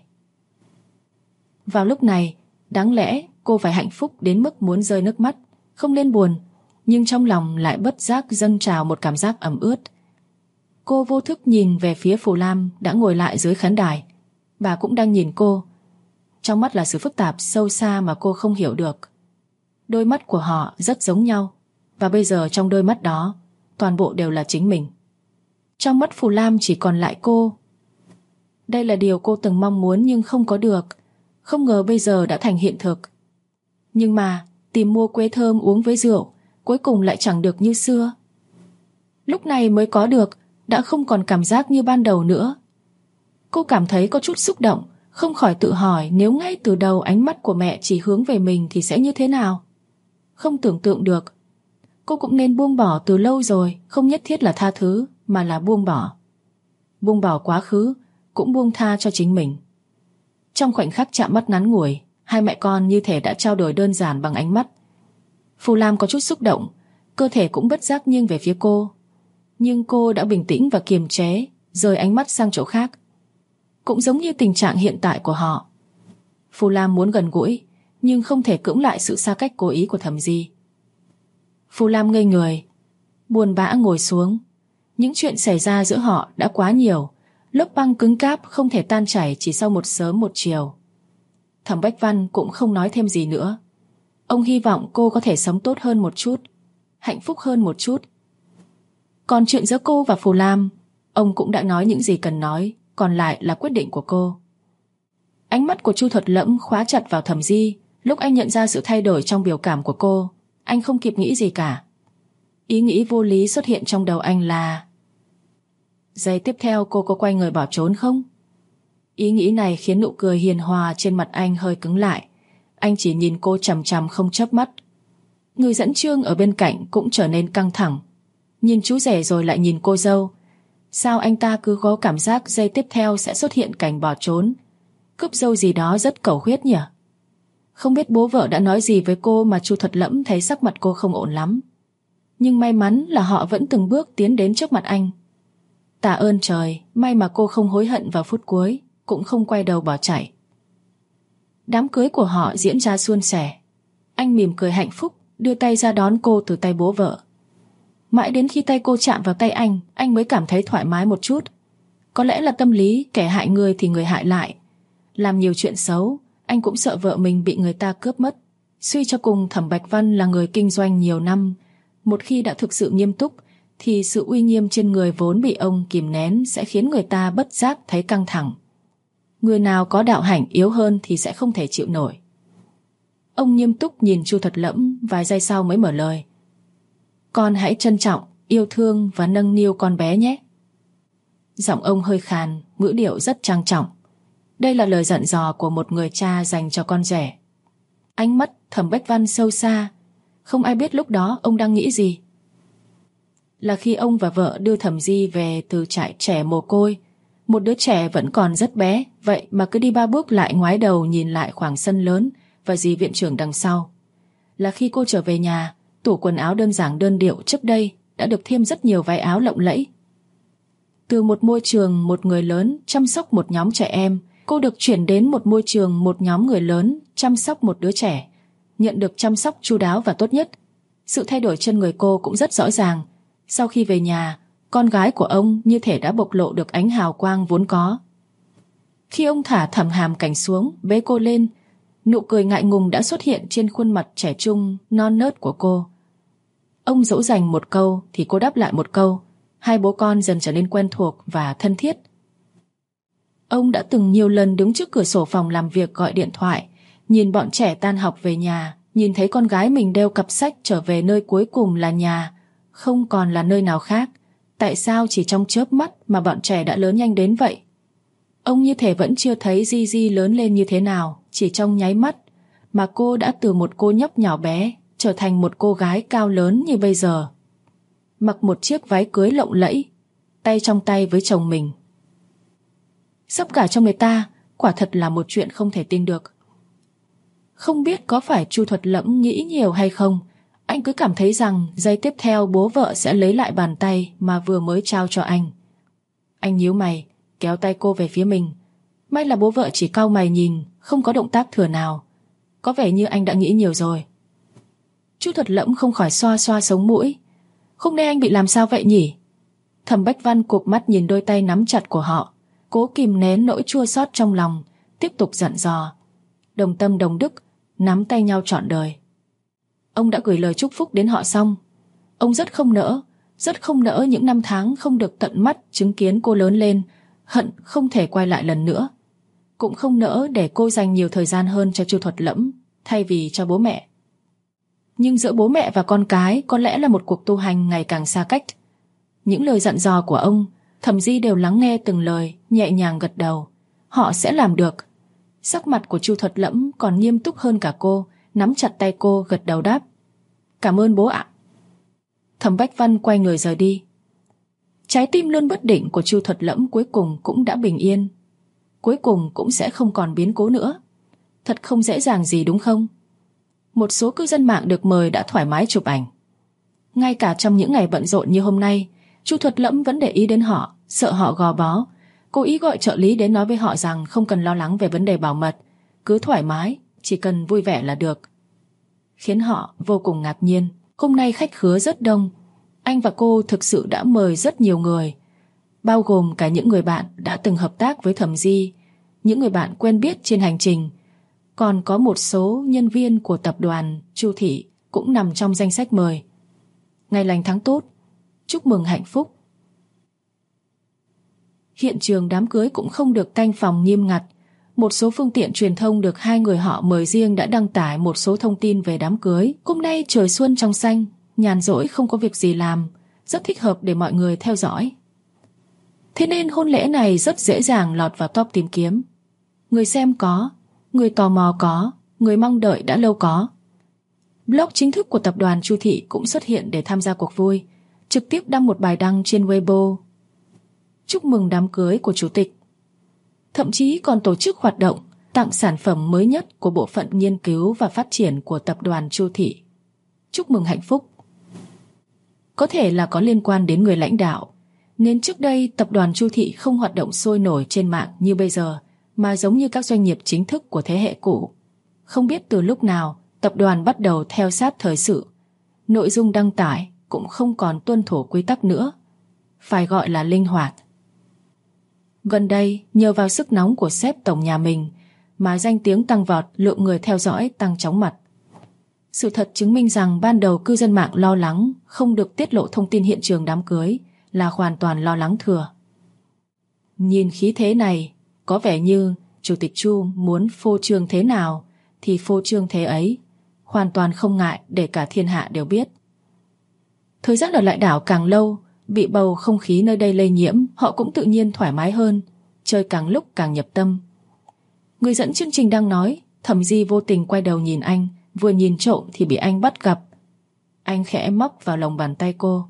Vào lúc này, đáng lẽ cô phải hạnh phúc đến mức muốn rơi nước mắt, không nên buồn, nhưng trong lòng lại bất giác dâng trào một cảm giác ẩm ướt. Cô vô thức nhìn về phía Phù Lam đã ngồi lại dưới khán đài. Bà cũng đang nhìn cô. Trong mắt là sự phức tạp sâu xa mà cô không hiểu được. Đôi mắt của họ rất giống nhau, và bây giờ trong đôi mắt đó toàn bộ đều là chính mình. Trong mắt Phù Lam chỉ còn lại cô. Đây là điều cô từng mong muốn nhưng không có được, không ngờ bây giờ đã thành hiện thực. Nhưng mà tìm mua quế thơm uống với rượu, cuối cùng lại chẳng được như xưa. Lúc này mới có được, đã không còn cảm giác như ban đầu nữa. Cô cảm thấy có chút xúc động, không khỏi tự hỏi nếu ngay từ đầu ánh mắt của mẹ chỉ hướng về mình thì sẽ như thế nào. Không tưởng tượng được. Cô cũng nên buông bỏ từ lâu rồi, không nhất thiết là tha thứ, mà là buông bỏ. Buông bỏ quá khứ, cũng buông tha cho chính mình. Trong khoảnh khắc chạm mắt ngắn ngủi, hai mẹ con như thể đã trao đổi đơn giản bằng ánh mắt. Phù Lam có chút xúc động, cơ thể cũng bất giác nghiêng về phía cô. Nhưng cô đã bình tĩnh và kiềm chế, rời ánh mắt sang chỗ khác. Cũng giống như tình trạng hiện tại của họ. Phù Lam muốn gần gũi, nhưng không thể cưỡng lại sự xa cách cố ý của Thẩm Di. Phù Lam ngây người, buồn bã ngồi xuống. Những chuyện xảy ra giữa họ đã quá nhiều. Lớp băng cứng cáp không thể tan chảy chỉ sau một sớm một chiều. Thẩm Bách Văn cũng không nói thêm gì nữa. Ông hy vọng cô có thể sống tốt hơn một chút, hạnh phúc hơn một chút. Còn chuyện giữa cô và Phù Lam, ông cũng đã nói những gì cần nói, còn lại là quyết định của cô. Ánh mắt của Chu Thuật Lẫm khóa chặt vào Thẩm Di. Lúc anh nhận ra sự thay đổi trong biểu cảm của cô, anh không kịp nghĩ gì cả. Ý nghĩ vô lý xuất hiện trong đầu anh là: giây tiếp theo cô có quay người bỏ trốn không? Ý nghĩ này khiến nụ cười hiền hòa trên mặt anh hơi cứng lại. Anh chỉ nhìn cô chằm chằm không chớp mắt. Người dẫn chương ở bên cạnh cũng trở nên căng thẳng. Nhìn chú rể rồi lại nhìn cô dâu. Sao anh ta cứ có cảm giác giây tiếp theo sẽ xuất hiện cảnh bỏ trốn, cướp dâu gì đó rất cầu huyết nhỉ? Không biết bố vợ đã nói gì với cô mà Chu Thuật Lẫm thấy sắc mặt cô không ổn lắm. Nhưng may mắn là họ vẫn từng bước tiến đến trước mặt anh. Tạ ơn trời, may mà cô không hối hận vào phút cuối, cũng không quay đầu bỏ chạy. Đám cưới của họ diễn ra suôn sẻ. Anh mỉm cười hạnh phúc, đưa tay ra đón cô từ tay bố vợ. Mãi đến khi tay cô chạm vào tay anh mới cảm thấy thoải mái một chút. Có lẽ là tâm lý kẻ hại người thì người hại lại. Làm nhiều chuyện xấu, anh cũng sợ vợ mình bị người ta cướp mất. Suy cho cùng Thẩm Bạch Văn là người kinh doanh nhiều năm. Một khi đã thực sự nghiêm túc, thì sự uy nghiêm trên người vốn bị ông kìm nén sẽ khiến người ta bất giác thấy căng thẳng. Người nào có đạo hạnh yếu hơn thì sẽ không thể chịu nổi. Ông nghiêm túc nhìn Chu Thuật Lẫm, vài giây sau mới mở lời. Con hãy trân trọng, yêu thương và nâng niu con bé nhé. Giọng ông hơi khàn, ngữ điệu rất trang trọng. Đây là lời dặn dò của một người cha dành cho con rể. Ánh mắt Thẩm Bách Văn sâu xa. Không ai biết lúc đó ông đang nghĩ gì. Là khi ông và vợ đưa Thẩm Di về từ trại trẻ mồ côi. Một đứa trẻ vẫn còn rất bé, vậy mà cứ đi 3 bước lại ngoái đầu nhìn lại khoảng sân lớn và dì viện trưởng đằng sau. Là khi cô trở về nhà, tủ quần áo đơn giản đơn điệu trước đây đã được thêm rất nhiều váy áo lộng lẫy. Từ một môi trường một người lớn chăm sóc một nhóm trẻ em, cô được chuyển đến một môi trường một nhóm người lớn chăm sóc một đứa trẻ, nhận được chăm sóc chu đáo và tốt nhất. Sự thay đổi trên người cô cũng rất rõ ràng. Sau khi về nhà, con gái của ông như thể đã bộc lộ được ánh hào quang vốn có. Khi ông thả Thẩm Hàm Cảnh xuống, bế cô lên, nụ cười ngại ngùng đã xuất hiện trên khuôn mặt trẻ trung, non nớt của cô. Ông dỗ dành một câu thì cô đáp lại một câu. Hai bố con dần trở nên quen thuộc và thân thiết. Ông đã từng nhiều lần đứng trước cửa sổ phòng làm việc gọi điện thoại, nhìn bọn trẻ tan học về nhà, nhìn thấy con gái mình đeo cặp sách trở về nơi cuối cùng là nhà, không còn là nơi nào khác. Tại sao chỉ trong chớp mắt mà bọn trẻ đã lớn nhanh đến vậy? Ông như thể vẫn chưa thấy Gigi lớn lên như thế nào, chỉ trong nháy mắt mà cô đã từ một cô nhóc nhỏ bé trở thành một cô gái cao lớn như bây giờ. Mặc một chiếc váy cưới lộng lẫy, tay trong tay với chồng mình. Sắp cả cho người ta, quả thật là một chuyện không thể tin được. Không biết có phải Chu Thuật Lẫm nghĩ nhiều hay không, anh cứ cảm thấy rằng giây tiếp theo bố vợ sẽ lấy lại bàn tay mà vừa mới trao cho anh. Anh nhíu mày, kéo tay cô về phía mình. May là bố vợ chỉ cau mày nhìn, không có động tác thừa nào. Có vẻ như anh đã nghĩ nhiều rồi. Chu Thuật Lẫm không khỏi xoa xoa sống mũi. Không nên anh bị làm sao vậy nhỉ? Thẩm Bách Văn cụp mắt nhìn đôi tay nắm chặt của họ, cố kìm nén nỗi chua xót trong lòng, tiếp tục dặn dò. Đồng tâm đồng đức, nắm tay nhau trọn đời. Ông đã gửi lời chúc phúc đến họ xong. Ông rất không nỡ những năm tháng không được tận mắt chứng kiến cô lớn lên, hận không thể quay lại lần nữa. Cũng không nỡ để cô dành nhiều thời gian hơn cho Chu Thuật Lẫm thay vì cho bố mẹ. Nhưng giữa bố mẹ và con cái có lẽ là một cuộc tu hành ngày càng xa cách. Những lời dặn dò của ông, Thẩm Di đều lắng nghe từng lời, nhẹ nhàng gật đầu. Họ sẽ làm được. Sắc mặt của Chu Thuật Lẫm còn nghiêm túc hơn cả cô, nắm chặt tay cô gật đầu đáp. Cảm ơn bố ạ. Thẩm Bách Văn quay người rời đi. Trái tim luôn bất định của Chu Thuật Lẫm cuối cùng cũng đã bình yên. Cuối cùng cũng sẽ không còn biến cố nữa. Thật không dễ dàng gì đúng không? Một số cư dân mạng được mời đã thoải mái chụp ảnh. Ngay cả trong những ngày bận rộn như hôm nay, Chu Thuật Lẫm vẫn để ý đến họ, sợ họ gò bó. Cố ý gọi trợ lý đến nói với họ rằng không cần lo lắng về vấn đề bảo mật, cứ thoải mái, chỉ cần vui vẻ là được. Khiến họ vô cùng ngạc nhiên. Hôm nay khách khứa rất đông. Anh và cô thực sự đã mời rất nhiều người, bao gồm cả những người bạn đã từng hợp tác với Thẩm Di, những người bạn quen biết trên hành trình. Còn có một số nhân viên của tập đoàn Chu Thị cũng nằm trong danh sách mời. Ngày lành tháng tốt, chúc mừng hạnh phúc. Hiện trường đám cưới cũng không được canh phòng nghiêm ngặt. Một số phương tiện truyền thông được hai người họ mời riêng đã đăng tải một số thông tin về đám cưới. Hôm nay trời xuân trong xanh, nhàn rỗi không có việc gì làm, rất thích hợp để mọi người theo dõi. Thế nên hôn lễ này rất dễ dàng lọt vào top tìm kiếm. Người xem có, người tò mò có, người mong đợi đã lâu có. Blog chính thức của tập đoàn Chu Thị cũng xuất hiện để tham gia cuộc vui, trực tiếp đăng một bài đăng trên Weibo chúc mừng đám cưới của chủ tịch. Thậm chí còn tổ chức hoạt động tặng sản phẩm mới nhất của bộ phận nghiên cứu và phát triển của tập đoàn Chu Thị. Chúc mừng hạnh phúc. Có thể là có liên quan đến người lãnh đạo, nên trước đây tập đoàn Chu Thị không hoạt động sôi nổi trên mạng như bây giờ, mà giống như các doanh nghiệp chính thức của thế hệ cũ. Không biết từ lúc nào tập đoàn bắt đầu theo sát thời sự, nội dung đăng tải cũng không còn tuân thủ quy tắc nữa, phải gọi là linh hoạt. Gần đây, nhờ vào sức nóng của sếp tổng nhà mình mà danh tiếng tăng vọt, lượng người theo dõi tăng chóng mặt. Sự thật chứng minh rằng ban đầu cư dân mạng lo lắng không được tiết lộ thông tin hiện trường đám cưới là hoàn toàn lo lắng thừa. Nhìn khí thế này, có vẻ như Chủ tịch Chu muốn phô trương thế nào thì phô trương thế ấy, hoàn toàn không ngại để cả thiên hạ đều biết. Thời gian ở lại đảo càng lâu, bị bầu không khí nơi đây lây nhiễm, họ cũng tự nhiên thoải mái hơn, chơi càng lúc càng nhập tâm. Người dẫn chương trình đang nói, Thẩm Di vô tình quay đầu nhìn anh, vừa nhìn trộm thì bị anh bắt gặp. Anh khẽ móc vào lòng bàn tay cô.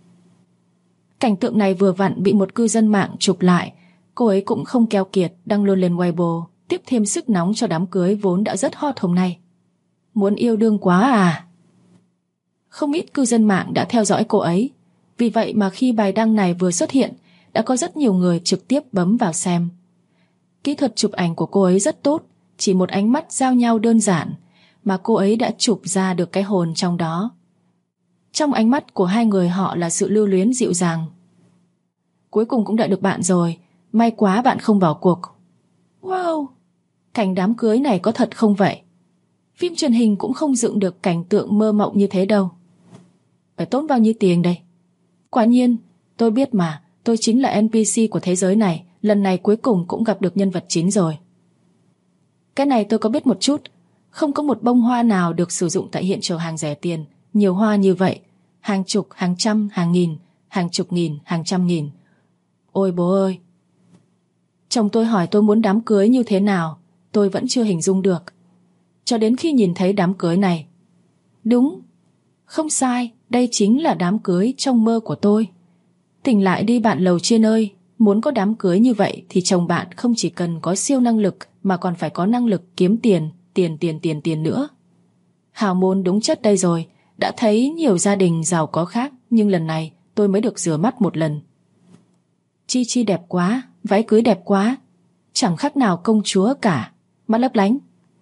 Cảnh tượng này vừa vặn bị một cư dân mạng chụp lại. Cô ấy cũng không keo kiệt đăng luôn lên Weibo, tiếp thêm sức nóng cho đám cưới vốn đã rất hot hôm nay. Muốn yêu đương quá à? Không ít cư dân mạng đã theo dõi cô ấy. Vì vậy mà khi bài đăng này vừa xuất hiện, đã có rất nhiều người trực tiếp bấm vào xem. Kỹ thuật chụp ảnh của cô ấy rất tốt, chỉ một ánh mắt giao nhau đơn giản mà cô ấy đã chụp ra được cái hồn trong đó. Trong ánh mắt của hai người họ là sự lưu luyến dịu dàng. Cuối cùng cũng đợi được bạn rồi, may quá bạn không bỏ cuộc. Wow, cảnh đám cưới này có thật không vậy? Phim truyền hình cũng không dựng được cảnh tượng mơ mộng như thế đâu. Phải tốn bao nhiêu tiền đây? Quả nhiên, tôi biết mà, tôi chính là NPC của thế giới này, lần này cuối cùng cũng gặp được nhân vật chính rồi. Cái này tôi có biết một chút, không có một bông hoa nào được sử dụng tại hiện trường hàng rẻ tiền, nhiều hoa như vậy, hàng chục, hàng trăm, hàng nghìn, hàng chục nghìn, hàng trăm nghìn. Ôi bố ơi! Chồng tôi hỏi tôi muốn đám cưới như thế nào, tôi vẫn chưa hình dung được. Cho đến khi nhìn thấy đám cưới này. Đúng, không sai, đây chính là đám cưới trong mơ của tôi. Tỉnh lại đi bạn lầu trên ơi, muốn có đám cưới như vậy thì chồng bạn không chỉ cần có siêu năng lực mà còn phải có năng lực kiếm tiền nữa. Hào môn đúng chất đây rồi, đã thấy nhiều gia đình giàu có khác, nhưng lần này tôi mới được rửa mắt một lần. Chi Chi đẹp quá, váy cưới đẹp quá, chẳng khác nào công chúa cả, mắt lấp lánh.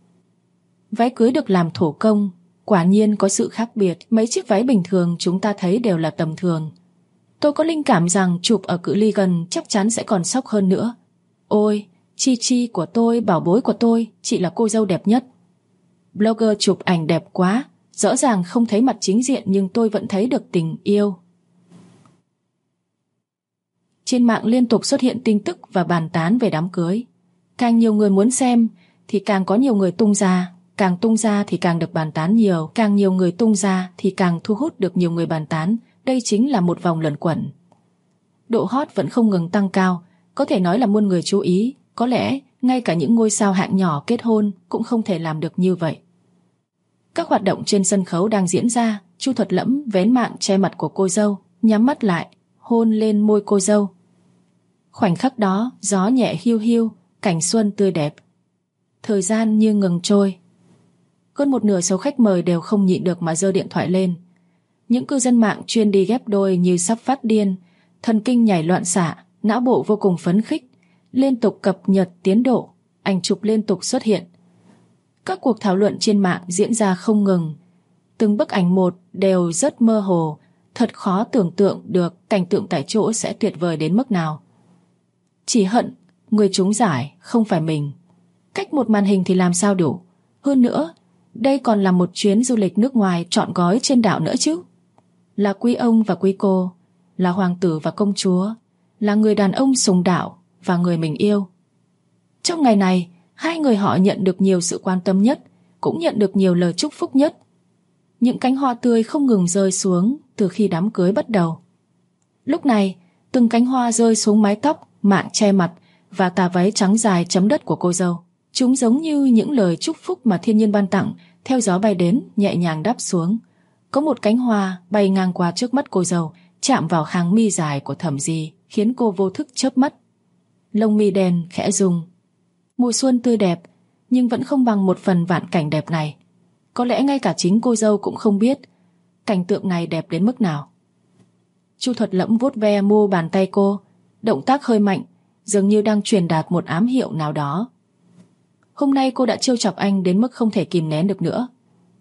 Váy cưới được làm thủ công, quả nhiên có sự khác biệt, mấy chiếc váy bình thường chúng ta thấy đều là tầm thường. Tôi có linh cảm rằng chụp ở cự ly gần chắc chắn sẽ còn sốc hơn nữa. Ôi, Chi Chi của tôi, bảo bối của tôi, chị là cô dâu đẹp nhất. Blogger chụp ảnh đẹp quá, rõ ràng không thấy mặt chính diện nhưng tôi vẫn thấy được tình yêu. Trên mạng liên tục xuất hiện tin tức và bàn tán về đám cưới. Càng nhiều người muốn xem thì càng có nhiều người tung ra, càng tung ra thì càng được bàn tán nhiều, càng nhiều người tung ra thì càng thu hút được nhiều người bàn tán. Đây chính là một vòng luẩn quẩn. Độ hot vẫn không ngừng tăng cao, có thể nói là muôn người chú ý. Có lẽ ngay cả những ngôi sao hạng nhỏ kết hôn cũng không thể làm được như vậy. Các hoạt động trên sân khấu đang diễn ra. Chu Thuật Lẫm vén mạng che mặt của cô dâu, nhắm mắt lại, hôn lên môi cô dâu. Khoảnh khắc đó, gió nhẹ hiu hiu, cảnh xuân tươi đẹp. Thời gian như ngừng trôi. Hơn một nửa số khách mời đều không nhịn được mà giơ điện thoại lên. Những cư dân mạng chuyên đi ghép đôi như sắp phát điên, thần kinh nhảy loạn xạ, não bộ vô cùng phấn khích, liên tục cập nhật tiến độ, ảnh chụp liên tục xuất hiện. Các cuộc thảo luận trên mạng diễn ra không ngừng, từng bức ảnh một đều rất mơ hồ, thật khó tưởng tượng được cảnh tượng tại chỗ sẽ tuyệt vời đến mức nào. Chỉ hận người trúng giải không phải mình. Cách một màn hình thì làm sao đủ. Hơn nữa, đây còn là một chuyến du lịch nước ngoài trọn gói trên đảo nữa chứ. Là quý ông và quý cô, là hoàng tử và công chúa, là người đàn ông sùng đạo và người mình yêu. Trong ngày này, hai người họ nhận được nhiều sự quan tâm nhất, cũng nhận được nhiều lời chúc phúc nhất. Những cánh hoa tươi không ngừng rơi xuống từ khi đám cưới bắt đầu. Lúc này, từng cánh hoa rơi xuống mái tóc, mạn che mặt và tà váy trắng dài chấm đất của cô dâu. Chúng giống như những lời chúc phúc mà thiên nhiên ban tặng, theo gió bay đến, nhẹ nhàng đáp xuống. Có một cánh hoa bay ngang qua trước mắt cô dâu, chạm vào hàng mi dài của Thẩm Di, khiến cô vô thức chớp mắt. Lông mi đen khẽ rung. Mùa xuân tươi đẹp, nhưng vẫn không bằng một phần vạn cảnh đẹp này. Có lẽ ngay cả chính cô dâu cũng không biết cảnh tượng này đẹp đến mức nào. Chu Thuật Lẫm vuốt ve mu bàn tay cô, động tác hơi mạnh, dường như đang truyền đạt một ám hiệu nào đó. Hôm nay cô đã trêu chọc anh đến mức không thể kìm nén được nữa.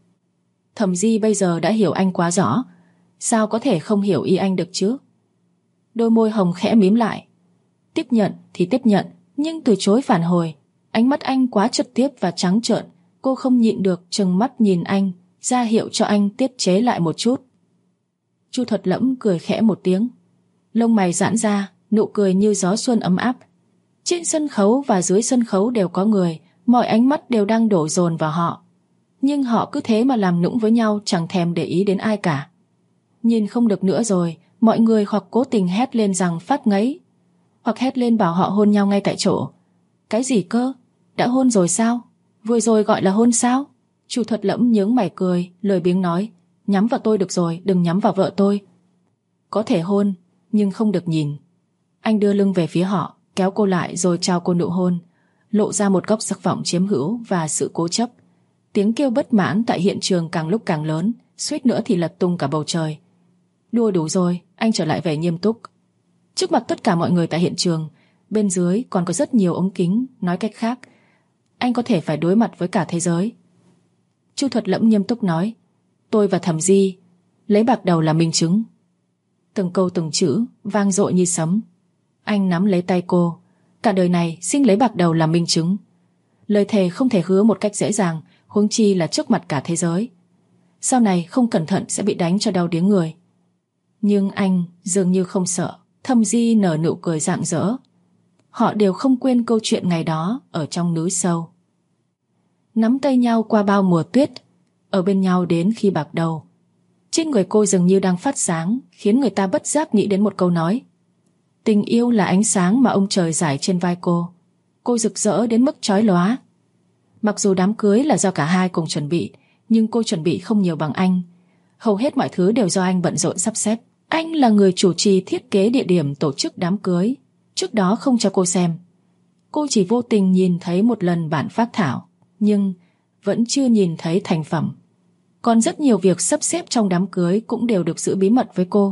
Thẩm Di bây giờ đã hiểu anh quá rõ, sao có thể không hiểu ý anh được chứ? Đôi môi hồng khẽ mím lại. Tiếp nhận thì tiếp nhận, nhưng từ chối phản hồi. Ánh mắt anh quá trực tiếp và trắng trợn, cô không nhịn được trừng mắt nhìn anh, ra hiệu cho anh tiết chế lại một chút. Chu Thuật Lẫm cười khẽ một tiếng, lông mày giãn ra, nụ cười như gió xuân ấm áp. Trên sân khấu và dưới sân khấu đều có người, mọi ánh mắt đều đang đổ dồn vào họ. Nhưng họ cứ thế mà làm nũng với nhau, chẳng thèm để ý đến ai cả. Nhìn không được nữa rồi, mọi người hoặc cố tình hét lên rằng phát ngấy, hoặc hét lên bảo họ hôn nhau ngay tại chỗ. Cái gì cơ? Đã hôn rồi sao? Vừa rồi gọi là hôn sao? Chu Thuật Lẫm nhướng mày cười, lười biếng nói, nhắm vào tôi được rồi, đừng nhắm vào vợ tôi. Có thể hôn, nhưng không được nhìn. Anh đưa lưng về phía họ, kéo cô lại rồi trao cô nụ hôn, lộ ra một góc sắc vọng chiếm hữu và sự cố chấp. Tiếng kêu bất mãn tại hiện trường càng lúc càng lớn, suýt nữa thì lật tung cả bầu trời. Đùa đủ rồi, anh trở lại vẻ nghiêm túc. Trước mặt tất cả mọi người tại hiện trường, bên dưới còn có rất nhiều ống kính, nói cách khác, anh có thể phải đối mặt với cả thế giới. Chu Thuật Lẫm nghiêm túc nói, tôi và Thẩm Di lấy bạc đầu làm minh chứng. Từng câu từng chữ vang dội như sấm. Anh nắm lấy tay cô, cả đời này xin lấy bạc đầu làm minh chứng. Lời thề không thể hứa một cách dễ dàng, huống chi là trước mặt cả thế giới. Sau này không cẩn thận sẽ bị đánh cho đau điếng người. Nhưng anh dường như không sợ. Thẩm Di nở nụ cười rạng rỡ. Họ đều không quên câu chuyện ngày đó ở trong núi sâu. Nắm tay nhau qua bao mùa tuyết, ở bên nhau đến khi bạc đầu. Trên người cô dường như đang phát sáng, khiến người ta bất giác nghĩ đến một câu nói. Tình yêu là ánh sáng mà ông trời rải trên vai cô. Cô rực rỡ đến mức chói lóa. Mặc dù đám cưới là do cả hai cùng chuẩn bị, nhưng cô chuẩn bị không nhiều bằng anh. Hầu hết mọi thứ đều do anh bận rộn sắp xếp. Anh là người chủ trì thiết kế địa điểm tổ chức đám cưới, trước đó không cho cô xem. Cô chỉ vô tình nhìn thấy một lần bản phác thảo, nhưng vẫn chưa nhìn thấy thành phẩm. Còn rất nhiều việc sắp xếp trong đám cưới cũng đều được giữ bí mật với cô.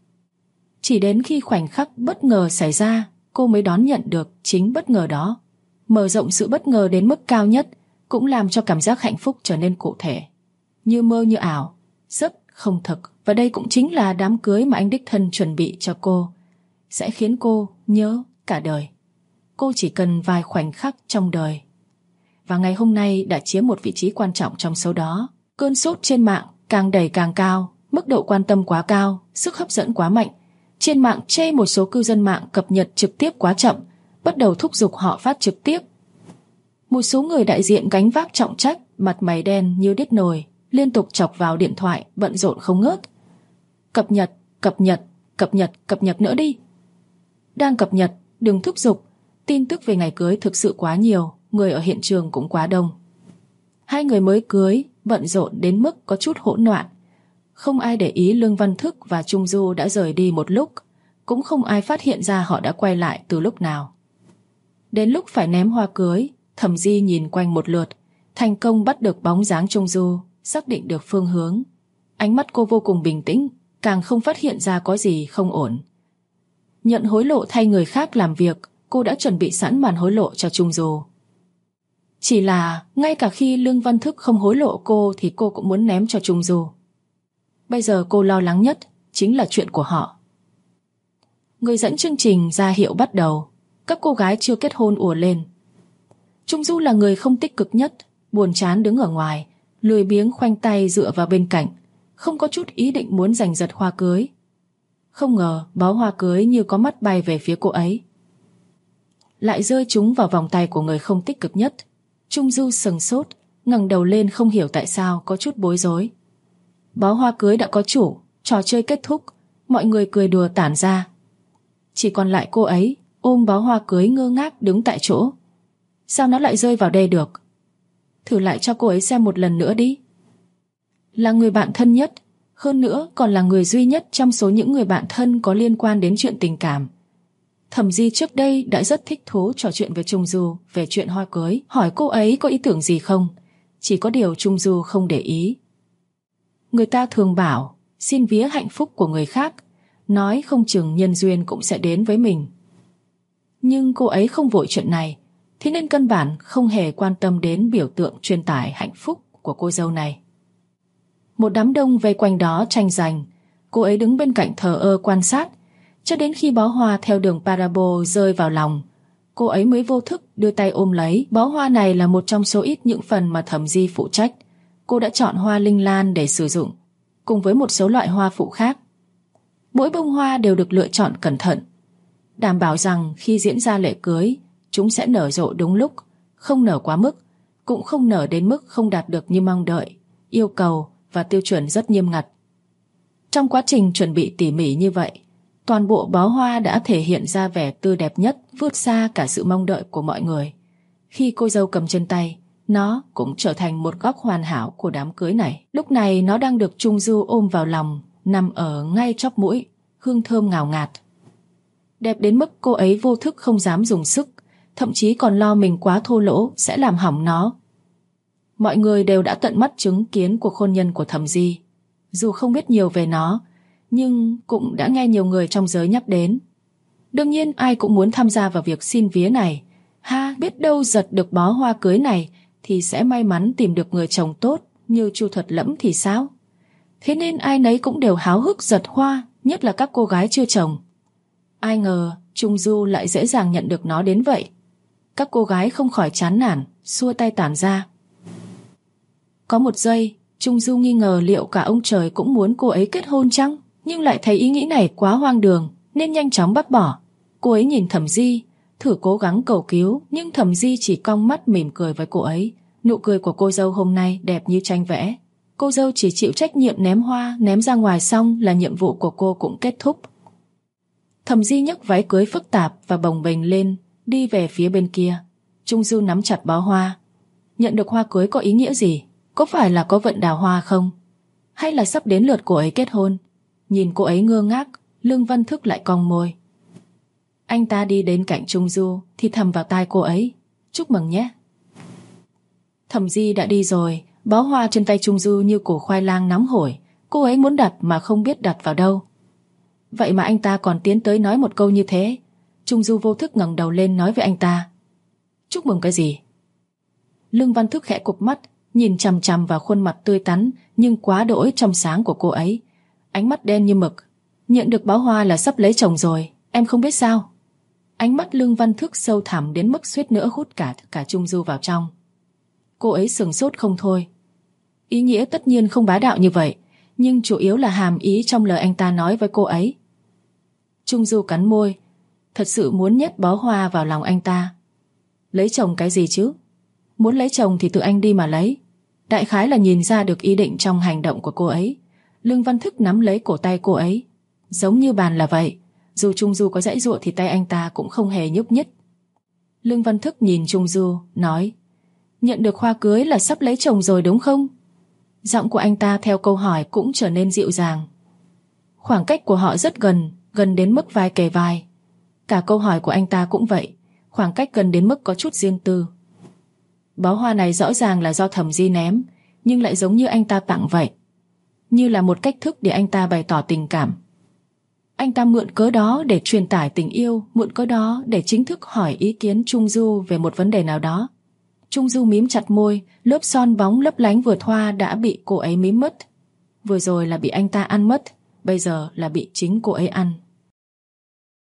Chỉ đến khi khoảnh khắc bất ngờ xảy ra, cô mới đón nhận được chính bất ngờ đó. Mở rộng sự bất ngờ đến mức cao nhất, cũng làm cho cảm giác hạnh phúc trở nên cụ thể. Như mơ như ảo, rất không thực. Và đây cũng chính là đám cưới mà anh đích thân chuẩn bị cho cô, sẽ khiến cô nhớ cả đời. Cô chỉ cần vài khoảnh khắc trong đời. Và ngày hôm nay đã chiếm một vị trí quan trọng trong số đó. Cơn sốt trên mạng càng đẩy càng cao, mức độ quan tâm quá cao, sức hấp dẫn quá mạnh. Trên mạng chê một số cư dân mạng cập nhật trực tiếp quá chậm, bắt đầu thúc giục họ phát trực tiếp. Một số người đại diện gánh vác trọng trách, mặt mày đen như đít nồi, liên tục chọc vào điện thoại, bận rộn không ngớt. Cập nhật, cập nhật, cập nhật, cập nhật nữa đi. Đang cập nhật, đừng thúc giục. Tin tức về ngày cưới thực sự quá nhiều, người ở hiện trường cũng quá đông. Hai người mới cưới, bận rộn đến mức có chút hỗn loạn. Không ai để ý Lương Văn Thức và Trung Du đã rời đi một lúc, cũng không ai phát hiện ra họ đã quay lại từ lúc nào. Đến lúc phải ném hoa cưới, Thẩm Di nhìn quanh một lượt, thành công bắt được bóng dáng Trung Du, xác định được phương hướng. Ánh mắt cô vô cùng bình tĩnh, càng không phát hiện ra có gì không ổn. Nhận hối lộ thay người khác làm việc, cô đã chuẩn bị sẵn màn hối lộ cho Trung Du. Chỉ là ngay cả khi Lương Văn Thức không hối lộ cô thì cô cũng muốn ném cho Trung Du. Bây giờ cô lo lắng nhất chính là chuyện của họ. Người dẫn chương trình ra hiệu bắt đầu. Các cô gái chưa kết hôn ùa lên. Trung Du là người không tích cực nhất, buồn chán đứng ở ngoài, lười biếng khoanh tay dựa vào bên cạnh, không có chút ý định muốn giành giật hoa cưới. Không ngờ bó hoa cưới như có mắt bay về phía cô ấy, lại rơi trúng vào vòng tay của người không tích cực nhất. Trung Du sừng sốt, ngẩng đầu lên không hiểu tại sao, có chút bối rối. Bó hoa cưới đã có chủ, trò chơi kết thúc, mọi người cười đùa tản ra. Chỉ còn lại cô ấy ôm bó hoa cưới ngơ ngác đứng tại chỗ. Sao nó lại rơi vào đây được? Thử lại cho cô ấy xem một lần nữa đi. Là người bạn thân nhất, hơn nữa còn là người duy nhất trong số những người bạn thân có liên quan đến chuyện tình cảm. Thẩm Di trước đây đã rất thích thú trò chuyện với Trung Du về chuyện hoa cưới, hỏi cô ấy có ý tưởng gì không. Chỉ có điều Trung Du không để ý. Người ta thường bảo xin vía hạnh phúc của người khác, nói không chừng nhân duyên cũng sẽ đến với mình. Nhưng cô ấy không vội chuyện này, thế nên căn bản không hề quan tâm đến biểu tượng truyền tải hạnh phúc của cô dâu này. Một đám đông vây quanh đó tranh giành, cô ấy đứng bên cạnh thờ ơ quan sát, cho đến khi bó hoa theo đường parabol rơi vào lòng, cô ấy mới vô thức đưa tay ôm lấy. Bó hoa này là một trong số ít những phần mà Thẩm Di phụ trách. Cô đã chọn hoa linh lan để sử dụng, cùng với một số loại hoa phụ khác. Mỗi bông hoa đều được lựa chọn cẩn thận, đảm bảo rằng khi diễn ra lễ cưới, chúng sẽ nở rộ đúng lúc, không nở quá mức, cũng không nở đến mức không đạt được như mong đợi, yêu cầu và tiêu chuẩn rất nghiêm ngặt. Trong quá trình chuẩn bị tỉ mỉ như vậy, toàn bộ bó hoa đã thể hiện ra vẻ tươi đẹp nhất, vượt xa cả sự mong đợi của mọi người. Khi cô dâu cầm trên tay, nó cũng trở thành một góc hoàn hảo của đám cưới này. Lúc này nó đang được Trung Du ôm vào lòng, nằm ở ngay chóp mũi, hương thơm ngào ngạt. Đẹp đến mức cô ấy vô thức không dám dùng sức, thậm chí còn lo mình quá thô lỗ sẽ làm hỏng nó. Mọi người đều đã tận mắt chứng kiến cuộc hôn nhân của Thẩm Di. Dù không biết nhiều về nó, nhưng cũng đã nghe nhiều người trong giới nhắc đến. Đương nhiên ai cũng muốn tham gia vào việc xin vía này. Biết đâu giật được bó hoa cưới này thì sẽ may mắn tìm được người chồng tốt như Chu Thuật Lẫm thì sao? Thế nên ai nấy cũng đều háo hức giật hoa, nhất là các cô gái chưa chồng. Ai ngờ Trung Du lại dễ dàng nhận được nó đến vậy. Các cô gái không khỏi chán nản, xua tay tản ra. Có một giây, Trung Du nghi ngờ liệu cả ông trời cũng muốn cô ấy kết hôn chăng, nhưng lại thấy ý nghĩ này quá hoang đường nên nhanh chóng bác bỏ. Cô ấy nhìn Thẩm Di, thử cố gắng cầu cứu, nhưng Thẩm Di chỉ cong mắt mỉm cười với cô ấy. Nụ cười của cô dâu hôm nay đẹp như tranh vẽ. Cô dâu chỉ chịu trách nhiệm ném hoa, ném ra ngoài xong là nhiệm vụ của cô cũng kết thúc. Thẩm Di nhấc váy cưới phức tạp và bồng bềnh lên, đi về phía bên kia. Trung Du nắm chặt bó hoa. Nhận được hoa cưới có ý nghĩa gì? Có phải là có vận đào hoa không? Hay là sắp đến lượt cô ấy kết hôn? Nhìn cô ấy ngơ ngác, Lương Văn Thức lại cong môi. Anh ta đi đến cạnh Trung Du thì thầm vào tai cô ấy. Chúc mừng nhé. Thẩm Di đã đi rồi, bó hoa trên tay Trung Du như củ khoai lang nóng hổi. Cô ấy muốn đặt mà không biết đặt vào đâu. Vậy mà anh ta còn tiến tới nói một câu như thế. Trung Du vô thức ngẩng đầu lên nói với anh ta. Chúc mừng cái gì? Lương Văn Thức khẽ cụp mắt, nhìn chằm chằm vào khuôn mặt tươi tắn nhưng quá đỗi trong sáng của cô ấy. Ánh mắt đen như mực. Nhận được bó hoa là sắp lấy chồng rồi, em không biết sao? Ánh mắt Lương Văn Thức sâu thẳm đến mức suýt nữa hút cả Trung Du vào trong. Cô ấy sửng sốt không thôi. Ý nghĩa tất nhiên không bá đạo như vậy, nhưng chủ yếu là hàm ý trong lời anh ta nói với cô ấy. Trung Du cắn môi, thật sự muốn nhét bó hoa vào lòng anh ta. Lấy chồng cái gì chứ? Muốn lấy chồng thì tự anh đi mà lấy. Đại khái là nhìn ra được ý định trong hành động của cô ấy. Lương Văn Thức nắm lấy cổ tay cô ấy, giống như bàn là vậy. Dù Trung Du có giãy giụa thì tay anh ta cũng không hề nhúc nhích. Lương Văn Thức nhìn Trung Du, nói. Nhận được hoa cưới là sắp lấy chồng rồi đúng không? Giọng của anh ta theo câu hỏi cũng trở nên dịu dàng. Khoảng cách của họ rất gần, gần đến mức vai kề vai. Cả câu hỏi của anh ta cũng vậy, khoảng cách gần đến mức có chút riêng tư. Bó hoa này rõ ràng là do Thẩm Di ném, nhưng lại giống như anh ta tặng vậy, như là một cách thức để anh ta bày tỏ tình cảm. Anh ta mượn cớ đó để truyền tải tình yêu, mượn cớ đó để chính thức hỏi ý kiến Trung Du về một vấn đề nào đó. Trung Du mím chặt môi, lớp son bóng lấp lánh vừa thoa đã bị cô ấy mím mất. Vừa rồi là bị anh ta ăn mất, bây giờ là bị chính cô ấy ăn.